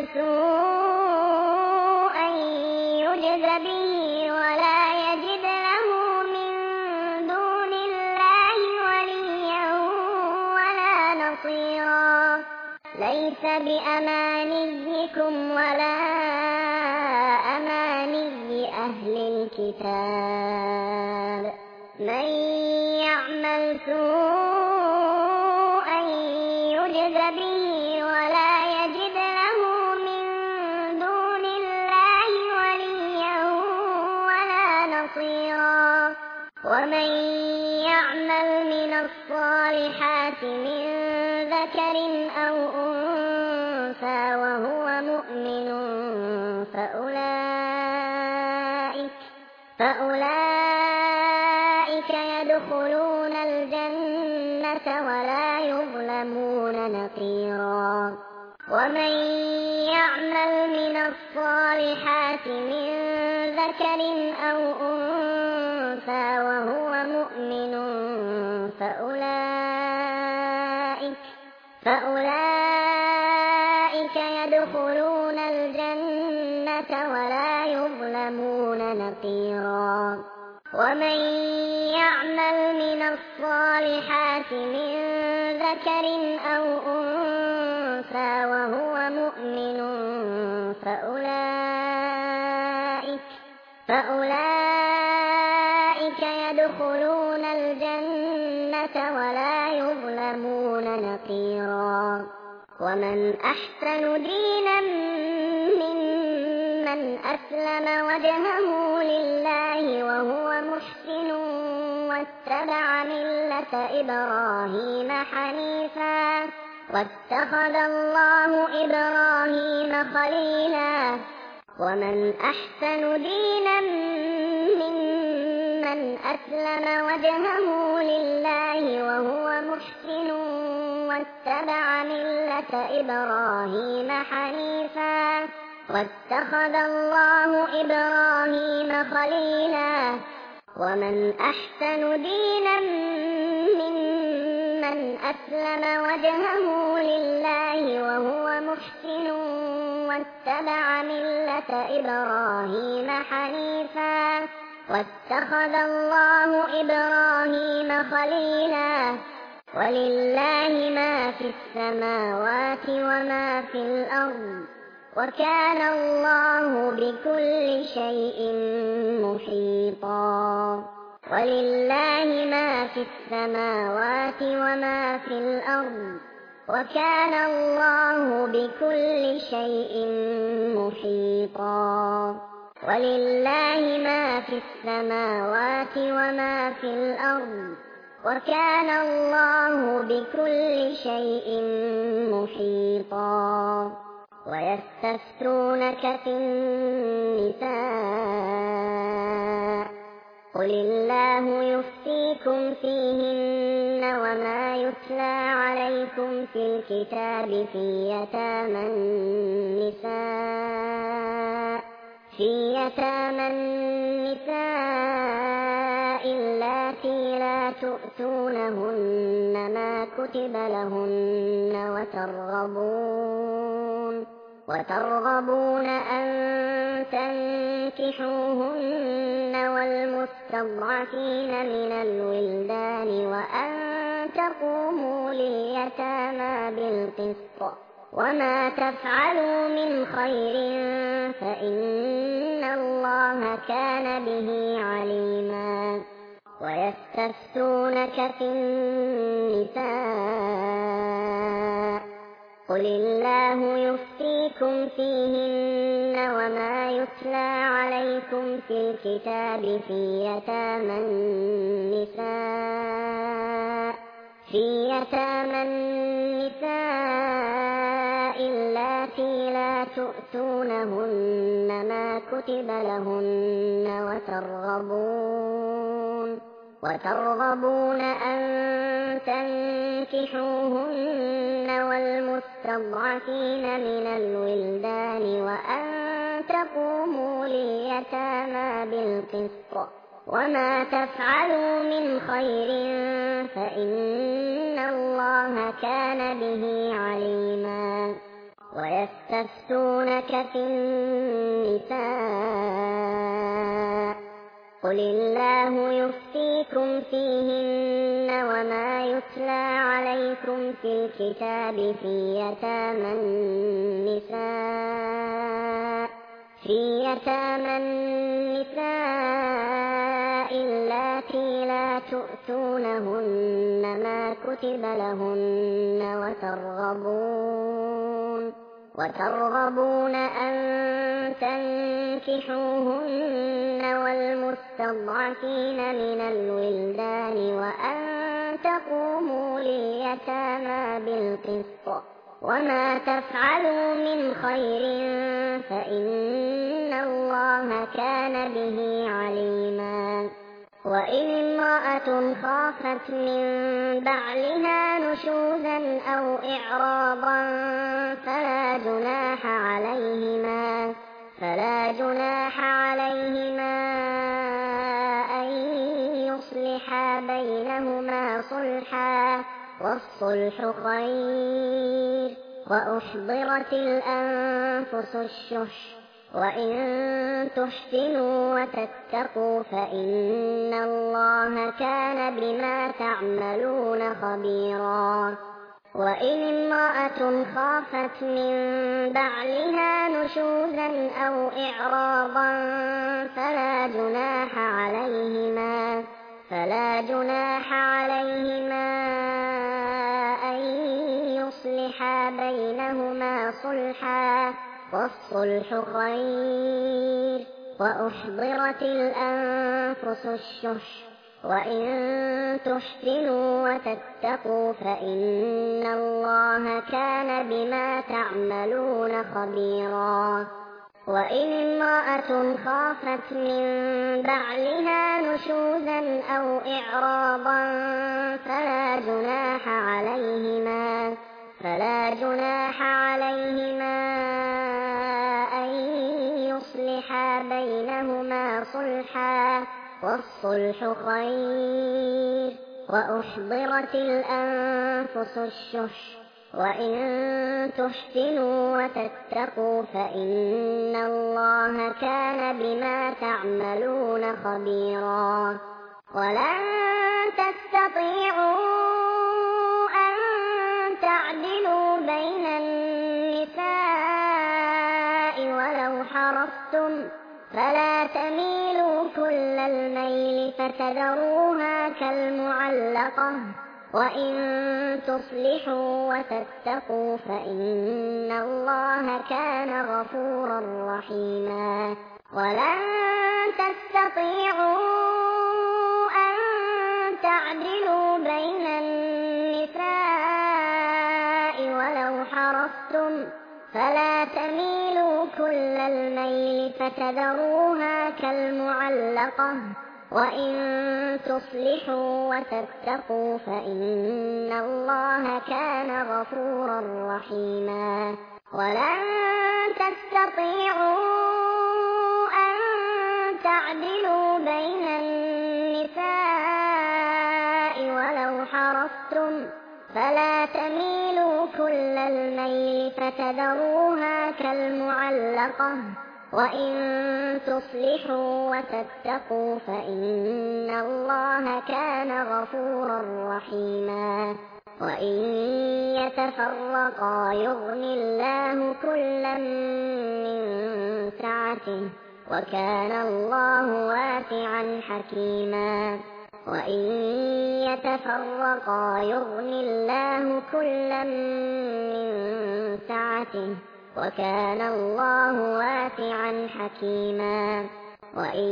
سوءا يجز به ولا يجد له من دون الله وليا ولا نصيرا ليس بأمانيكم ولا أماني أهل الكتاب من يعمل سوءا يجز به ولا يجد له من دون الله وليا ولا نصيرا ومن يعمل من الصالحات من ذكر أو أنثى وهو مؤمن فأولئك فأولئك يدخلون الجنة ولا يظلمون نقيرا ومن يعمل من الصالحات من ذكر أو أنثى وهو مؤمن فأولئك فأولئك يدخلون الجنة ولا يظلمون نقيرا ومن يعمل من الصالحات من ذكر أو أنثى وهو مؤمن فأولئك فأولئك يدخلون الجنة ولا يظلمون نقيرا ومن أحسن دينا ممن أسلم وجهه لله وهو محسن واتبع ملة إبراهيم حنيفا واتخذ الله إبراهيم خليلا ومن أحسن دينا ممن أسلم وجهه لله وهو محسن واتبع ملة إبراهيم حنيفا واتخذ الله إبراهيم خليلا ومن أحسن دينا ممن أسلم وجهه لله واتبع ملة إبراهيم حنيفا واتخذ الله إبراهيم خليلا ولله ما في السماوات وما في الأرض وكان الله بكل شيء محيطا ولله ما في السماوات وما في الأرض وكان الله بكل شيء محيطا ولله ما في السماوات وما في الأرض وكان الله بكل شيء محيطا ويستفتونك في النساء قل الله يفتيكم فيهن وما يتلى عليكم في الكتاب في يتامى النساء في يتامى النساء اللاتي لا تؤتونهن ما كتب لهن وترغبون وترغبون أن تنكحوهن والمستضعفين من الولدان وأن تقوموا لليتامى بالقسط وما تفعلوا من خير فإن الله كان به عليما ويستفتونك في النساء قل الله يفتيكم فيهن وما يتلى عليكم في الكتاب في يتامى النساء في يتامى النساء اللاتي لا تؤتونهن ما كتب لهن وترغبون وترغبون أن تنكحوهن والمستضعفين من الولدان وأن تقوموا لليتامى بالقسط وما تفعلوا من خير فإن الله كان به عليما ويستفتونك في النساء قل الله يفتيكم فيهن وما يتلى عليكم في الكتاب في يتامى النساء في يتامى النساء اللاتي لا تؤتونهن ما كتب لهن وترغبون وترغبون أن تنكحوهن والمستضعفين من الولدان وأن تقوموا لليتامى بالقسط وما تفعلوا من خير فإن الله كان به عليما وإن امرأة خافت من بعلها نشوزا أو إعراضا فلا جناح عليهما فلا جناح عليهما أن يصلحا بينهما صلحا والصلح خير وأحضرت الأنفس الشح وإن تحسنوا وتتقوا فإن الله كان بما تعملون خبيرا وإن امرأة خافت من بعلها نشوزا أو إعراضا فلا جناح عليهما فلا جناح عليهما أن يصلحا بينهما صلحا والصلح خير وأحضرت الأنفس الشح وإن تحسنوا وتتقوا فإن الله كان بما تعملون خبيرا وإن امرأة خافت من بعلها نشوزا أو إعراضا فلا جناح عليهما فلا جناح عليهما أن يصلحا بينهما صلحا والصلح خير وأحضرت الأنفس الشح وإن تحسنوا وتتقوا فإن الله كان بما تعملون خبيرا. ولن تستطيعوا أن تعدلوا بين النساء ولو حرصتم، فلا تميلوا كل الميل فتذروها كالمعلقة، وإن تصلحوا وتتقوا فإن الله كان غفورا رحيما. ولن تستطيعوا أن تعدلوا بين النساء ولو حرصتم، فلا تميلوا كل الميل فتذروها كالمعلقة، وإن تصلحوا وتتقوا فإن الله كان غفورا رحيما. ولن تستطيعوا أن تعدلوا بين النساء ولو حرصتم، فلا تميلوا كل الميل فتذروها كالمعلقة، وإن تصلحوا وتتقوا فإن الله كان غفورا رحيما. وإن يتفرقا يغن الله كلا من سعته، وكان الله واسعا حكيما. وإن يتفرقا يغن الله كلا من سعته، وكان الله واسعا حكيما. وإن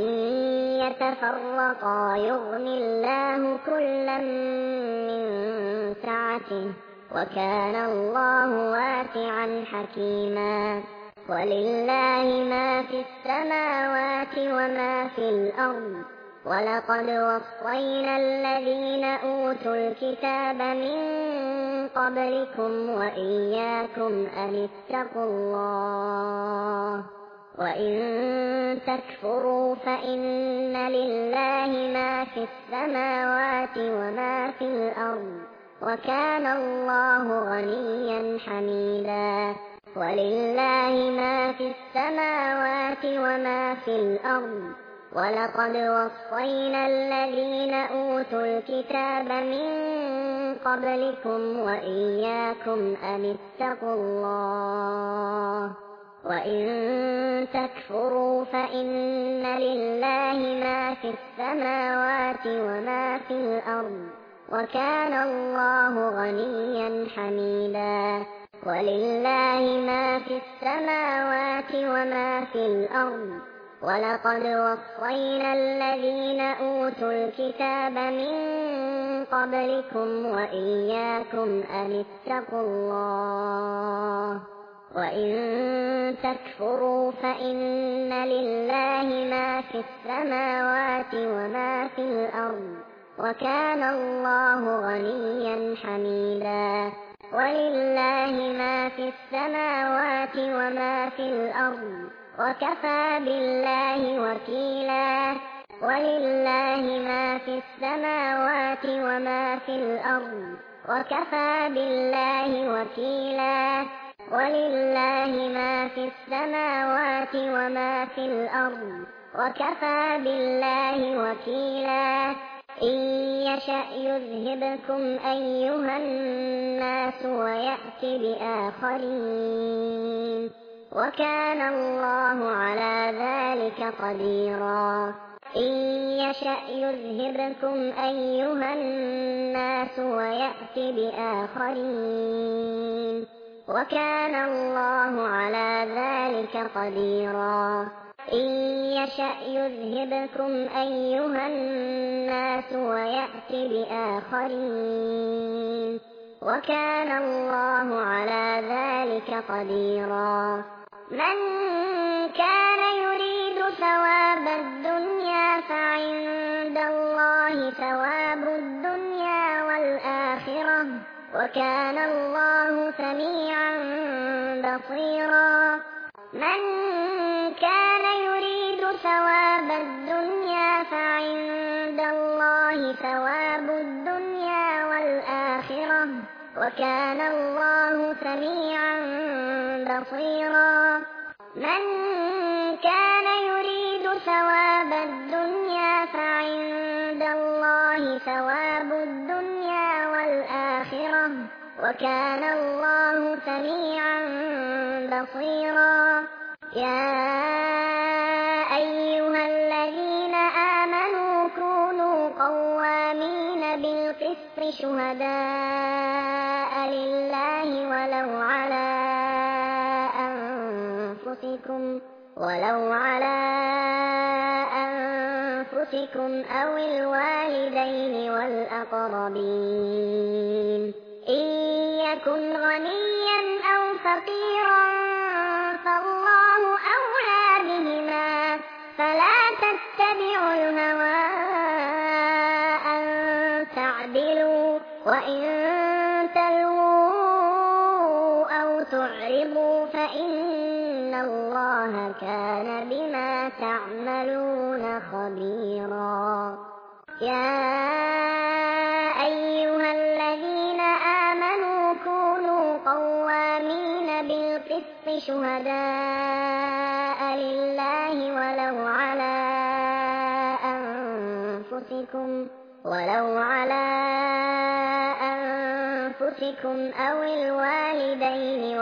يتفرقا يغن الله كلا من سعته، وكان الله واسعا حكيما. ولله ما في السماوات وما في الأرض، ولقد وصينا الذين أوتوا الكتاب من قبلكم وإياكم أن اتقوا الله. وإن تكفروا فإن لله ما في السماوات وما في الأرض، وكان الله غنيا حميدا. ولله ما في السماوات وما في الأرض، ولقد وصينا الذين أوتوا الكتاب من قبلكم وإياكم أن اتقوا الله. وإن تكفروا فإن لله ما في السماوات وما في الأرض، وكان الله غنيا حميدا. ولله ما في السماوات وما في الأرض، ولقد وصينا الذين أوتوا الكتاب من قبلكم وإياكم أن اتقوا الله. وإن تكفروا فإن لله ما في السماوات وما في الأرض، وكان الله غنيا حميدا. ولله ما في السماوات وما في الأرض، وكفى بالله وكيلا. ولله ما في السماوات وما في الأرض، وكفى بالله وكيلا. ولله ما في السماوات وما في الأرض، وكفى بالله وكيلا. إن يشأ يذهبكم أيها الناس ويأت بآخرين، وكان الله على ذلك قديرا. إن يشأ يذهبكم أيها الناس ويأت بآخرين، وكان الله على ذلك قديرا. إن يشأ يذهبكم أيها الناس ويأت بآخرين، وكان الله على ذلك قديرا. من كان يريد ثواب الدنيا فعند الله ثواب الدنيا والآخرة، وكان الله سميعا بصيرا. من كان يريد ثواب الدنيا فعند الله ثواب الدنيا والآخرة، وكان الله سميعا بصيرا من كان يريد ثواب الدنيا فعند الله ثواب الدنيا والآخرة وكان الله سميعا بصيرا يا أيها الذين آمنوا كونوا قوامين بالقسط شهداء لله ولو على أنفسكم ولو على أنفسكم أو الوالدين والأقربين إن يكن غنيا أو فقيرا فالله أولى بهما فلا تتبعوا الهوى أن تعدلوا وإن تلووا أو تعرضوا فإن الله كان بما تعملون خبيرا يا أيها الذين آمنوا كونوا قوامين بالقسط شهداء لله ولو على أنفسكم ولو على أنفسكم أو الوالدين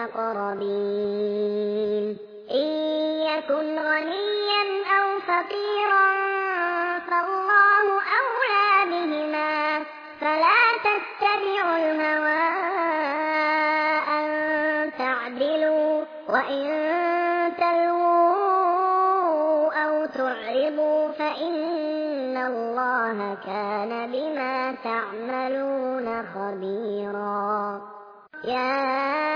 والأقربين إن يكن غنيا أو فقيرا فالله أولى بهما فلا تتبعوا الهوى أن تعدلوا وإن تلووا أو تعرضوا فإن الله كان بما تعملون خبيرا يا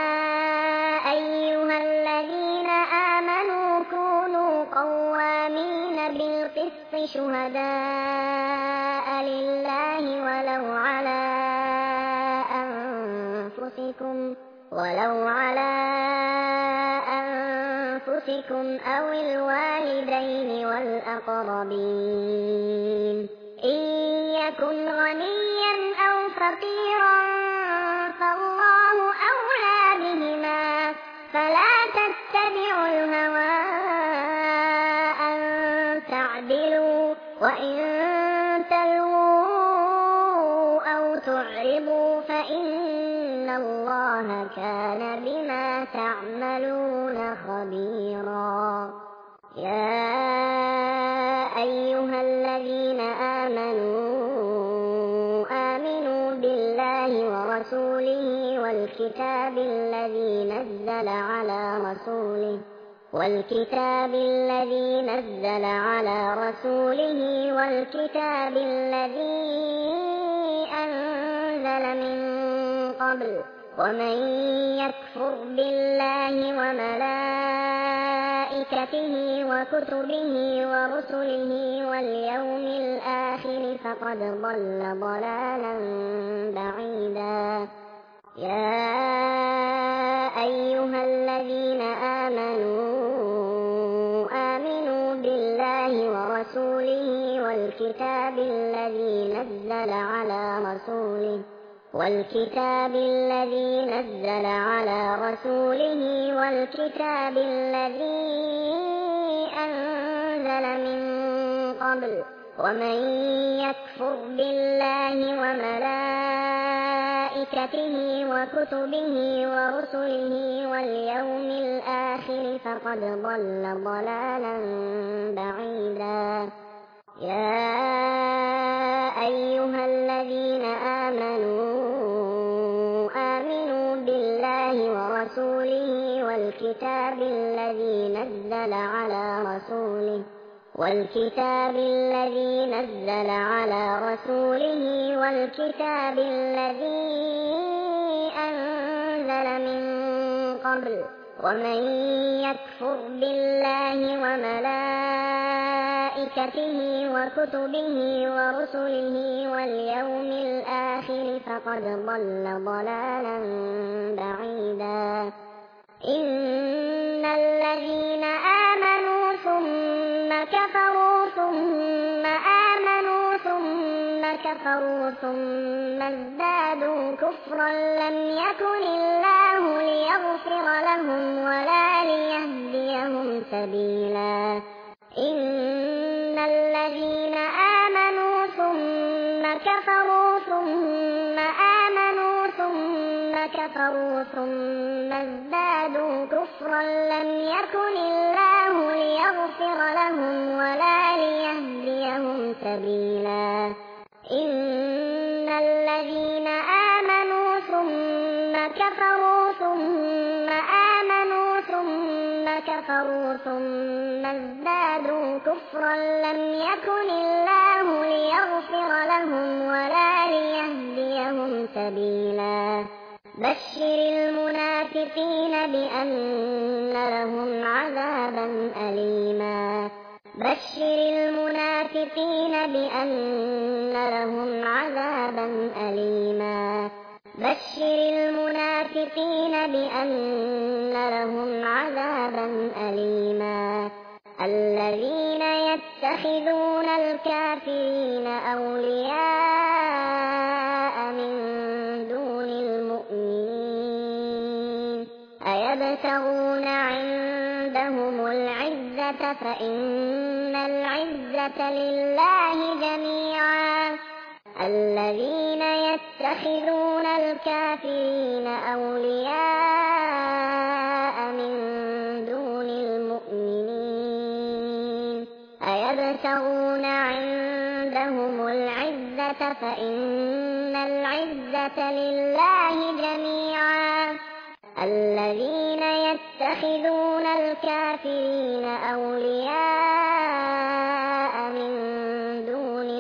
أيها الذين آمنوا كونوا قوامين بالقسط شهداء لله ولو على أنفسكم ولو على أنفسكم أو الوالدين والأقربين إن يكن غنيا أو فقيرا فالله أولى بهما فلا تتبعوا الهوى أن تعدلوا وإن تلووا أو تعرضوا فإن الله كان بما تعملون خبيرا يا أيها الذين آمنوا آمنوا بالله ورسوله والكتاب الذي نزل على رسوله والكتاب الذي نزل على رسوله والكتاب الذي أنزل من قبل ومن يكفر بالله وملائكته وكتبه ورسله واليوم الآخر فقد ضل ضلالا بعيدا يا أيها الذين آمنوا آمنوا بالله ورسوله والكتاب الذي نزل على رسوله والكتاب الذي نزل على رسوله والكتاب الذي أنزل من قبل ومن يكفر بالله وملائكته وكتبه ورسله واليوم الآخر فقد ضل ضلالا بعيدا يا أيها الذين آمنوا آمنوا بالله ورسوله والكتاب الذي نزل على رسوله والكتاب الذي نزل على رسوله والكتاب الذي أنزل من قبل ومن يكفر بالله وملائكته وكتبه ورسله واليوم الآخر فقد ضل ضلالا بعيدا إن الذين آمنوا ثم كفروا ثم آمنوا ثم كفروا كفروا ثم ازدادوا كفرا لم يكن الله ليغفر لهم ولا ليهديهم سبيلا إن الذين آمنوا ثم كفروا ثم آمنوا ثم كفروا ثم ازدادوا كفرا لم يكن الله ليغفر لهم ولا ليهديهم سبيلا إن الذين آمنوا ثم كفروا ثم آمنوا ثم كفروا ثم ازدادوا كفرا لم يكن الله ليغفر لهم ولا ليهديهم سبيلا بشر المنافقين بأن لهم عذابا أليما بشر المنافقين بأن لهم عذابا أليما بشر المنافقين بأن لهم عذابا أليما الذين يتخذون الكافرين أولياء من دون المؤمنين أيبتغون عندهم العزة فإن العزة لله جميعا الذين يتخذون الكافرين أولياء من دون المؤمنين أيبتغون عندهم العزة فإن العزة لله جميعا الذين يتخذون الكافرين أولياء من دون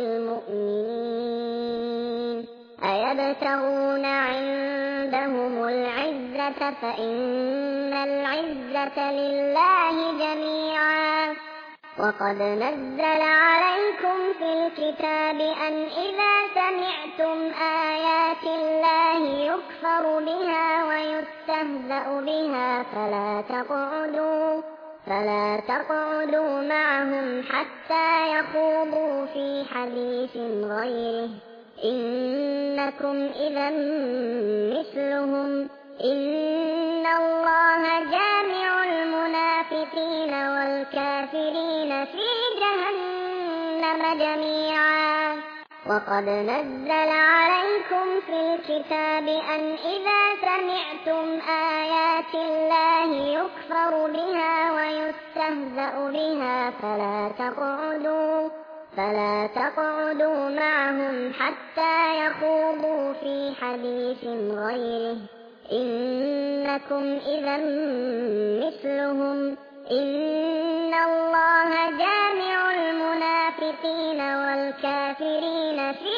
المؤمنين أيبتغون عندهم العزة فإن العزة لله جميعا وقد نزل عليكم في الكتاب أن إذا سمعتم آيات الله يكفر بها ويستهزأ بها فلا تقعدوا فلا تقعدوا معهم حتى يخوضوا في حديث غيره إنكم إذا مثلهم إن الله جامع المنافقين والكافرين في جهنم جميعا وقد نزل عليكم في الكتاب أن إذا سمعتم آيات الله يكفر بها ويستهزأ بها فلا تقعدوا فلا تقعدوا معهم حتى يخوضوا في حديث غيره إنكم إذا مثلهم إن الله جامع المنافقين والكافرين في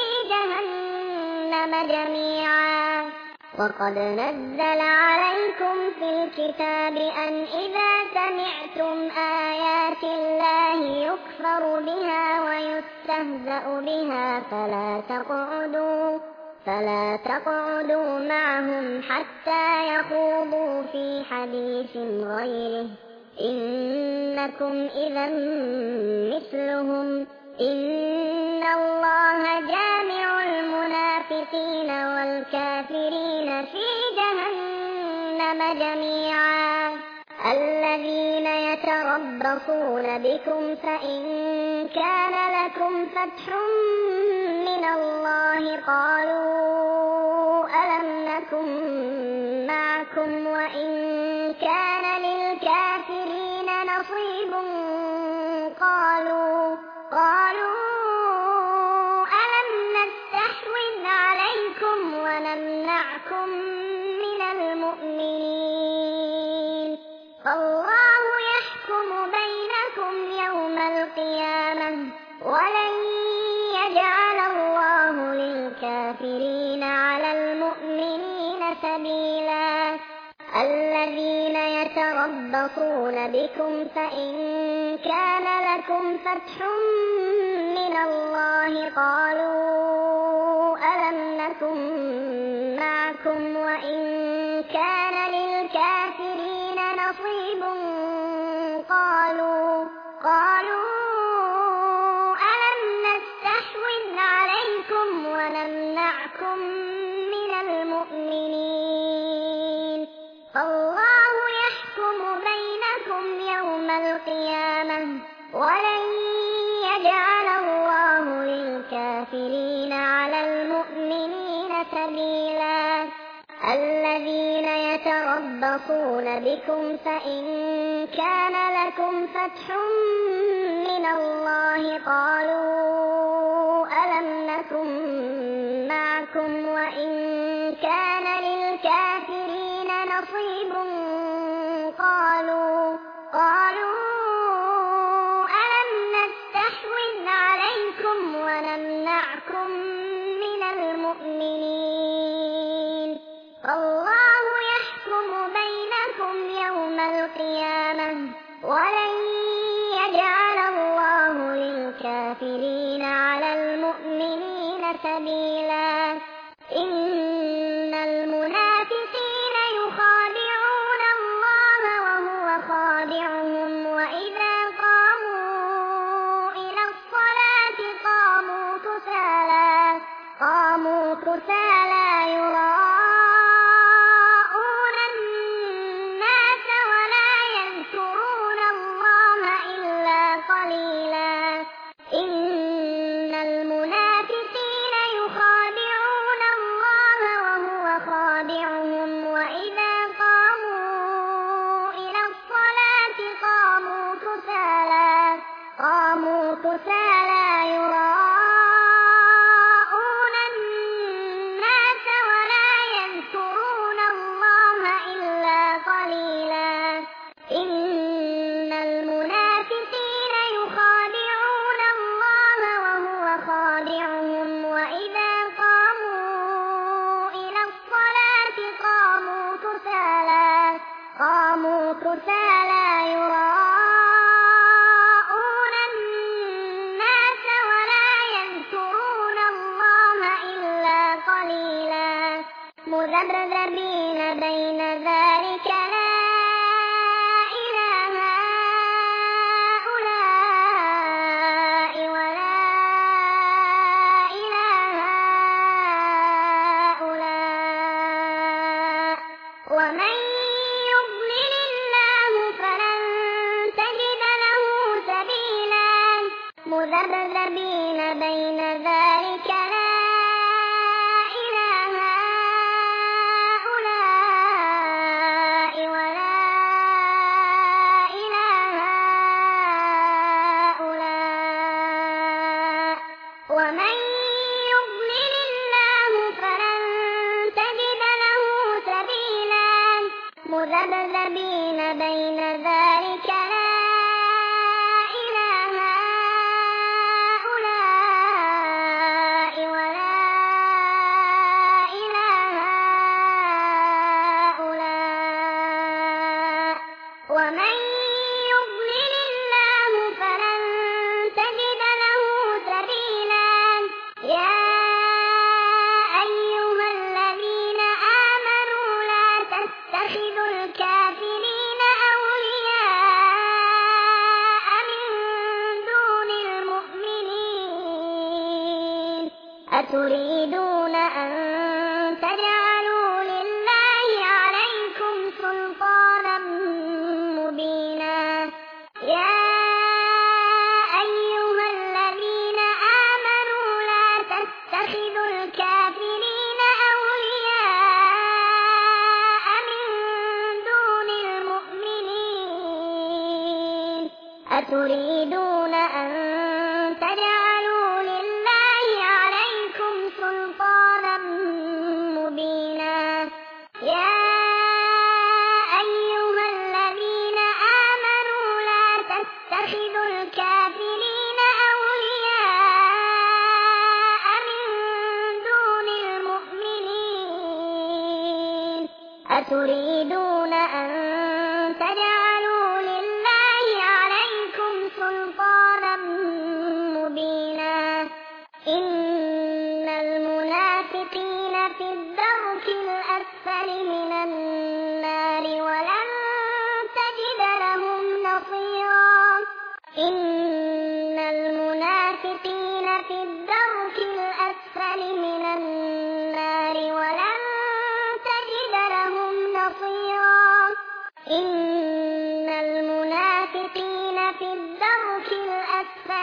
جهنم جميعا وقد نزل عليكم في الكتاب أن إذا سمعتم آيات الله يكفر بها ويستهزأ بها فلا تقعدوا فلا تقعدوا معهم حتى يخوضوا في حديث غيره إنكم إذا مثلهم إن الله جامع المنافقين والكافرين في جهنم جميعا الذين يتربصون بكم فإن كان لكم فتح من الله قالوا ألم نكن معكم وإن كان للكافرين نصيب قالوا قالوا ألم نستحوذ عليكم ونمنعكم من المؤمنين فالله يحكم بينكم يوم القيامة ولن يجعل الله للكافرين على المؤمنين سبيلا الذين يتربصون بكم فإن كان لكم فتح من الله قالوا ألم نكن معكم وإن كان للكافرين نصيب قالوا قالوا ألم نستحوذ عليكم ولن يجعل الله للكافرين على المؤمنين سبيلا الذين يتربصون بكم فإن كان لكم فتح من الله قالوا ألم نكن معكم وإن كان للكافرين نصيب قالوا قالوا ألم نستحوذ عليكم ونمنعكم من المؤمنين فالله يحكم بينكم يوم القيامة ولن يجعل الله للكافرين على المؤمنين سبيلا إن المنافقين يخادعون الله وهو خادعهم وإذا قاموا إلى الصلاة قاموا كسالى قاموا كسالى يراءون الناس ولا يذكرون الله إلا قليلا إن المنافقين يخادعون الله وهو خادعهم وإذا قاموا إلى الصلاة قاموا كسالى قاموا كسالى يراءون الناس ولا يذكرون الله إلا قليلا إن المنافقين يخادعون الله وهو خادعهم وإذا قاموا إلى الصلاة قاموا كسالى قاموا كسالى يراءون الناس ولا يذكرون الله إلا قليلا مذبذبين بين ذلك لا إلى هؤلاء ولا إلى هؤلاء ومن يضلل الله فلن تجد له سبيلا مذبذبين بين ذلك لا إلى هؤلاء ولا إلى هؤلاء ومن يضلل الله فلن تجد له سبيلا مذبذبين بين ذلك لا إلى هؤلاء ولا إلى هؤلاء ومن يضلل الله فلن تجد له سبيلا يا أيها الذين آمنوا لا تتخذوا الكافرين أولياء من دون المؤمنين أتريدون أن تجعلوا لله عليكم سلطانا مبينا يا أيها الذين آمنوا لا تتخذوا الكافرين أولياء من دون المؤمنين أتريدون أن تجعلوا لله عليكم سلطانا مبينا يا أيها الذين آمنوا لا تتخذوا الكافرين أولياء من دون المؤمنين أتريدون أن تجعلوا لله عليكم سلطانا مبينا إن المنافقين في الدرك الأسفل من النار ولن تجد لهم نصيرا إن المنافقين في الدرك الأسفل من النار ولن تجد لهم نصيرا إن المنافقين في الدرك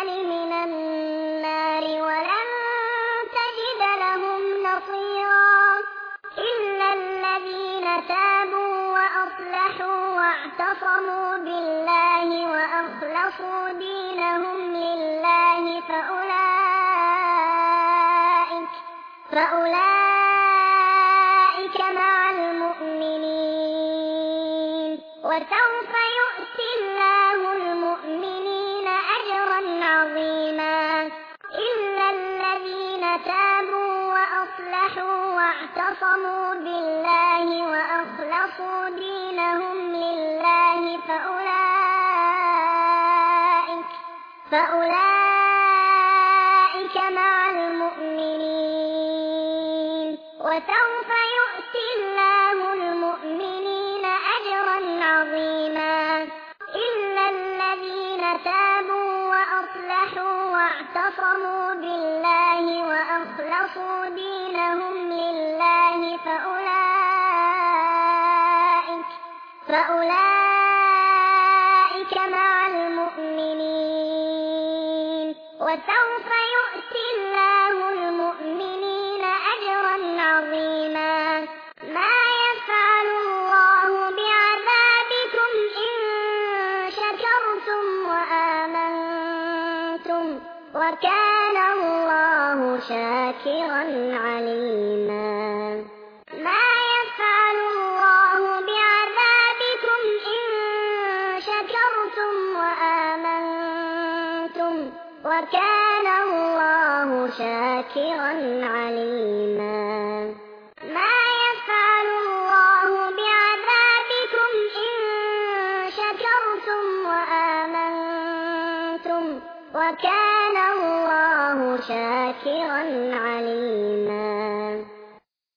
من النار ولن تجد لهم نصيرا إلا الذين تابوا وأصلحوا واعتصموا بالله وأخلصوا دينهم لله فأولئك فأولئك مع المؤمنين وسوف يؤتي الله المؤمنين أجرا عظيما إلا الذين تابوا وأصلحوا واعتصموا بالله وأخلصوا دينهم لله فأولئك فأولئك مع المؤمنين وسوف يؤتي الله المؤمنين أجرا عظيما إلا الذين تابوا وأصلحوا واعتصموا بالله وأخلصوا دينهم لله فأولئك فأولئك مع المؤمنين وسوف يؤتي الله المؤمنين أجرا عظيما ما يفعل الله بعذابكم إن شكرتم وآمنتم وكان الله شاكرا عليما ما يفعل الله بعذابكم إن شكرتم وآمنتم وكان الله شاكرا عليما ما يفعل الله بعذابكم إن شكرتم وآمنتم وكان الله شاكرا عليما ما يفعل الله بعذابكم إن شكرتم وآمنتم وكان الله شاكرا عليما ما يفعل الله بعذابكم إن شكرتم وآمنتم وكان الله شاكرا عليما ما يفعل الله بعذابكم إن شكرتم وآمنتم وكان الله شاكرا عليما